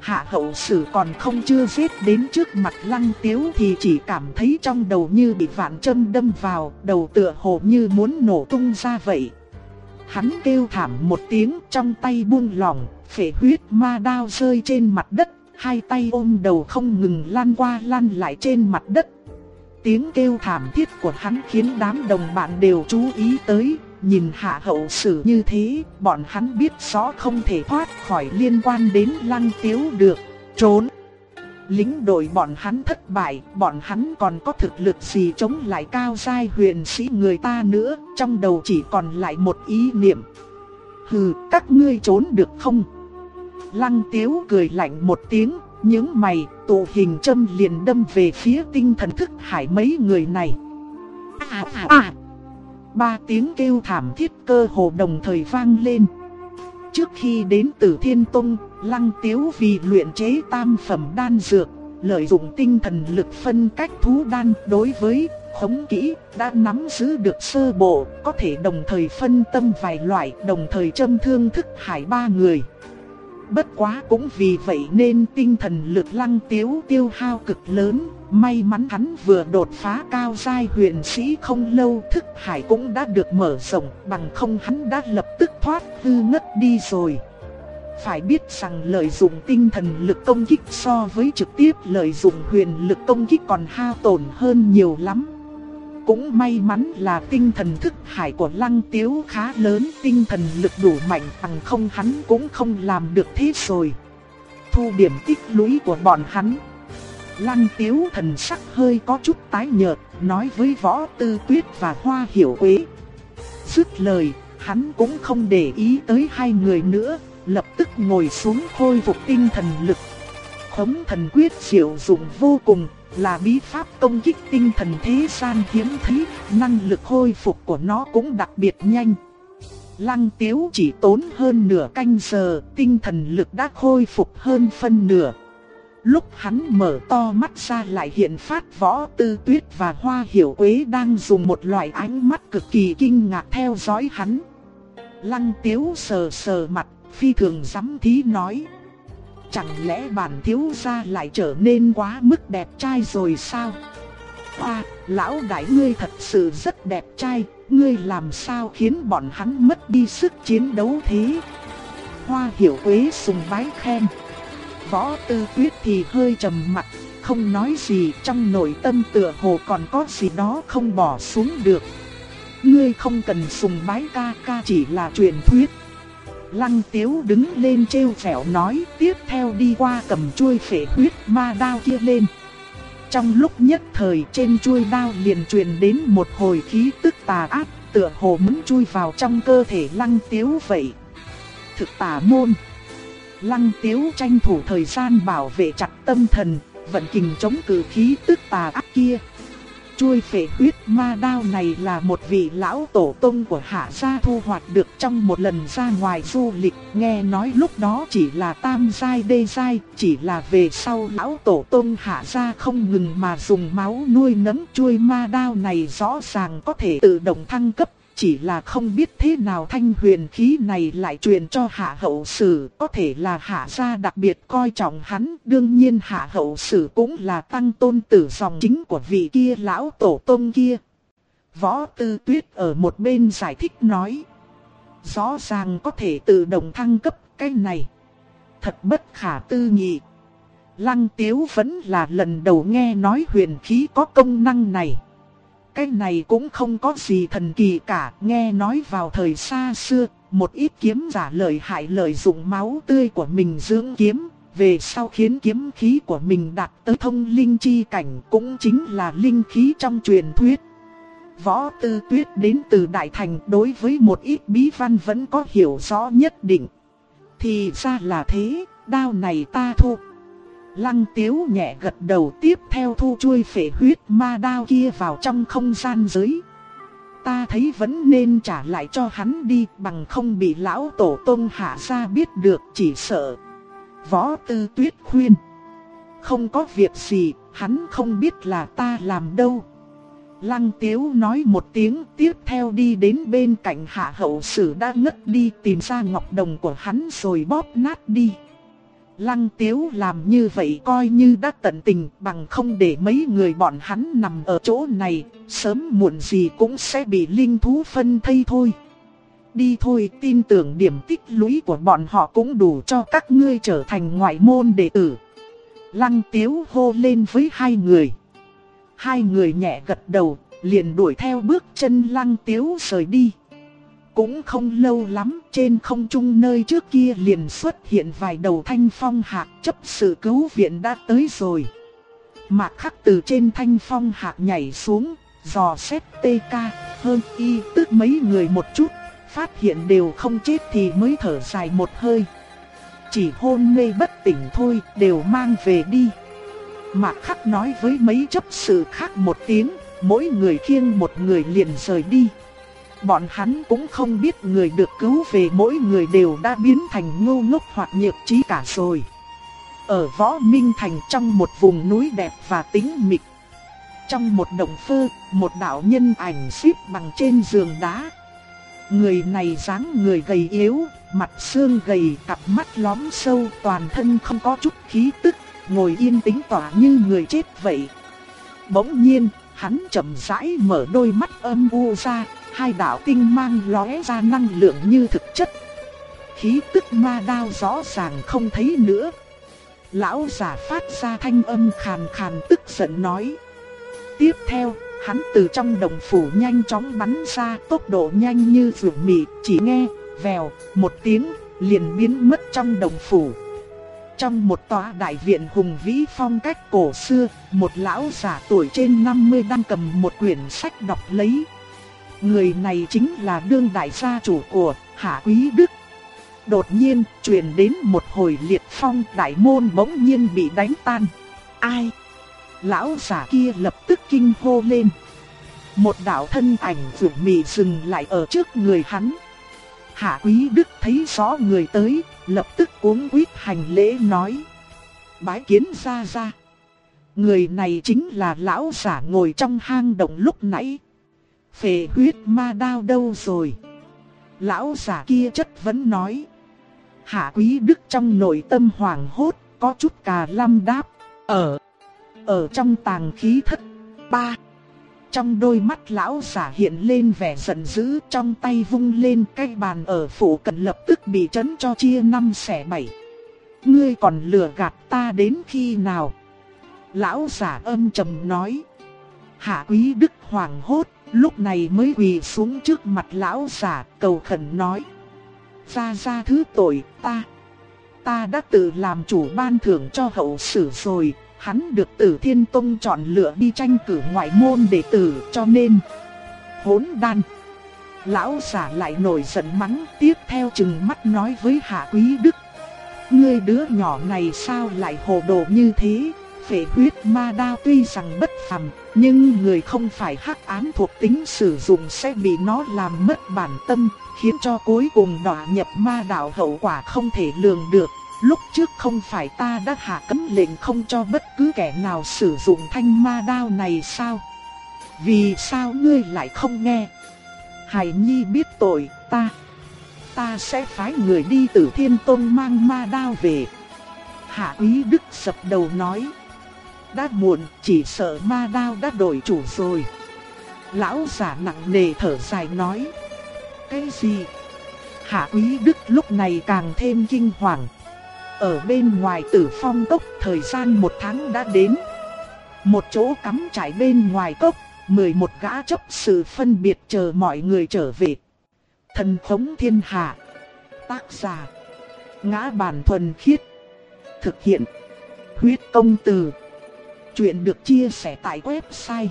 Hạ Hậu Sử còn không chưa giết đến trước mặt Lăng Tiếu thì chỉ cảm thấy trong đầu như bị vạn châm đâm vào, đầu tựa hồ như muốn nổ tung ra vậy. Hắn kêu thảm một tiếng, trong tay buông lỏng, phệ huyết ma đao rơi trên mặt đất, hai tay ôm đầu không ngừng lăn qua lăn lại trên mặt đất. Tiếng kêu thảm thiết của hắn khiến đám đồng bạn đều chú ý tới. Nhìn Hạ Hậu Sử như thế, bọn hắn biết rõ không thể thoát khỏi liên quan đến Lăng Tiếu được. Trốn! Lính đội bọn hắn thất bại, bọn hắn còn có thực lực gì chống lại cao giai huyền sĩ người ta nữa, trong đầu chỉ còn lại một ý niệm. Hừ, các ngươi trốn được không? Lăng Tiếu cười lạnh một tiếng, những mày, tụ hình châm liền đâm về phía tinh thần thức hải mấy người này. Ba tiếng kêu thảm thiết cơ hồ đồng thời vang lên. Trước khi đến Tử Thiên Tông, Lăng Tiếu vì luyện chế tam phẩm đan dược, lợi dụng tinh thần lực phân cách thú đan đối với khống kỹ, đã nắm giữ được sơ bộ, có thể đồng thời phân tâm vài loại, đồng thời châm thương thức hải ba người. Bất quá cũng vì vậy nên tinh thần lực Lăng Tiếu tiêu hao cực lớn, may mắn hắn vừa đột phá cao giai huyền sĩ không lâu, thức hải cũng đã được mở rộng, bằng không hắn đã lập tức thoát hư ngất đi rồi. Phải biết rằng lợi dụng tinh thần lực công kích so với trực tiếp lợi dụng huyền lực công kích còn hao tổn hơn nhiều lắm. Cũng may mắn là tinh thần thức hải của Lăng Tiếu khá lớn, tinh thần lực đủ mạnh, bằng không hắn cũng không làm được thế rồi. Thu điểm tích lũy của bọn hắn. Lăng Tiếu thần sắc hơi có chút tái nhợt, nói với Võ Tư Tuyết và Hoa Hiểu Quế. Dứt lời, hắn cũng không để ý tới hai người nữa, lập tức ngồi xuống khôi phục tinh thần lực. Khống thần quyết diệu dụng vô cùng, là bí pháp công kích tinh thần thế gian hiếm thấy, năng lực khôi phục của nó cũng đặc biệt nhanh. Lăng Tiếu chỉ tốn hơn nửa canh giờ, tinh thần lực đã khôi phục hơn phân nửa. Lúc hắn mở to mắt ra lại hiện phát Võ Tư Tuyết và Hoa Hiểu Quế đang dùng một loại ánh mắt cực kỳ kinh ngạc theo dõi hắn. Lăng Tiếu sờ sờ mặt, phi thường giám thí nói: chẳng lẽ bản thiếu gia lại trở nên quá mức đẹp trai rồi sao? Lão đại ngươi thật sự rất đẹp trai, ngươi làm sao khiến bọn hắn mất đi sức chiến đấu thế? Hoa Hiểu Quế sùng bái khen. Võ Tư Tuyết thì hơi trầm mặt, không nói gì, trong nội tâm tựa hồ còn có gì đó không bỏ xuống được. Ngươi không cần sùng bái ca ca, chỉ là truyền thuyết. Lăng Tiếu đứng lên trêu vẻo nói, tiếp theo đi qua cầm chuôi phệ huyết ma đao kia lên. Trong lúc nhất thời trên chuôi đao liền truyền đến một hồi khí tức tà ác, tựa hồ muốn chui vào trong cơ thể Lăng Tiếu vậy. Thực tà môn. Lăng Tiếu tranh thủ thời gian bảo vệ chặt tâm thần, vận kình chống cự khí tức tà ác kia. Chuôi phệ huyết ma đao này là một vị lão tổ tông của Hạ gia thu hoạch được trong một lần ra ngoài du lịch, nghe nói lúc đó chỉ là tam giai đê giai, chỉ là về sau lão tổ tông Hạ gia không ngừng mà dùng máu nuôi nấng. Chuôi ma đao này rõ ràng có thể tự động thăng cấp, chỉ là không biết thế nào thanh huyền khí này lại truyền cho Hạ Hậu Sử, có thể là Hạ gia đặc biệt coi trọng hắn, đương nhiên Hạ Hậu Sử cũng là tăng tôn tử dòng chính của vị kia lão tổ tông kia. Võ Tư Tuyết ở một bên giải thích nói, rõ ràng có thể tự động thăng cấp, cái này thật bất khả tư nghị. Lăng Tiếu vẫn là lần đầu nghe nói huyền khí có công năng này. Cái này cũng không có gì thần kỳ cả, nghe nói vào thời xa xưa, một ít kiếm giả lợi hại lợi dụng máu tươi của mình dưỡng kiếm, về sau khiến kiếm khí của mình đạt tới thông linh chi cảnh, cũng chính là linh khí trong truyền thuyết. Võ Tư Tuyết đến từ Đại Thành, đối với một ít bí văn vẫn có hiểu rõ nhất định. Thì ra là thế, đao này ta thu. Lăng Tiếu nhẹ gật đầu, tiếp theo thu chuôi phệ huyết ma đao kia vào trong không gian giới. Ta thấy vẫn nên trả lại cho hắn đi, bằng không bị lão tổ tông Hạ gia biết được chỉ sợ. Võ Tư Tuyết khuyên, không có việc gì, hắn không biết là ta làm đâu. Lăng Tiếu nói một tiếng, tiếp theo đi đến bên cạnh Hạ Hậu Sử đã ngất đi, tìm ra ngọc đồng của hắn rồi bóp nát đi. Lăng Tiếu làm như vậy coi như đã tận tình, bằng không để mấy người bọn hắn nằm ở chỗ này, sớm muộn gì cũng sẽ bị linh thú phân thây thôi. Đi thôi, tin tưởng điểm tích lũy của bọn họ cũng đủ cho các ngươi trở thành ngoại môn đệ tử. Lăng Tiếu hô lên với hai người. Hai người nhẹ gật đầu, liền đuổi theo bước chân Lăng Tiếu rời đi. Cũng không lâu lắm, trên không trung nơi trước kia liền xuất hiện vài đầu thanh phong hạc, chấp sự cứu viện đã tới rồi. Mạc Khắc từ trên thanh phong hạc nhảy xuống, dò xét TK, hơn y tức mấy người một chút, phát hiện đều không chết thì mới thở dài một hơi. Chỉ hôn mê bất tỉnh thôi, đều mang về đi. Mạc Khắc nói với mấy chấp sự khác một tiếng, mỗi người khiêng một người liền rời đi. Bọn hắn cũng không biết người được cứu về mỗi người đều đã biến thành ngu ngốc hoặc nhược trí cả rồi. Ở Võ Minh Thành trong một vùng núi đẹp và tĩnh mịch, trong một động phơ, một đạo nhân ảnh xếp bằng trên giường đá. Người này dáng người gầy yếu, mặt xương gầy, cặp mắt lóm sâu, toàn thân không có chút khí tức, ngồi yên tĩnh tỏa như người chết vậy. Bỗng nhiên, hắn chậm rãi mở đôi mắt âm u ra, hai đạo tinh mang lóe ra năng lượng như thực chất. Khí tức ma đao rõ ràng không thấy nữa. Lão giả phát ra thanh âm khàn khàn tức giận nói. Tiếp theo, hắn từ trong đồng phủ nhanh chóng bắn ra, tốc độ nhanh như ruộng mị, chỉ nghe vèo một tiếng liền biến mất trong đồng phủ. Trong một tòa đại viện hùng vĩ phong cách cổ xưa, một lão giả tuổi trên 50 đang cầm một quyển sách đọc lấy. Người này chính là đương đại gia chủ của Hạ Quý Đức. Đột nhiên truyền đến một hồi liệt phong, đại môn bỗng nhiên bị đánh tan. Ai? Lão giả kia lập tức kinh hô lên. Một đạo thân ảnh ruộng mị dừng lại ở trước người hắn. Hạ Quý Đức thấy rõ người tới, lập tức cuống quýt hành lễ nói. Bái kiến gia gia. Người này chính là lão giả ngồi trong hang động lúc nãy. Phệ huyết ma đao đâu rồi? Lão giả kia chất vấn nói. Hạ Quý Đức trong nội tâm hoảng hốt, có chút cà lăm đáp. Ở trong tàng khí thất. Ba. Trong đôi mắt lão giả hiện lên vẻ giận dữ, trong tay vung lên cái bàn ở phủ cận lập tức bị chấn cho chia 5 xẻ 7. Ngươi còn lừa gạt ta đến khi nào? Lão giả âm trầm nói. Hạ Quý Đức hoảng hốt, lúc này mới quỳ xuống trước mặt lão giả, cầu khẩn nói. Gia thứ tội, ta đã tự làm chủ ban thưởng cho hậu sử rồi. Hắn được Tử Thiên Tông chọn lựa đi tranh cử ngoại môn đệ tử, cho nên hỗn đàn. Lão giả lại nổi giận mắng, tiếp theo trừng mắt nói với Hạ Quý Đức. Ngươi đứa nhỏ này sao lại hồ đồ như thế? Phệ huyết ma đao tuy rằng bất phàm, nhưng người không phải hắc ám thuộc tính sử dụng sẽ bị nó làm mất bản tâm, khiến cho cuối cùng đọa nhập ma đạo, hậu quả không thể lường được. Lúc trước không phải ta đã hạ cấm lệnh không cho bất cứ kẻ nào sử dụng thanh ma đao này sao? Vì sao ngươi lại không nghe? Hải Nhi biết tội, ta sẽ phái người đi Tử Thiên Tông mang ma đao về. Hạ Quý Đức sập đầu nói. Đã muộn, chỉ sợ ma đao đã đổi chủ rồi. Lão giả nặng nề thở dài nói. Cái gì? Hạ Quý Đức lúc này càng thêm kinh hoàng. Ở bên ngoài Tử Phong cốc, thời gian 1 tháng đã đến. Một chỗ cắm trại bên ngoài cốc, 11 gã chấp sự phân biệt chờ mọi người trở về. Thần khống thiên hạ. Tác giả: Ngã Bản Thuần Khiết. Thực hiện: Huyết Công Từ. Chuyện được chia sẻ tại website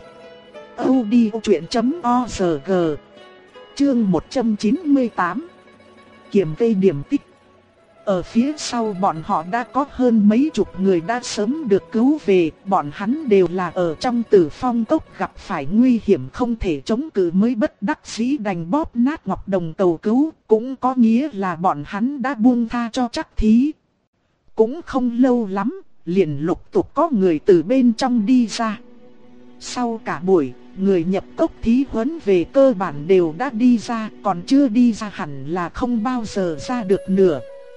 audiochuyện.org. Chương 198. Kiểm kê điểm tích. Ở phía sau bọn họ đã có hơn mấy chục người đã sớm được cứu về, bọn hắn đều là ở trong Tử Phong cốc gặp phải nguy hiểm không thể chống cự mới bất đắc dĩ đành bóp nát ngọc đồng cầu cứu, cũng có nghĩa là bọn hắn đã buông tha cho Trắc Thí. Cũng không lâu lắm, liền lục tục có người từ bên trong đi ra. Sau cả buổi, người nhập cốc thí huấn về cơ bản đều đã đi ra, còn chưa đi ra hẳn là không bao giờ ra được nữa.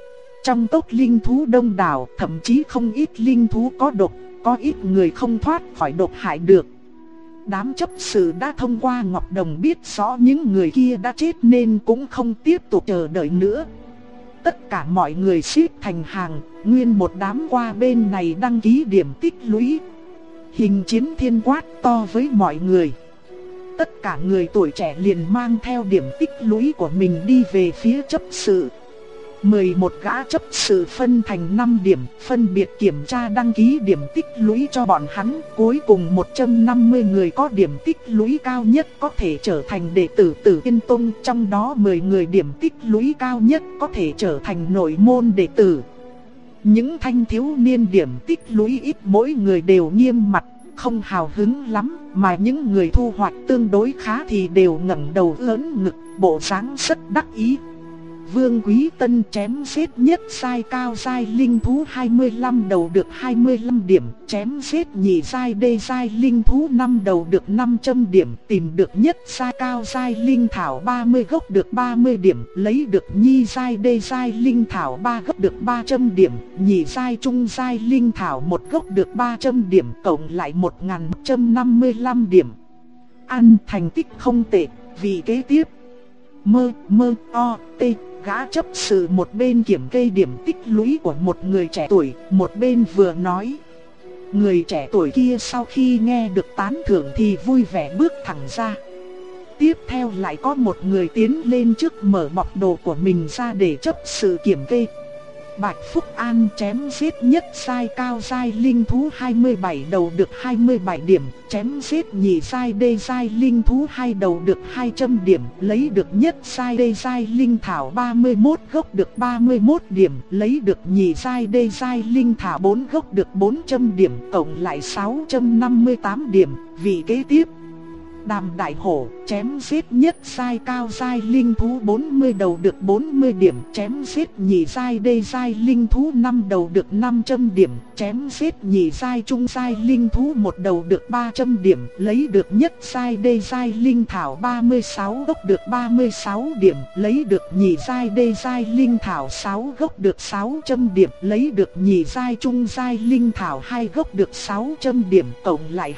Trong tộc linh thú đông đảo, thậm chí không ít linh thú có độc, có ít người không thoát khỏi độc hại được. Đám chấp sự đã thông qua Ngọc Đồng biết rõ những người kia đã chết nên cũng không tiếp tục chờ đợi nữa. Tất cả mọi người xếp thành hàng, nguyên một đám qua bên này đăng ký điểm tích lũy. Hình chiến thiên quát to với mọi người. Tất cả người tuổi trẻ liền mang theo điểm tích lũy của mình đi về phía chấp sự. 11 gã chấp sự phân thành 5 điểm, phân biệt kiểm tra đăng ký điểm tích lũy cho bọn hắn. Cuối cùng 150 người có điểm tích lũy cao nhất có thể trở thành đệ tử Tử Tiên Tông, trong đó 10 người điểm tích lũy cao nhất có thể trở thành nội môn đệ tử. Những thanh thiếu niên điểm tích lũy ít mỗi người đều nghiêm mặt, không hào hứng lắm, mà những người thu hoạch tương đối khá thì đều ngẩng đầu ưỡn ngực, bộ dáng rất đắc ý. Vương Quý Tân chém giết nhất giai cao giai linh thú 25 đầu được 25 điểm, chém giết nhị giai đê giai linh thú 5 đầu được 500 điểm, tìm được nhất giai cao giai linh thảo 30 gốc được 30 điểm, lấy được nhi giai đê giai linh thảo 3 gốc được 300 điểm, nhị giai trung giai linh thảo 1 gốc được 300 điểm, cộng lại 1155 điểm. Ăn thành tích không tệ, vì kế tiếp gã chấp sự một bên kiểm kê điểm tích lũy của một người trẻ tuổi, một bên vừa nói. Người trẻ tuổi kia sau khi nghe được tán thưởng thì vui vẻ bước thẳng ra. Tiếp theo lại có một người tiến lên trước mở bọc đồ của mình ra để chấp sự kiểm kê. Bạch Phúc An chém giết nhất giai cao giai linh thú 27 đầu được 27 điểm, chém giết nhị giai đê giai linh thú 2 đầu được 200 điểm, lấy được nhất giai đê giai linh thảo 31 gốc được 31 điểm, lấy được nhị giai đê giai linh thảo 4 gốc được 400 điểm, cộng lại 658 điểm. Vì kế tiếp Đàm Đại Hổ chém giết nhất giai cao giai linh thú 40 đầu được 40 điểm, chém giết nhị giai đê giai linh thú 5 đầu được 500 điểm, chém giết nhị giai trung giai linh thú 1 đầu được 300 điểm, lấy được nhất giai đê giai linh thảo 36 gốc được 36 điểm, lấy được nhị giai đê giai linh thảo 6 gốc được 600 điểm, lấy được nhị giai trung giai linh thảo 2 gốc được 600 điểm, cộng lại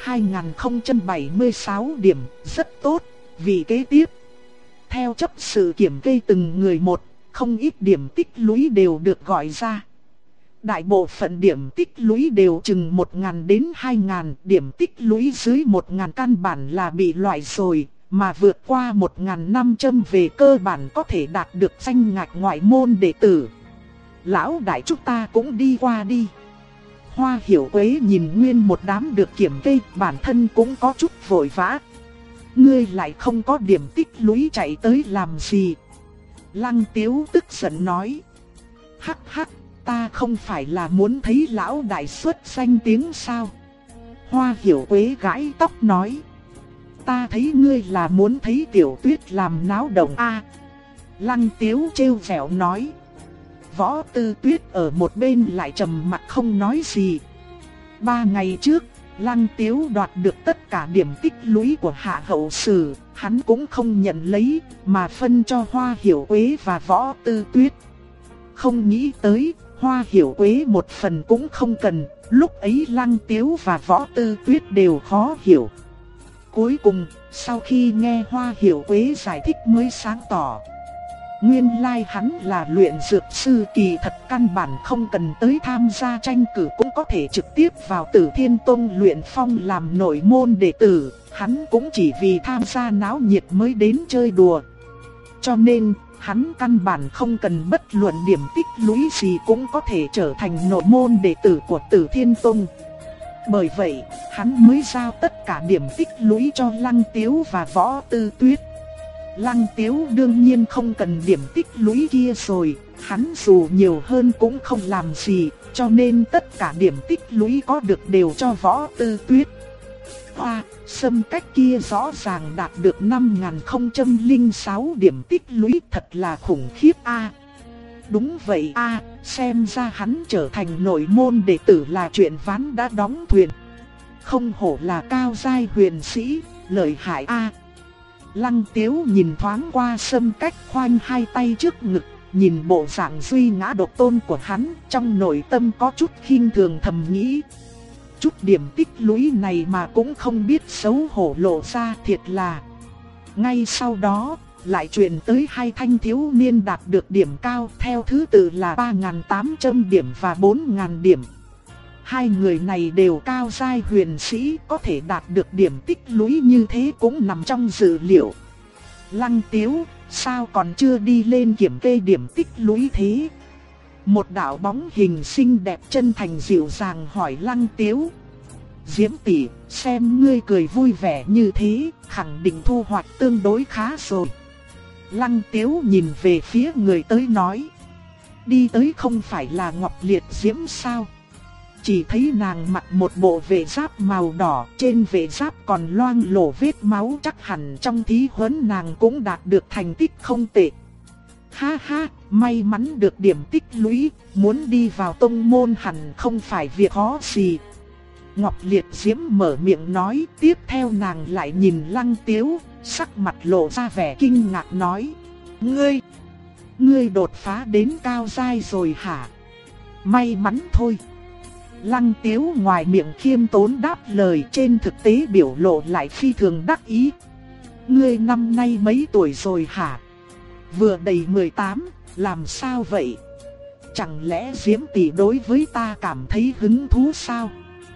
2076 điểm. Rất tốt, vì kế tiếp theo chấp sự kiểm kê từng người một, không ít điểm tích lũy đều được gọi ra. Đại bộ phận điểm tích lũy đều chừng 1000 đến 2000, điểm tích lũy dưới 1000 căn bản là bị loại rồi, mà vượt qua 1500 về cơ bản có thể đạt được danh ngạch ngoại môn đệ tử. Lão đại chúng ta cũng đi qua đi. Hoa Hiểu Quế nhìn nguyên một đám được kiểm kê, bản thân cũng có chút vội vã. Ngươi lại không có điểm tích lũy chạy tới làm gì? Lăng Tiếu tức giận nói. Hắc hắc, ta không phải là muốn thấy lão đại xuất danh tiếng sao? Hoa Hiểu Quế gãi tóc nói. Ta thấy ngươi là muốn thấy Tiểu Tuyết làm náo động a. Lăng Tiếu trêu ghẹo nói. Võ Tư Tuyết ở một bên lại trầm mặt không nói gì. 3 ngày trước, Lăng Tiếu đoạt được tất cả điểm tích lũy của Hạ Hậu Sử, hắn cũng không nhận lấy, mà phân cho Hoa Hiểu Quế và Võ Tư Tuyết. Không nghĩ tới, Hoa Hiểu Quế một phần cũng không cần, lúc ấy Lăng Tiếu và Võ Tư Tuyết đều khó hiểu. Cuối cùng, sau khi nghe Hoa Hiểu Quế giải thích mới sáng tỏ. Nguyên lai hắn là luyện dược sư, kỳ thật căn bản không cần tới tham gia tranh cử cũng có thể trực tiếp vào Tử Thiên Tông luyện phong làm nội môn đệ tử, hắn cũng chỉ vì tham gia náo nhiệt mới đến chơi đùa. Cho nên, hắn căn bản không cần bất luận điểm tích lũy gì cũng có thể trở thành nội môn đệ tử của Tử Thiên Tông. Bởi vậy, hắn mới giao tất cả điểm tích lũy cho Lăng Tiếu và Võ Tư Tuyết. Lăng Tiếu đương nhiên không cần điểm tích lũy kia rồi, hắn dù nhiều hơn cũng không làm gì, cho nên tất cả điểm tích lũy có được đều cho Võ Tư Tuyết. Sâm Cách kia rõ ràng đạt được 5006 điểm tích lũy, thật là khủng khiếp a. Đúng vậy a, xem ra hắn trở thành nội môn đệ tử là chuyện ván đã đóng thuyền. Không hổ là cao giai huyền sĩ, lợi hại a. Lăng Tiếu nhìn thoáng qua Sâm Cách khoanh hai tay trước ngực, nhìn bộ dạng duy ngã độc tôn của hắn, trong nội tâm có chút khinh thường thầm nghĩ. Chút điểm tích lũy này mà cũng không biết xấu hổ lộ ra, thiệt là. Ngay sau đó, lại truyền tới hai thanh thiếu niên đạt được điểm cao, theo thứ tự là 3.800 điểm và 4.000 điểm. Hai người này đều cao giai huyền sĩ, có thể đạt được điểm tích lũy như thế cũng nằm trong dự liệu. Lăng Tiếu, sao còn chưa đi lên kiểm kê điểm tích lũy thế? Một đạo bóng hình xinh đẹp chân thành dịu dàng hỏi Lăng Tiếu. Diễm tỷ, xem ngươi cười vui vẻ như thế, khẳng định thu hoạch tương đối khá rồi. Lăng Tiếu nhìn về phía người tới nói. Đi tới không phải là Ngọc Liệt Diễm sao? Chỉ thấy nàng mặc một bộ vệ giáp màu đỏ, trên vệ giáp còn loang lổ vết máu, chắc hẳn trong thí huấn nàng cũng đạt được thành tích không tệ. Ha ha, may mắn được điểm tích lũy, muốn đi vào tông môn hẳn không phải việc khó gì. Ngọc Liệt Diễm mở miệng nói, tiếp theo nàng lại nhìn Lăng Tiếu, sắc mặt lộ ra vẻ kinh ngạc nói. Ngươi đột phá đến cao giai rồi hả? May mắn thôi. Lăng Tiếu ngoài miệng khiêm tốn đáp lời, trên thực tế biểu lộ lại phi thường đắc ý. Ngươi năm nay mấy tuổi rồi hả? Vừa đầy 18, làm sao vậy? Chẳng lẽ Diễm tỷ đối với ta cảm thấy hứng thú sao?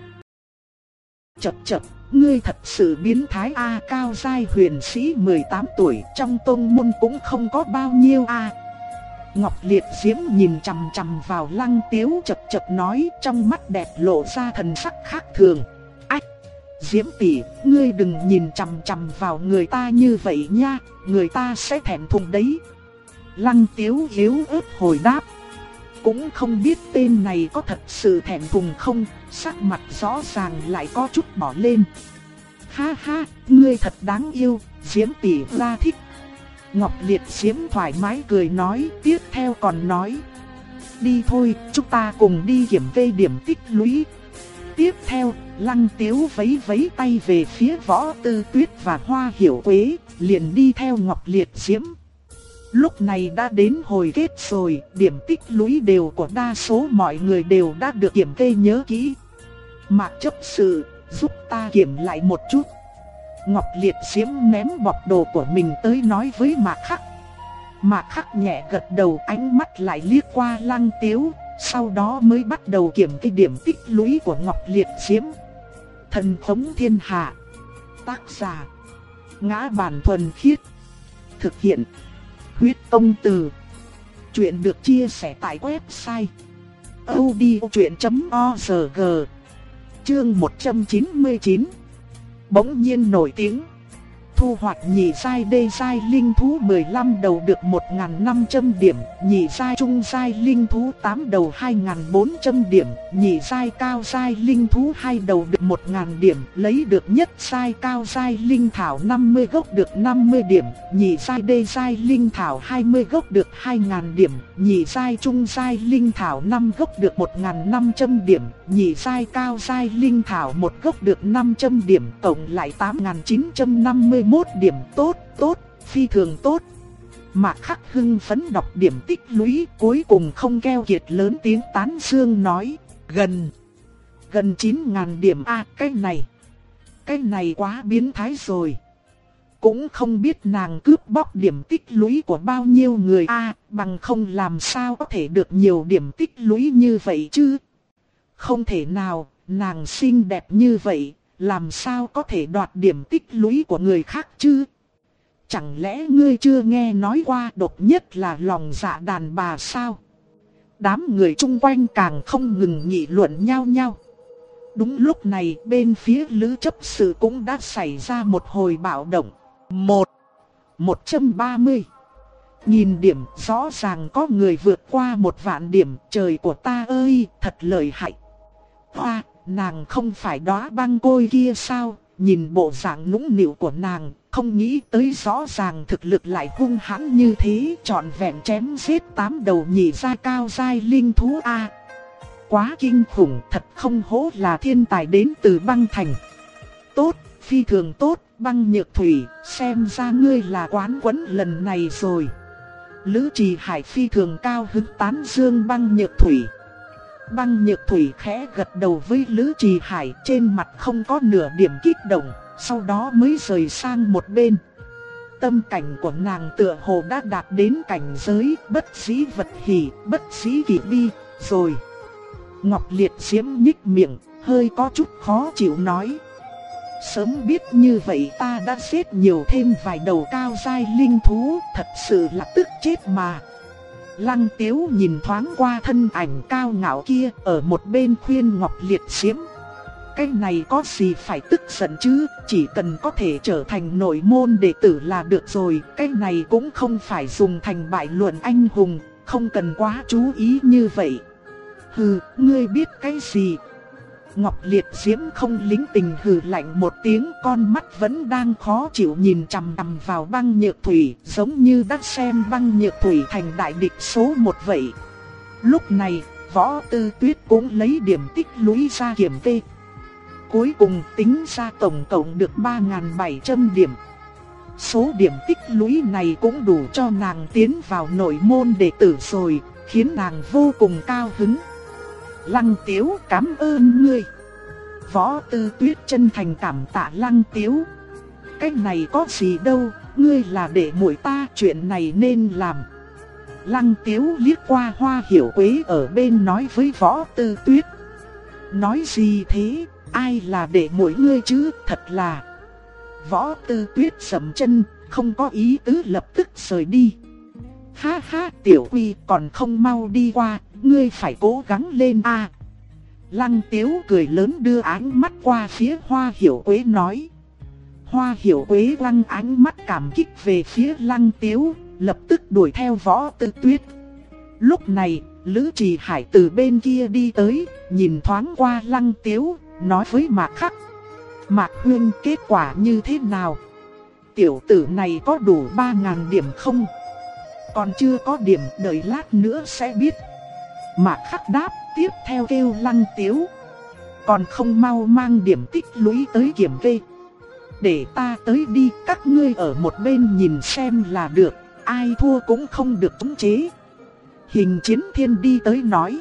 Chậc, ngươi thật sự biến thái a, cao giai huyền sĩ 18 tuổi, trong tông môn cũng không có bao nhiêu a. Ngọc Liệt Diễm nhìn chằm chằm vào Lăng Tiếu chậc nói, trong mắt đẹp lộ ra thần sắc khác thường. Ách, Diễm tỷ, ngươi đừng nhìn chằm chằm vào người ta như vậy nha, người ta sẽ thẹn thùng đấy. Lăng Tiếu yếu ớt hồi đáp. Cũng không biết tên này có thật sự thẹn thùng không, sắc mặt rõ ràng lại có chút đỏ lên. Ha ha, ngươi thật đáng yêu, Diễm tỷ ra thích. Ngọc Liệt Diễm thoải mái cười nói, tiếp theo còn nói. Đi thôi, chúng ta cùng đi kiểm kê điểm tích lũy. Tiếp theo, Lăng Tiếu vẫy tay về phía Võ Tư Tuyết và Hoa Hiểu Quế, liền đi theo Ngọc Liệt Diễm. Lúc này đã đến hồi kết rồi, điểm tích lũy đều của đa số mọi người đều đã được kiểm kê nhớ kỹ. Mạc chấp sự, giúp ta kiểm lại một chút. Ngọc Liệt Diễm ném bọc đồ của mình tới nói với Mạc Khắc. Mạc Khắc nhẹ gật đầu, ánh mắt lại liếc qua Lăng Tiếu, sau đó mới bắt đầu kiểm kê điểm tích lũy của Ngọc Liệt Diễm. Thần Thống Thiên Hạ. Tác giả: Ngã Bản Thuần Khiết. Thực hiện: Huyết Tông Từ. Chuyện được chia sẻ tại website audiochuyện.org. Chương 199. Bỗng nhiên nổi tiếng. Thu hoạch nhị giai đê giai linh thú 15 đầu được 1.500 điểm, nhị giai trung giai linh thú 8 đầu 2.400 điểm, nhị giai cao giai linh thú 2 đầu được 1.000 điểm, lấy được nhất giai cao giai linh thảo 50 gốc được 50 điểm, nhị giai đê giai linh thảo 20 gốc được 2.000 điểm, nhị giai trung giai linh thảo 5 gốc được 1.500 điểm, nhị giai cao giai linh thảo 1 gốc được 500 điểm, tổng lại 8.951 điểm. Tốt, phi thường tốt. Mạc Khắc hưng phấn đọc điểm tích lũy, cuối cùng không keo kiệt lớn tiếng tán dương nói, gần 9.000 điểm a, cái này quá biến thái rồi. Cũng không biết nàng cướp bóc điểm tích lũy của bao nhiêu người a, bằng không làm sao có thể được nhiều điểm tích lũy như vậy chứ. Không thể nào, nàng xinh đẹp như vậy, làm sao có thể đoạt điểm tích lũy của người khác chứ? Chẳng lẽ ngươi chưa nghe nói qua độc nhất là lòng dạ đàn bà sao? Đám người chung quanh càng không ngừng nghị luận nhau nhau. Đúng lúc này bên phía Lữ chấp sự cũng đã xảy ra một hồi bạo động. 130. Nhìn điểm, rõ ràng có người vượt qua 1.000 điểm, trời của ta ơi, thật lợi hại. Hoa, nàng không phải đóa băng côi kia sao? Nhìn bộ dạng nũng nịu của nàng, không nghĩ tới rõ ràng thực lực lại hung hãn như thế, trọn vẹn chém giết 8 đầu nhị giai cao giai linh thú a. Quá kinh khủng, thật không hổ là thiên tài đến từ băng thành. Tốt, phi thường tốt, Băng Nhược Thủy, xem ra ngươi là quán quân lần này rồi. Lữ Trì Hải phi thường cao hứng tán dương Băng Nhược Thủy. Băng Nhược Thủy khẽ gật đầu với Lữ Trì Hải, trên mặt không có nửa điểm kích động, sau đó mới rời sang một bên. Tâm cảnh của nàng tựa hồ đã đạt đến cảnh giới bất dĩ vật hỷ, bất dĩ kỷ bi, rồi. Ngọc Liệt Diễm nhích miệng, hơi có chút khó chịu nói. Sớm biết như vậy ta đã giết nhiều thêm vài đầu cao giai linh thú, thật sự là tức chết mà. Lăng Tiếu nhìn thoáng qua thân ảnh cao ngạo kia ở một bên khuyên Ngọc Liệt Diễm. Cái này có gì phải tức giận chứ, chỉ cần có thể trở thành nội môn đệ tử là được rồi. Cái này cũng không phải dùng thành bại luận anh hùng, không cần quá chú ý như vậy. Hừ, ngươi biết cái gì? Ngọc Liệt Diễm không lính tình hừ lạnh một tiếng, con mắt vẫn đang khó chịu nhìn chằm chằm vào Băng Nhược Thủy, giống như đã xem Băng Nhược Thủy thành đại địch số 1 vậy. Lúc này, Võ Tư Tuyết cũng lấy điểm tích lũy ra kiểm kê. Cuối cùng tính ra tổng cộng được 3.700 điểm. Số điểm tích lũy này cũng đủ cho nàng tiến vào nội môn đệ tử rồi, khiến nàng vô cùng cao hứng. Lăng Tiếu cảm ơn ngươi. Võ Tư Tuyết chân thành cảm tạ Lăng Tiếu. Cái này có gì đâu, ngươi là đệ muội ta, chuyện này nên làm. Lăng Tiếu liếc qua Hoa Hiểu Quế ở bên nói với Võ Tư Tuyết. Nói gì thế, ai là đệ muội ngươi chứ, thật là. Võ Tư Tuyết sầm chân, không có ý tứ lập tức rời đi. Ha ha, Tiểu Quy còn không mau đi qua, ngươi phải cố gắng lên a. Lăng Tiếu cười lớn đưa ánh mắt qua phía Hoa Hiểu Quế nói. Hoa Hiểu Quế quăng ánh mắt cảm kích về phía Lăng Tiếu, lập tức đuổi theo Võ Tư Tuyết. Lúc này, Lữ Trì Hải từ bên kia đi tới, nhìn thoáng qua Lăng Tiếu, nói với Mạc Khắc. Mạc huynh, kết quả như thế nào? Tiểu tử này có đủ 3.000 điểm không? Còn chưa có điểm, đợi lát nữa sẽ biết. Mạc Khắc đáp, tiếp theo kêu Lăng Tiếu. Còn không mau mang điểm tích lũy tới kiểm kê. Để ta tới đi, các ngươi ở một bên nhìn xem là được, ai thua cũng không được khống chế. Hình Chiến Thiên đi tới nói.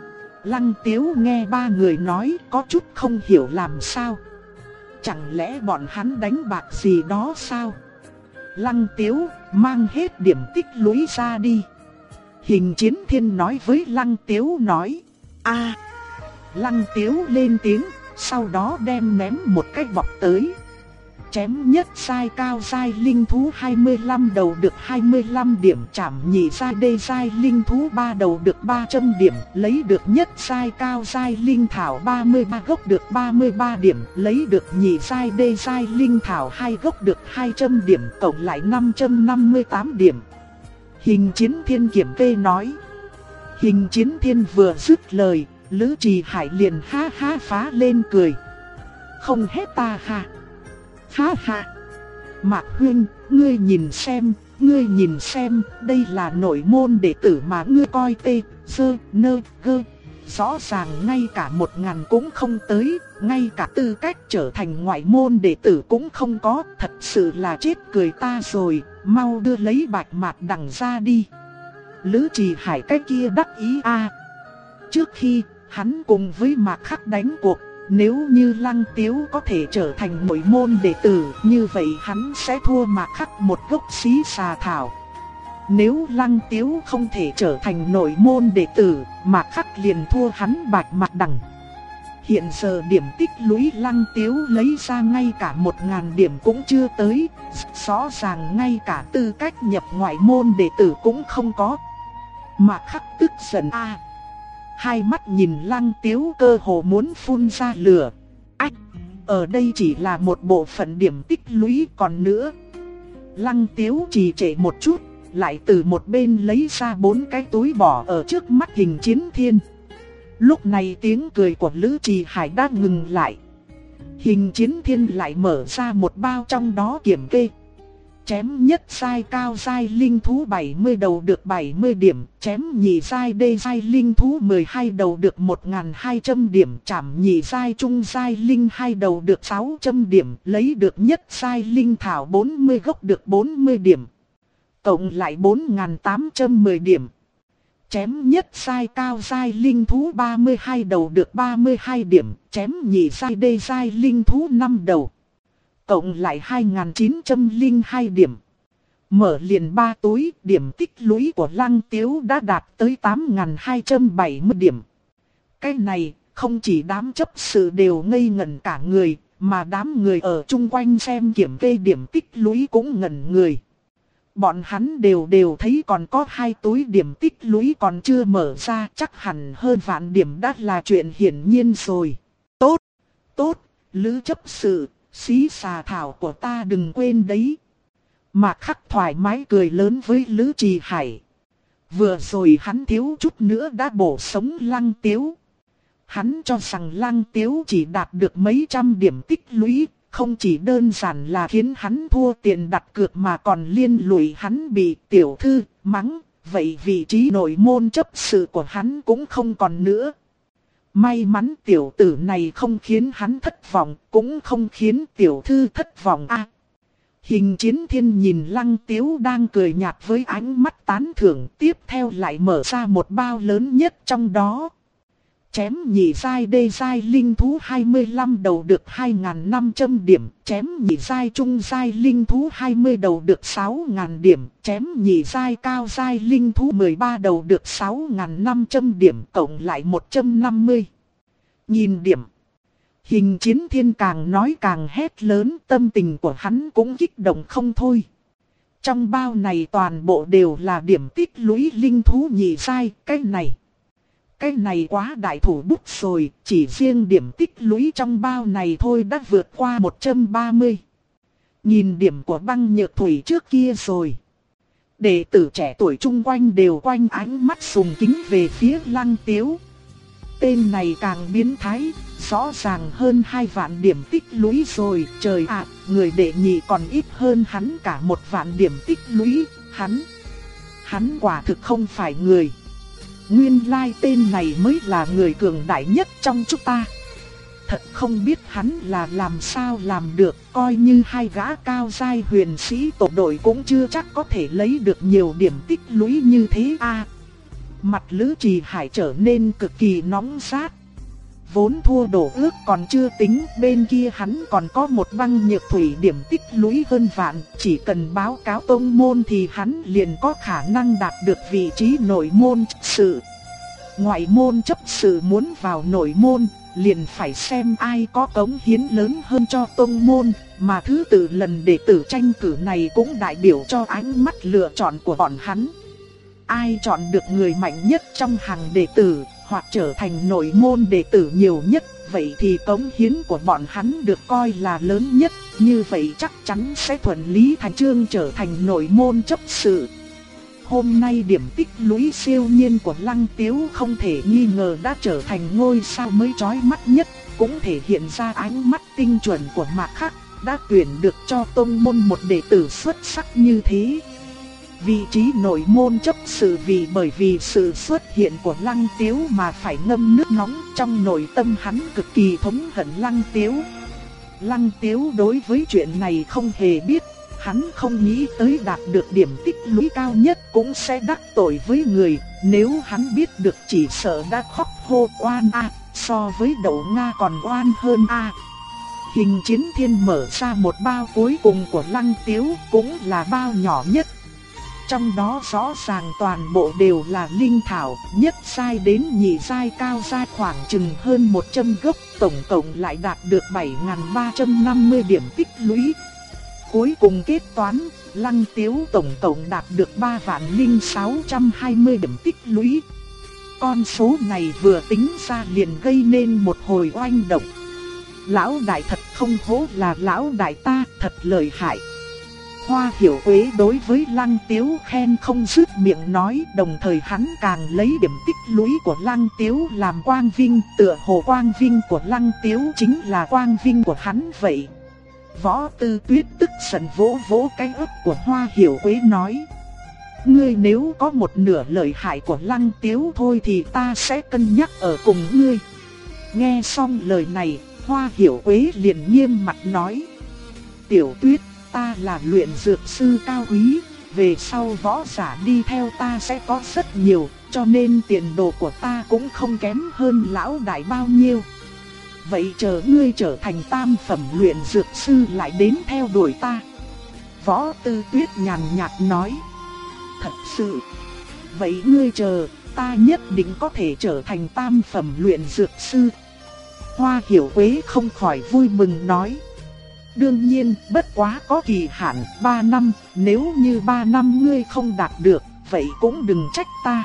Lăng Tiếu nghe ba người nói có chút không hiểu làm sao. Chẳng lẽ bọn hắn đánh bạc gì đó sao? Lăng Tiếu, mang hết điểm tích lũy ra đi. Hình Chiến Thiên nói với Lăng Tiếu nói. A. Lăng Tiếu lên tiếng, sau đó đem ném một cái bọc tới. Chém nhất giai cao giai linh thú 25 đầu được 25 điểm, chảm nhị giai đê giai linh thú 3 đầu được 300 điểm, lấy được nhất giai cao giai linh thảo 33 gốc được 33 điểm, lấy được nhị giai đê giai linh thảo 2 gốc được 200 điểm, tổng lại 558 điểm. Hình Chiến Thiên kiểm kê nói. Hình Chiến Thiên vừa dứt lời, Lữ Trì Hải liền ha ha phá lên cười. Không hết ta ha. Ha ha. Mạc huynh, ngươi nhìn xem, đây là nội môn đệ tử mà ngươi coi tê, sơ, nơ, gơ. Rõ ràng ngay cả 1.000 cũng không tới, ngay cả tư cách trở thành ngoại môn đệ tử cũng không có, thật sự là chết cười ta rồi, mau đưa lấy Bạch Mạt Đằng ra đi. Lữ Trì Hải cái kia đắc ý a. Trước khi hắn cùng với Mạc Khắc đánh cuộc, nếu như Lăng Tiếu có thể trở thành nội môn đệ tử, như vậy hắn sẽ thua Mạc Khắc một gốc xí xà thảo. Nếu Lăng Tiếu không thể trở thành nội môn đệ tử, Mạc Khắc liền thua hắn Bạch Mạt Đằng. Hiện giờ điểm tích lũy Lăng Tiếu lấy ra ngay cả 1.000 điểm cũng chưa tới, rõ ràng ngay cả tư cách nhập ngoại môn đệ tử cũng không có. Mạc Khắc tức giận a. Hai mắt nhìn Lăng Tiếu cơ hồ muốn phun ra lửa. Ách, ở đây chỉ là một bộ phận điểm tích lũy, còn nữa. Lăng Tiếu trì trệ một chút, lại từ một bên lấy ra 4 cái túi bỏ ở trước mắt Hình Chiến Thiên. Lúc này tiếng cười của Lữ Trì Hải đã ngừng lại. Hình Chiến Thiên lại mở ra một bao trong đó kiểm kê. Chém nhất giai cao giai linh thú 70 đầu được 70 điểm, chém nhị giai đê giai linh thú 12 đầu được 1.200 điểm, chảm nhị giai trung giai linh 2 đầu được 600 điểm, lấy được nhất giai linh thảo 40 gốc được 40 điểm. cộng lại 4.810 điểm. Chém nhất giai cao giai linh thú 32 đầu được 32 điểm, chém nhị giai đê giai linh thú 5 đầu, cộng lại 2.902 điểm. Mở liền 3 túi, điểm tích lũy của Lăng Tiếu đã đạt tới 8.270 điểm. Cái này, không chỉ đám chấp sự đều ngây ngẩn cả người, mà đám người ở chung quanh xem kiểm kê điểm tích lũy cũng ngẩn người. Bọn hắn đều thấy còn có 2 túi điểm tích lũy còn chưa mở ra, chắc hẳn hơn vạn điểm đã là chuyện hiển nhiên rồi. Tốt, Lữ chấp sự, xí xà thảo của ta đừng quên đấy. Mạc Khắc thoải mái cười lớn với Lữ Trì Hải. Vừa rồi hắn thiếu chút nữa đã bổ sống Lăng Tiếu. Hắn cho rằng Lăng Tiếu chỉ đạt được mấy trăm điểm tích lũy, không chỉ đơn giản là khiến hắn thua tiền đặt cược mà còn liên lụy hắn bị tiểu thư mắng, vậy vị trí nội môn chấp sự của hắn cũng không còn nữa. May mắn tiểu tử này không khiến hắn thất vọng, cũng không khiến tiểu thư thất vọng a. Hình Chiến Thiên nhìn Lăng Tiếu đang cười nhạt với ánh mắt tán thưởng, tiếp theo lại mở ra một bao lớn nhất trong đó. Chém nhị giai đê giai linh thú 25 đầu được 2.500 điểm, chém nhị giai trung giai linh thú 20 đầu được 6.000 điểm, chém nhị giai cao giai linh thú 13 đầu được 6.500 điểm, cộng lại 150. Nhìn điểm. Hình Chiến Thiên càng nói càng hét lớn, tâm tình của hắn cũng kích động không thôi. Trong bao này toàn bộ đều là điểm tích lũy linh thú nhị giai, cái này quá đại thủ bút rồi, chỉ riêng điểm tích lũy trong bao này thôi đã vượt qua 130. Nhìn điểm của Băng Nhược Thủy trước kia rồi. Đệ tử trẻ tuổi chung quanh đều quanh ánh mắt sùng kính về phía Lăng Tiếu. Tên này càng biến thái, rõ ràng hơn 2 vạn điểm tích lũy rồi, trời ạ, người đệ nhị còn ít hơn hắn cả 1 vạn điểm tích lũy, hắn quả thực không phải người. Nguyên lai tên này mới là người cường đại nhất trong chúng ta. Thật không biết hắn là làm sao làm được, coi như 2 gã cao giai huyền sĩ tổ đội cũng chưa chắc có thể lấy được nhiều điểm tích lũy như thế a. Mặt Lữ Trì Hải trở nên cực kỳ nóng rát. Vốn thua đổ ước còn chưa tính, bên kia hắn còn có một Băng Nhược Thủy điểm tích lũy hơn vạn, chỉ cần báo cáo tông môn thì hắn liền có khả năng đạt được vị trí nội môn chấp sự. Ngoại môn chấp sự muốn vào nội môn, liền phải xem ai có cống hiến lớn hơn cho tông môn, mà thứ tự lần đệ tử tranh cử này cũng đại biểu cho ánh mắt lựa chọn của bọn hắn. Ai chọn được người mạnh nhất trong hàng đệ tử, hoặc trở thành nội môn đệ tử nhiều nhất, vậy thì cống hiến của bọn hắn được coi là lớn nhất, như vậy chắc chắn sẽ thuận lý thành chương trở thành nội môn chấp sự. Hôm nay điểm tích lũy siêu nhiên của Lăng Tiếu không thể nghi ngờ đã trở thành ngôi sao mới chói mắt nhất, cũng thể hiện ra ánh mắt tinh chuẩn của Mạc Khắc, đã tuyển được cho tông môn một đệ tử xuất sắc như thế. Vị trí nội môn chấp sự bởi vì sự xuất hiện của Lăng Tiếu mà phải ngâm nước nóng, trong nội tâm hắn cực kỳ thống hận Lăng Tiếu. Lăng Tiếu đối với chuyện này không hề biết, hắn không nghĩ tới đạt được điểm tích lũy cao nhất cũng sẽ đắc tội với người, nếu hắn biết được chỉ sợ đã khóc hô oan a, so với Đậu Nga còn oan hơn a. Hình Chiến Thiên mở ra một bao cuối cùng của Lăng Tiếu, cũng là bao nhỏ nhất. Trong đó rõ ràng toàn bộ đều là linh thảo, nhất giai đến nhị giai cao giai khoảng chừng hơn 100 gốc, tổng cộng lại đạt được 7.350 điểm tích lũy. Cuối cùng kết toán, Lăng Tiếu tổng cộng đạt được 3.620 điểm tích lũy. Con số này vừa tính ra liền gây nên một hồi oanh động. Lão đại thật không hổ là lão đại ta, thật lợi hại. Hoa Hiểu Quế đối với Lăng Tiếu khen không dứt miệng nói, đồng thời hắn càng lấy điểm tích lũy của Lăng Tiếu làm quang vinh, tựa hồ quang vinh của Lăng Tiếu chính là quang vinh của hắn vậy. Võ Tư Tuyết tức giận vỗ vỗ cái ức của Hoa Hiểu Quế nói: ngươi nếu có một nửa lợi hại của Lăng Tiếu thôi thì ta sẽ cân nhắc ở cùng ngươi. Nghe xong lời này, Hoa Hiểu Quế liền nghiêm mặt nói: Tiểu Tuyết, ta là luyện dược sư cao quý, về sau võ giả đi theo ta sẽ có rất nhiều, cho nên tiền đồ của ta cũng không kém hơn lão đại bao nhiêu. Vậy chờ ngươi trở thành tam phẩm luyện dược sư lại đến theo đuổi ta. Võ Tư Tuyết nhàn nhạt nói. Thật sự. Vậy ngươi chờ, ta nhất định có thể trở thành tam phẩm luyện dược sư. Hoa Hiểu Quế không khỏi vui mừng nói. Đương nhiên, bất quá có kỳ hạn 3 năm, nếu như 3 năm ngươi không đạt được, vậy cũng đừng trách ta.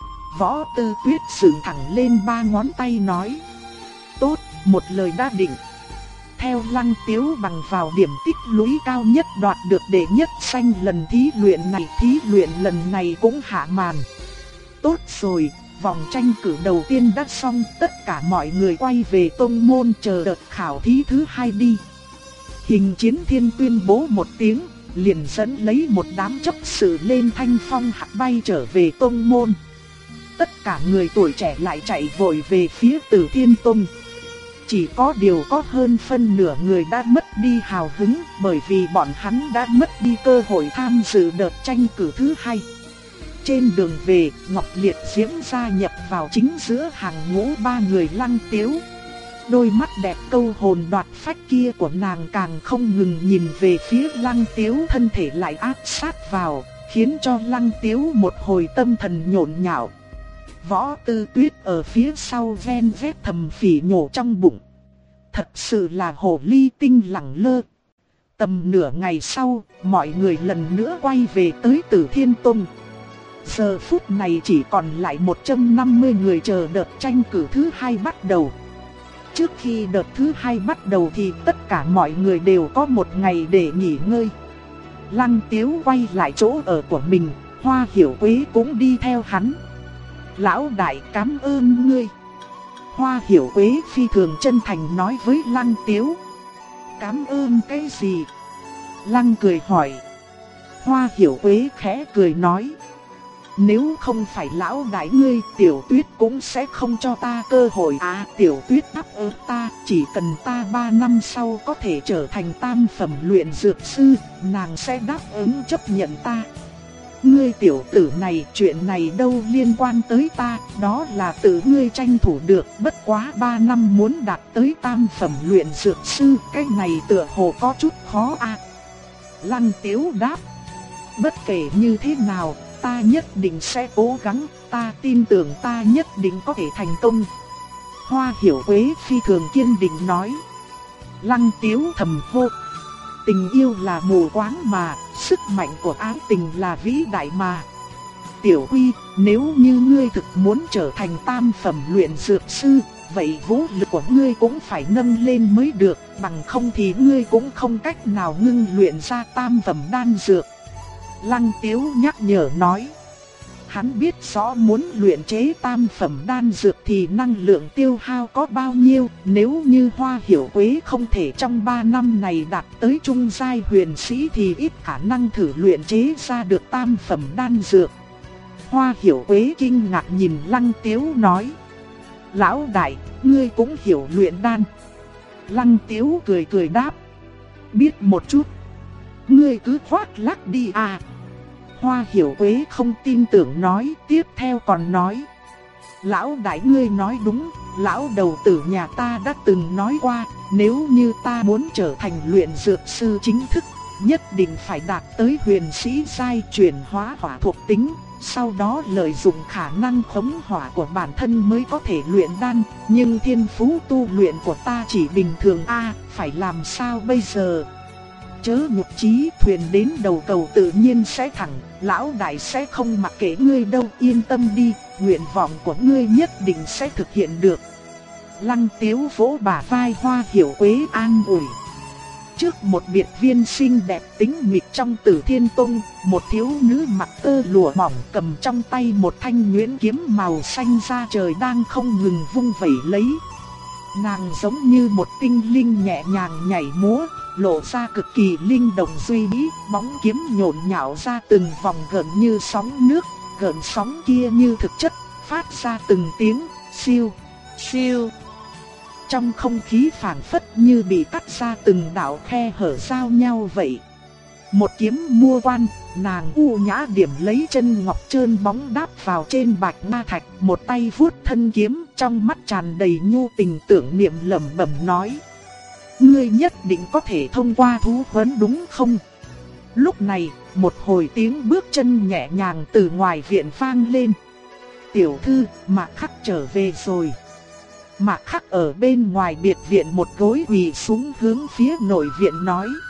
Võ Tư Tuyết dựng thẳng lên 3 ngón tay nói. Tốt, một lời đã định. Theo Lăng Tiếu bằng vào điểm tích lũy cao nhất đoạt được đệ nhất danh lần thí luyện lần này cũng hạ màn. Tốt rồi, vòng tranh cử đầu tiên đã xong, tất cả mọi người quay về tông môn chờ đợt khảo thí thứ 2 đi. Hình Chiến Thiên tuyên bố một tiếng, liền dẫn lấy một đám chấp sự lên thanh phong hạ bay trở về tông môn. Tất cả người tuổi trẻ lại chạy vội về phía Tử Thiên Tông. Chỉ có điều có hơn phân nửa người đã mất đi hào hứng bởi vì bọn hắn đã mất đi cơ hội tham dự đợt tranh cử thứ 2. Trên đường về, Ngọc Liệt Diễm gia nhập vào chính giữa hàng ngũ 3 người Lăng Tiếu. Đôi mắt đẹp câu hồn đoạt phách kia của nàng càng không ngừng nhìn về phía Lăng Tiếu, thân thể lại áp sát vào, khiến cho Lăng Tiếu một hồi tâm thần nhộn nhạo. Võ Tư Tuyết ở phía sau ven vét thầm phỉ nhổ trong bụng. Thật sự là hồ ly tinh lẳng lơ. Tầm nửa ngày sau, mọi người lần nữa quay về tới Tử Thiên Tông. Giờ phút này chỉ còn lại 150 người chờ đợt tranh cử thứ 2 bắt đầu. Trước khi đợt thứ 2 bắt đầu thì tất cả mọi người đều có một ngày để nghỉ ngơi. Lăng Tiếu quay lại chỗ ở của mình, Hoa Hiểu Quế cũng đi theo hắn. Lão đại cảm ơn ngươi. Hoa Hiểu Quế phi thường chân thành nói với Lăng Tiếu. Cảm ơn cái gì? Lăng cười hỏi. Hoa Hiểu Quế khẽ cười nói. Nếu không phải lão đại ngươi, Tiểu Tuyết cũng sẽ không cho ta cơ hội. Tiểu Tuyết đáp ứng ta, chỉ cần ta 3 năm sau có thể trở thành tam phẩm luyện dược sư, nàng sẽ đáp ứng chấp nhận ta. Ngươi tiểu tử này, chuyện này đâu liên quan tới ta, đó là tự ngươi tranh thủ được, bất quá 3 năm muốn đạt tới tam phẩm luyện dược sư, cái này tựa hồ có chút khó a. Lăng Tiếu đáp. Bất kể như thế nào, ta nhất định sẽ cố gắng, ta tin tưởng ta nhất định có thể thành công. Hoa Hiểu Quế phi thường kiên định nói. Lăng Tiếu thầm hô. Tình yêu là mù quáng mà, sức mạnh của ái tình là vĩ đại mà. Tiểu Huy, nếu như ngươi thực muốn trở thành tam phẩm luyện dược sư, vậy vũ lực của ngươi cũng phải nâng lên mới được, bằng không thì ngươi cũng không cách nào ngưng luyện ra tam phẩm đan dược. Lăng Tiếu nhắc nhở nói. Hắn biết rõ muốn luyện chế tam phẩm đan dược thì năng lượng tiêu hao có bao nhiêu, nếu như Hoa Hiểu Quế không thể trong 3 năm này đạt tới trung giai huyền sĩ thì ít khả năng thử luyện chế ra được tam phẩm đan dược. Hoa Hiểu Quế kinh ngạc nhìn Lăng Tiếu nói. Lão đại, ngươi cũng hiểu luyện đan. Lăng Tiếu cười cười đáp. Biết một chút. Ngươi cứ khoác lác đi à. Hoa Hiểu Quế không tin tưởng nói, tiếp theo còn nói. Lão đại ngươi nói đúng, lão đầu tử nhà ta đã từng nói qua, nếu như ta muốn trở thành luyện dược sư chính thức, nhất định phải đạt tới huyền sĩ giai chuyển hóa hỏa thuộc tính, sau đó lợi dụng khả năng khống hỏa của bản thân mới có thể luyện đan, nhưng thiên phú tu luyện của ta chỉ bình thường a, phải làm sao bây giờ? Chớ nhục chí, thuyền đến đầu cầu tự nhiên sẽ thẳng, lão đại sẽ không mặc kệ ngươi đâu, yên tâm đi, nguyện vọng của ngươi nhất định sẽ thực hiện được. Lăng Tiếu vỗ bả vai Hoa Hiểu Quế an ủi. Trước một biệt viên xinh đẹp tính mịch trong Tử Thiên Tông, một thiếu nữ mặc tơ lụa mỏng cầm trong tay một thanh nhuyễn kiếm màu xanh da trời đang không ngừng vung vẩy lấy. Nàng giống như một tinh linh nhẹ nhàng nhảy múa, lộ ra cực kỳ linh động duy mỹ, bóng kiếm nhộn nhạo ra từng vòng gợn như sóng nước, gợn sóng kia như thực chất, phát ra từng tiếng siêu, siêu. Trong không khí phảng phất như bị cắt ra từng đạo khe hở giao nhau vậy. Một kiếm mua quan, nàng u nhã điểm lấy chân ngọc trơn bóng đáp vào trên bạch nga thạch, một tay vuốt thân kiếm, trong mắt tràn đầy nhu tình tưởng niệm lẩm bẩm nói: ngươi nhất định có thể thông qua thú huấn đúng không? Lúc này, một hồi tiếng bước chân nhẹ nhàng từ ngoài viện vang lên. Tiểu thư, Mạc Khắc trở về rồi. Mạc Khắc ở bên ngoài biệt viện một gối quỳ xuống hướng phía nội viện nói.